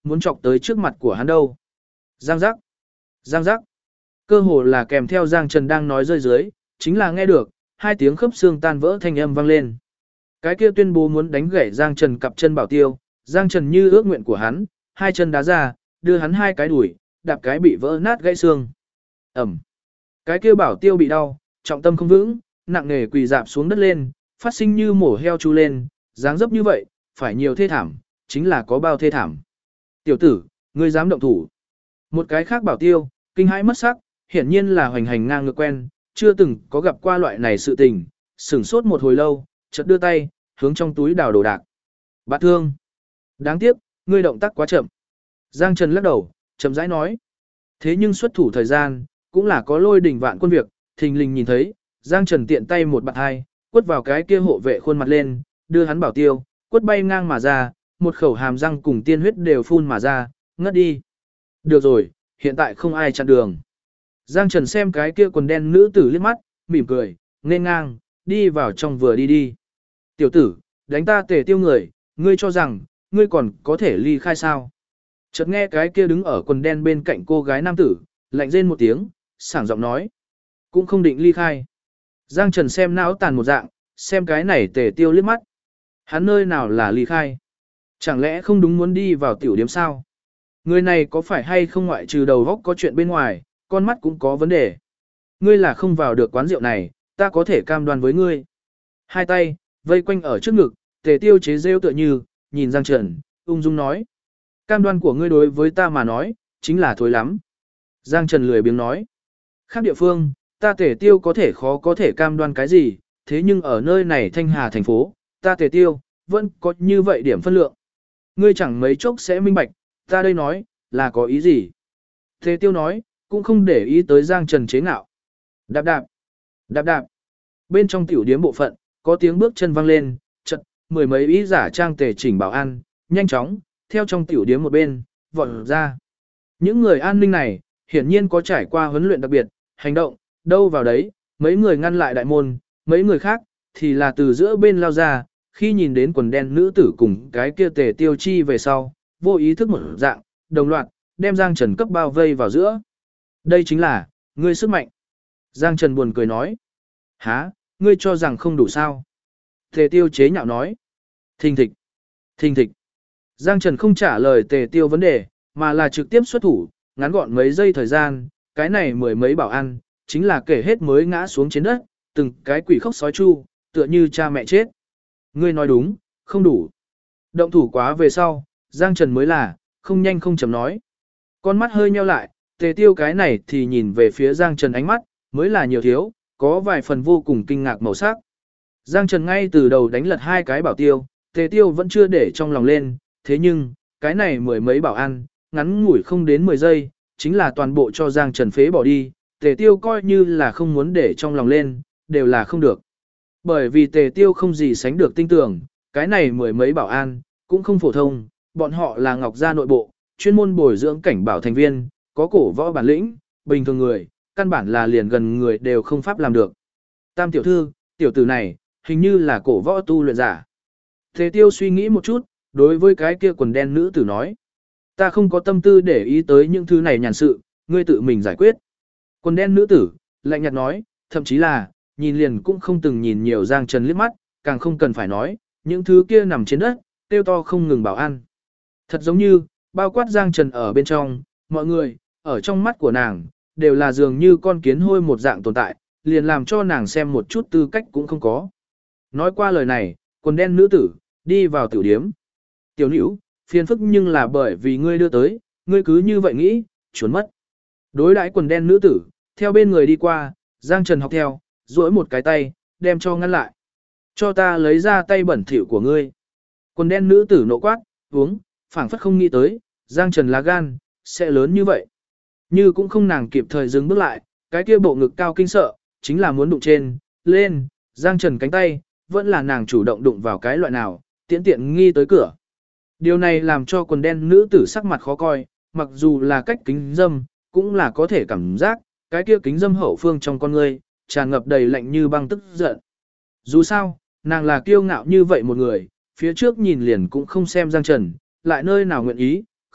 muốn chọc tới trước mặt của hắn đâu. Giang giác, giang giác. Cơ hồ là kèm theo Giang Trần đang nói rơi dưới, chính là nghe được, hai tiếng khớp xương tan vỡ thanh âm vang lên. Cái kia tuyên bố muốn đánh gãy Giang Trần cặp chân bảo tiêu, Giang Trần như ước nguyện của hắn, hai chân đá ra, đưa hắn hai cái đùi, đạp cái bị vỡ nát gãy xương. Ẩm. Cái kia bảo tiêu bị đau, trọng tâm không vững, nặng nề quỳ dạp xuống đất lên, phát sinh như mổ heo chu lên, dáng dấp như vậy, phải nhiều thê thảm, chính là có bao thê thảm. Tiểu tử, ngươi dám động thủ. Một cái khác bảo tiêu, kinh hãi mất sắc, hiển nhiên là hoành hành ngang ngược quen, chưa từng có gặp qua loại này sự tình, sửng sốt một hồi lâu, chợt đưa tay, hướng trong túi đào đồ đạc. Bát thương. Đáng tiếc, ngươi động tác quá chậm. Giang Trần lắc đầu, chậm rãi nói. Thế nhưng xuất thủ thời gian, cũng là có lôi đỉnh vạn quân việc, thình lình nhìn thấy, Giang Trần tiện tay một bạt hai, quất vào cái kia hộ vệ khuôn mặt lên, đưa hắn bảo tiêu, quất bay ngang mà ra, một khẩu hàm răng cùng tiên huyết đều phun mà ra, ngất đi. Được rồi, hiện tại không ai chặn đường. Giang Trần xem cái kia quần đen nữ tử liếc mắt, mỉm cười, nên ngang, đi vào trong vừa đi đi. Tiểu tử, đánh ta Tề Tiêu người, ngươi cho rằng, ngươi còn có thể ly khai sao? Chợt nghe cái kia đứng ở quần đen bên cạnh cô gái nam tử, lạnh rên một tiếng, sảng giọng nói. Cũng không định ly khai. Giang Trần xem não tàn một dạng, xem cái này Tề Tiêu liếc mắt. Hắn nơi nào là ly khai? Chẳng lẽ không đúng muốn đi vào tiểu điếm sao? Người này có phải hay không ngoại trừ đầu góc có chuyện bên ngoài, con mắt cũng có vấn đề. Ngươi là không vào được quán rượu này, ta có thể cam đoan với ngươi. Hai tay, vây quanh ở trước ngực, Tề Tiêu chế rêu tựa như, nhìn Giang Trần, ung dung nói. Cam đoan của ngươi đối với ta mà nói, chính là thối lắm. Giang Trần lười biếng nói. Khác địa phương, ta Tề Tiêu có thể khó có thể cam đoan cái gì, thế nhưng ở nơi này Thanh Hà thành phố, ta Tề Tiêu, vẫn có như vậy điểm phân lượng. Ngươi chẳng mấy chốc sẽ minh bạch, ta đây nói, là có ý gì. Tề Tiêu nói, cũng không để ý tới Giang Trần chế ngạo. Đạp đạp, đạp đạp. Bên trong tiểu điếm bộ phận, có tiếng bước chân vang lên, chợt mười mấy ý giả trang tề chỉnh bảo an, nhanh chóng, theo trong tiểu điếm một bên, vọt ra. Những người an ninh này, hiển nhiên có trải qua huấn luyện đặc biệt, hành động, đâu vào đấy, mấy người ngăn lại đại môn, mấy người khác, thì là từ giữa bên lao ra, khi nhìn đến quần đen nữ tử cùng cái kia Tề Tiêu chi về sau, vô ý thức một dạng, đồng loạt, đem Giang Trần cấp bao vây vào giữa. Đây chính là, ngươi sức mạnh. Giang Trần buồn cười nói. Hả, ngươi cho rằng không đủ sao? Tề Tiêu chế nhạo nói. Thình thịch, thình thịch. Giang Trần không trả lời Tề Tiêu vấn đề, mà là trực tiếp xuất thủ, ngắn gọn mấy giây thời gian, cái này mười mấy bảo ăn, chính là kể hết mới ngã xuống trên đất, từng cái quỷ khóc sói chu, tựa như cha mẹ chết. Ngươi nói đúng, không đủ. Động thủ quá về sau, Giang Trần mới là, không nhanh không chậm nói. Con mắt hơi nheo lại, Tề Tiêu cái này thì nhìn về phía Giang Trần ánh mắt, mới là nhiều thiếu, có vài phần vô cùng kinh ngạc màu sắc. Giang Trần ngay từ đầu đánh lật hai cái bảo tiêu, Tề Tiêu vẫn chưa để trong lòng lên, thế nhưng, cái này mười mấy bảo ăn, ngắn ngủi không đến 10 giây, chính là toàn bộ cho Giang Trần phế bỏ đi, Tề Tiêu coi như là không muốn để trong lòng lên, đều là không được. Bởi vì Tề Tiêu không gì sánh được tin tưởng, cái này mười mấy bảo an, cũng không phổ thông, bọn họ là Ngọc Gia nội bộ, chuyên môn bồi dưỡng cảnh bảo thành viên, có cổ võ bản lĩnh, bình thường người, căn bản là liền gần người đều không pháp làm được. Tam tiểu thư, tiểu tử này, hình như là cổ võ tu luyện giả. Tề Tiêu suy nghĩ một chút, đối với cái kia quần đen nữ tử nói. Ta không có tâm tư để ý tới những thứ này nhàn sự, ngươi tự mình giải quyết. Quần đen nữ tử, lạnh nhạt nói, thậm chí là, nhìn liền cũng không từng nhìn nhiều Giang Trần liếc mắt, càng không cần phải nói, những thứ kia nằm trên đất, tiêu to không ngừng bảo ăn. Thật giống như, bao quát Giang Trần ở bên trong, mọi người, ở trong mắt của nàng, đều là dường như con kiến hôi một dạng tồn tại, liền làm cho nàng xem một chút tư cách cũng không có. Nói qua lời này, quần đen nữ tử, đi vào tiểu điếm. Tiểu nữ, phiền phức nhưng là bởi vì ngươi đưa tới, ngươi cứ như vậy nghĩ, trốn mất. Đối đãi quần đen nữ tử, theo bên người đi qua, Giang Trần học theo, duỗi một cái tay, đem cho ngăn lại. Cho ta lấy ra tay bẩn thỉu của ngươi. Quần đen nữ tử nộ quát, uống, phảng phất không nghĩ tới, Giang Trần lá gan, sẽ lớn như vậy. Như cũng không nàng kịp thời dừng bước lại, cái kia bộ ngực cao kinh sợ, chính là muốn đụng trên, lên, Giang Trần cánh tay, vẫn là nàng chủ động đụng vào cái loại nào, tiện nghi tới cửa. Điều này làm cho quần đen nữ tử sắc mặt khó coi, mặc dù là cách kính dâm, cũng là có thể cảm giác, cái kia kính dâm hậu phương trong con ngươi, tràn ngập đầy lạnh như băng tức giận. Dù sao, nàng là kiêu ngạo như vậy một người, phía trước nhìn liền cũng không xem Giang Trần, lại nơi nào nguyện ý,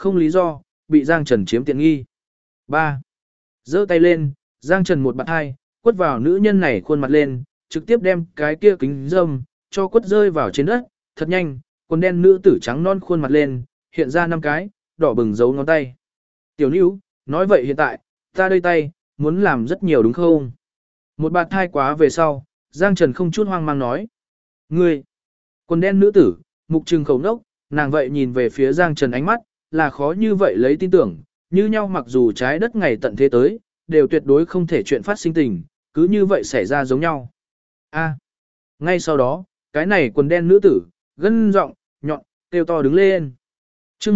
không lý do, bị Giang Trần chiếm tiện nghi. 3. Giơ tay lên, Giang Trần một bạt hai, quất vào nữ nhân này khuôn mặt lên, trực tiếp đem cái kia kính dâm, cho quất rơi vào trên đất, thật nhanh, quần đen nữ tử trắng non khuôn mặt lên, hiện ra 5 cái, đỏ bừng dấu ngón tay. Tiểu Nữu, nói vậy hiện tại, ta đây tay, muốn làm rất nhiều đúng không? Một bạt thai quá về sau, Giang Trần không chút hoang mang nói. Ngươi, quần đen nữ tử, mục trừng khẩu nốc, nàng vậy nhìn về phía Giang Trần ánh mắt, là khó như vậy lấy tin tưởng, như nhau mặc dù trái đất ngày tận thế tới, đều tuyệt đối không thể chuyện phát sinh tình, cứ như vậy xảy ra giống nhau. A. Ngay sau đó, cái này quần đen nữ tử, gân giọng, nhọn, kêu to đứng lên. Chương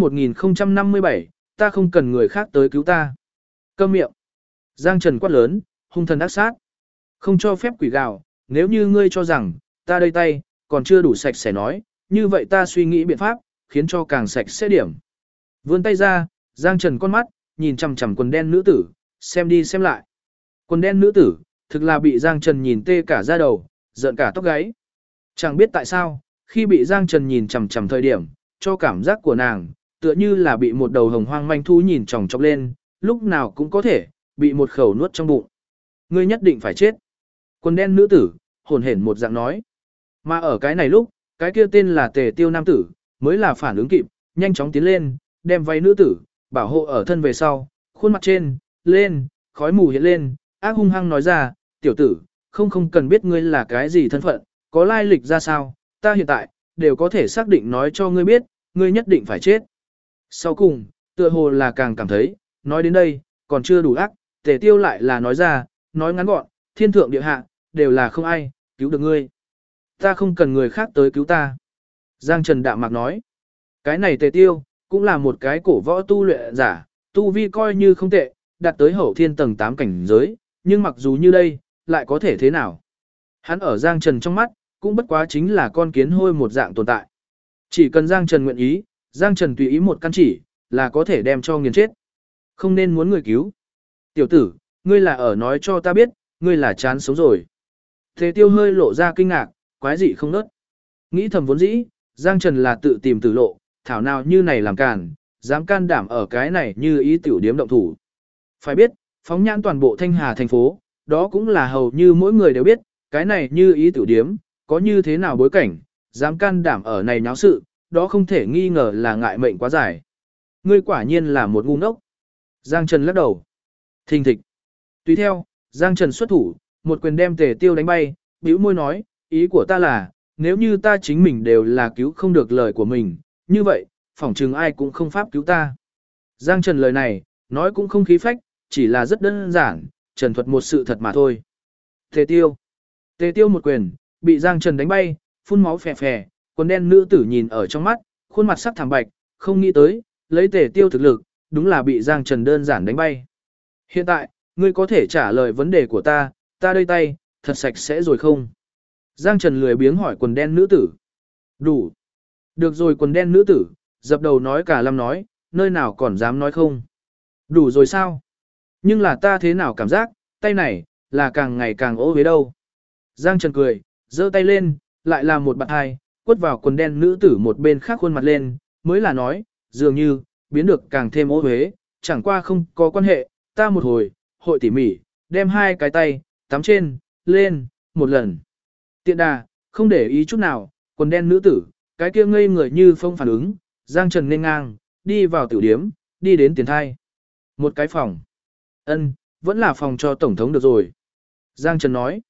1057, ta không cần người khác tới cứu ta. Câm miệng. Giang Trần quát lớn, hung thần ác sát. Không cho phép quỷ gào, nếu như ngươi cho rằng, ta đây tay, còn chưa đủ sạch sẽ nói, như vậy ta suy nghĩ biện pháp, khiến cho càng sạch sẽ điểm. Vươn tay ra, Giang Trần con mắt, nhìn chằm chằm quần đen nữ tử, xem đi xem lại. Quần đen nữ tử, thực là bị Giang Trần nhìn tê cả da đầu, giận cả tóc gáy. Chẳng biết tại sao, khi bị Giang Trần nhìn chằm chằm thời điểm, cho cảm giác của nàng, tựa như là bị một đầu hồng hoang manh thú nhìn chòng chọc lên, lúc nào cũng có thể, bị một khẩu nuốt trong bụng. Ngươi nhất định phải chết. Quần đen nữ tử, hồn hển một dạng nói. Mà ở cái này lúc, cái kia tên là Tề Tiêu nam tử, mới là phản ứng kịp, nhanh chóng tiến lên, đem váy nữ tử, bảo hộ ở thân về sau, khuôn mặt trên, lên, khói mù hiện lên, ác hung hăng nói ra, tiểu tử, không cần biết ngươi là cái gì thân phận, có lai lịch ra sao, ta hiện tại, đều có thể xác định nói cho ngươi biết, ngươi nhất định phải chết. Sau cùng, tựa hồ là càng cảm thấy, nói đến đây, còn chưa đủ ác, Tề Tiêu lại là nói ra, nói ngắn gọn, thiên thượng địa hạ, đều là không ai, cứu được ngươi. Ta không cần người khác tới cứu ta. Giang Trần đạm mạc nói, cái này Tề Tiêu, cũng là một cái cổ võ tu luyện giả, tu vi coi như không tệ, đạt tới hậu thiên tầng 8 cảnh giới, nhưng mặc dù như đây, lại có thể thế nào? Hắn ở Giang Trần trong mắt, cũng bất quá chính là con kiến hôi một dạng tồn tại. Chỉ cần Giang Trần nguyện ý, Giang Trần tùy ý một căn chỉ, là có thể đem cho nghiền chết. Không nên muốn người cứu. Tiểu tử, ngươi là ở nói cho ta biết, ngươi là chán sống rồi. Thế Tiêu hơi lộ ra kinh ngạc, quái dị không nớt. Nghĩ thầm vốn dĩ, Giang Trần là tự tìm tử lộ, thảo nào như này làm càn, dám can đảm ở cái này như ý tiểu điếm động thủ. Phải biết, phóng nhãn toàn bộ Thanh Hà thành phố, đó cũng là hầu như mỗi người đều biết, cái này như ý tiểu điếm, có như thế nào bối cảnh, dám can đảm ở này náo sự, đó không thể nghi ngờ là ngại mệnh quá dài. Ngươi quả nhiên là một ngu ngốc. Giang Trần lắc đầu. Thình thịch. Tùy theo, Giang Trần xuất thủ, một quyền đem Tề Tiêu đánh bay, bĩu môi nói, ý của ta là, nếu như ta chính mình đều là cứu không được lời của mình, như vậy, phỏng chừng ai cũng không pháp cứu ta. Giang Trần lời này, nói cũng không khí phách, chỉ là rất đơn giản, trần thuật một sự thật mà thôi. Tề Tiêu. Tề Tiêu một quyền, bị Giang Trần đánh bay, phun máu phè phè, quần đen nữ tử nhìn ở trong mắt, khuôn mặt sắc thảm bạch, không nghĩ tới, lấy Tề Tiêu thực lực, đúng là bị Giang Trần đơn giản đánh bay. Hiện tại, ngươi có thể trả lời vấn đề của ta đây tay, thật sạch sẽ rồi không? Giang Trần lười biếng hỏi quần đen nữ tử. Đủ. Được rồi quần đen nữ tử, dập đầu nói cả lâm nói, nơi nào còn dám nói không? Đủ rồi sao? Nhưng là ta thế nào cảm giác, tay này, là càng ngày càng ố với đâu. Giang Trần cười, giơ tay lên, lại làm một bạn hai, quất vào quần đen nữ tử một bên khác khuôn mặt lên, mới là nói, dường như, biến được càng thêm ố huế, chẳng qua không có quan hệ, ta một hồi, hội tỉ mỉ, đem hai cái tay, tắm trên, lên, một lần. Tiện đà, không để ý chút nào, quần đen nữ tử, cái kia ngây người như phong phản ứng, Giang Trần nên ngang, đi vào tiểu điếm, đi đến tiền thai. Một cái phòng. Ân, vẫn là phòng cho tổng thống được rồi. Giang Trần nói.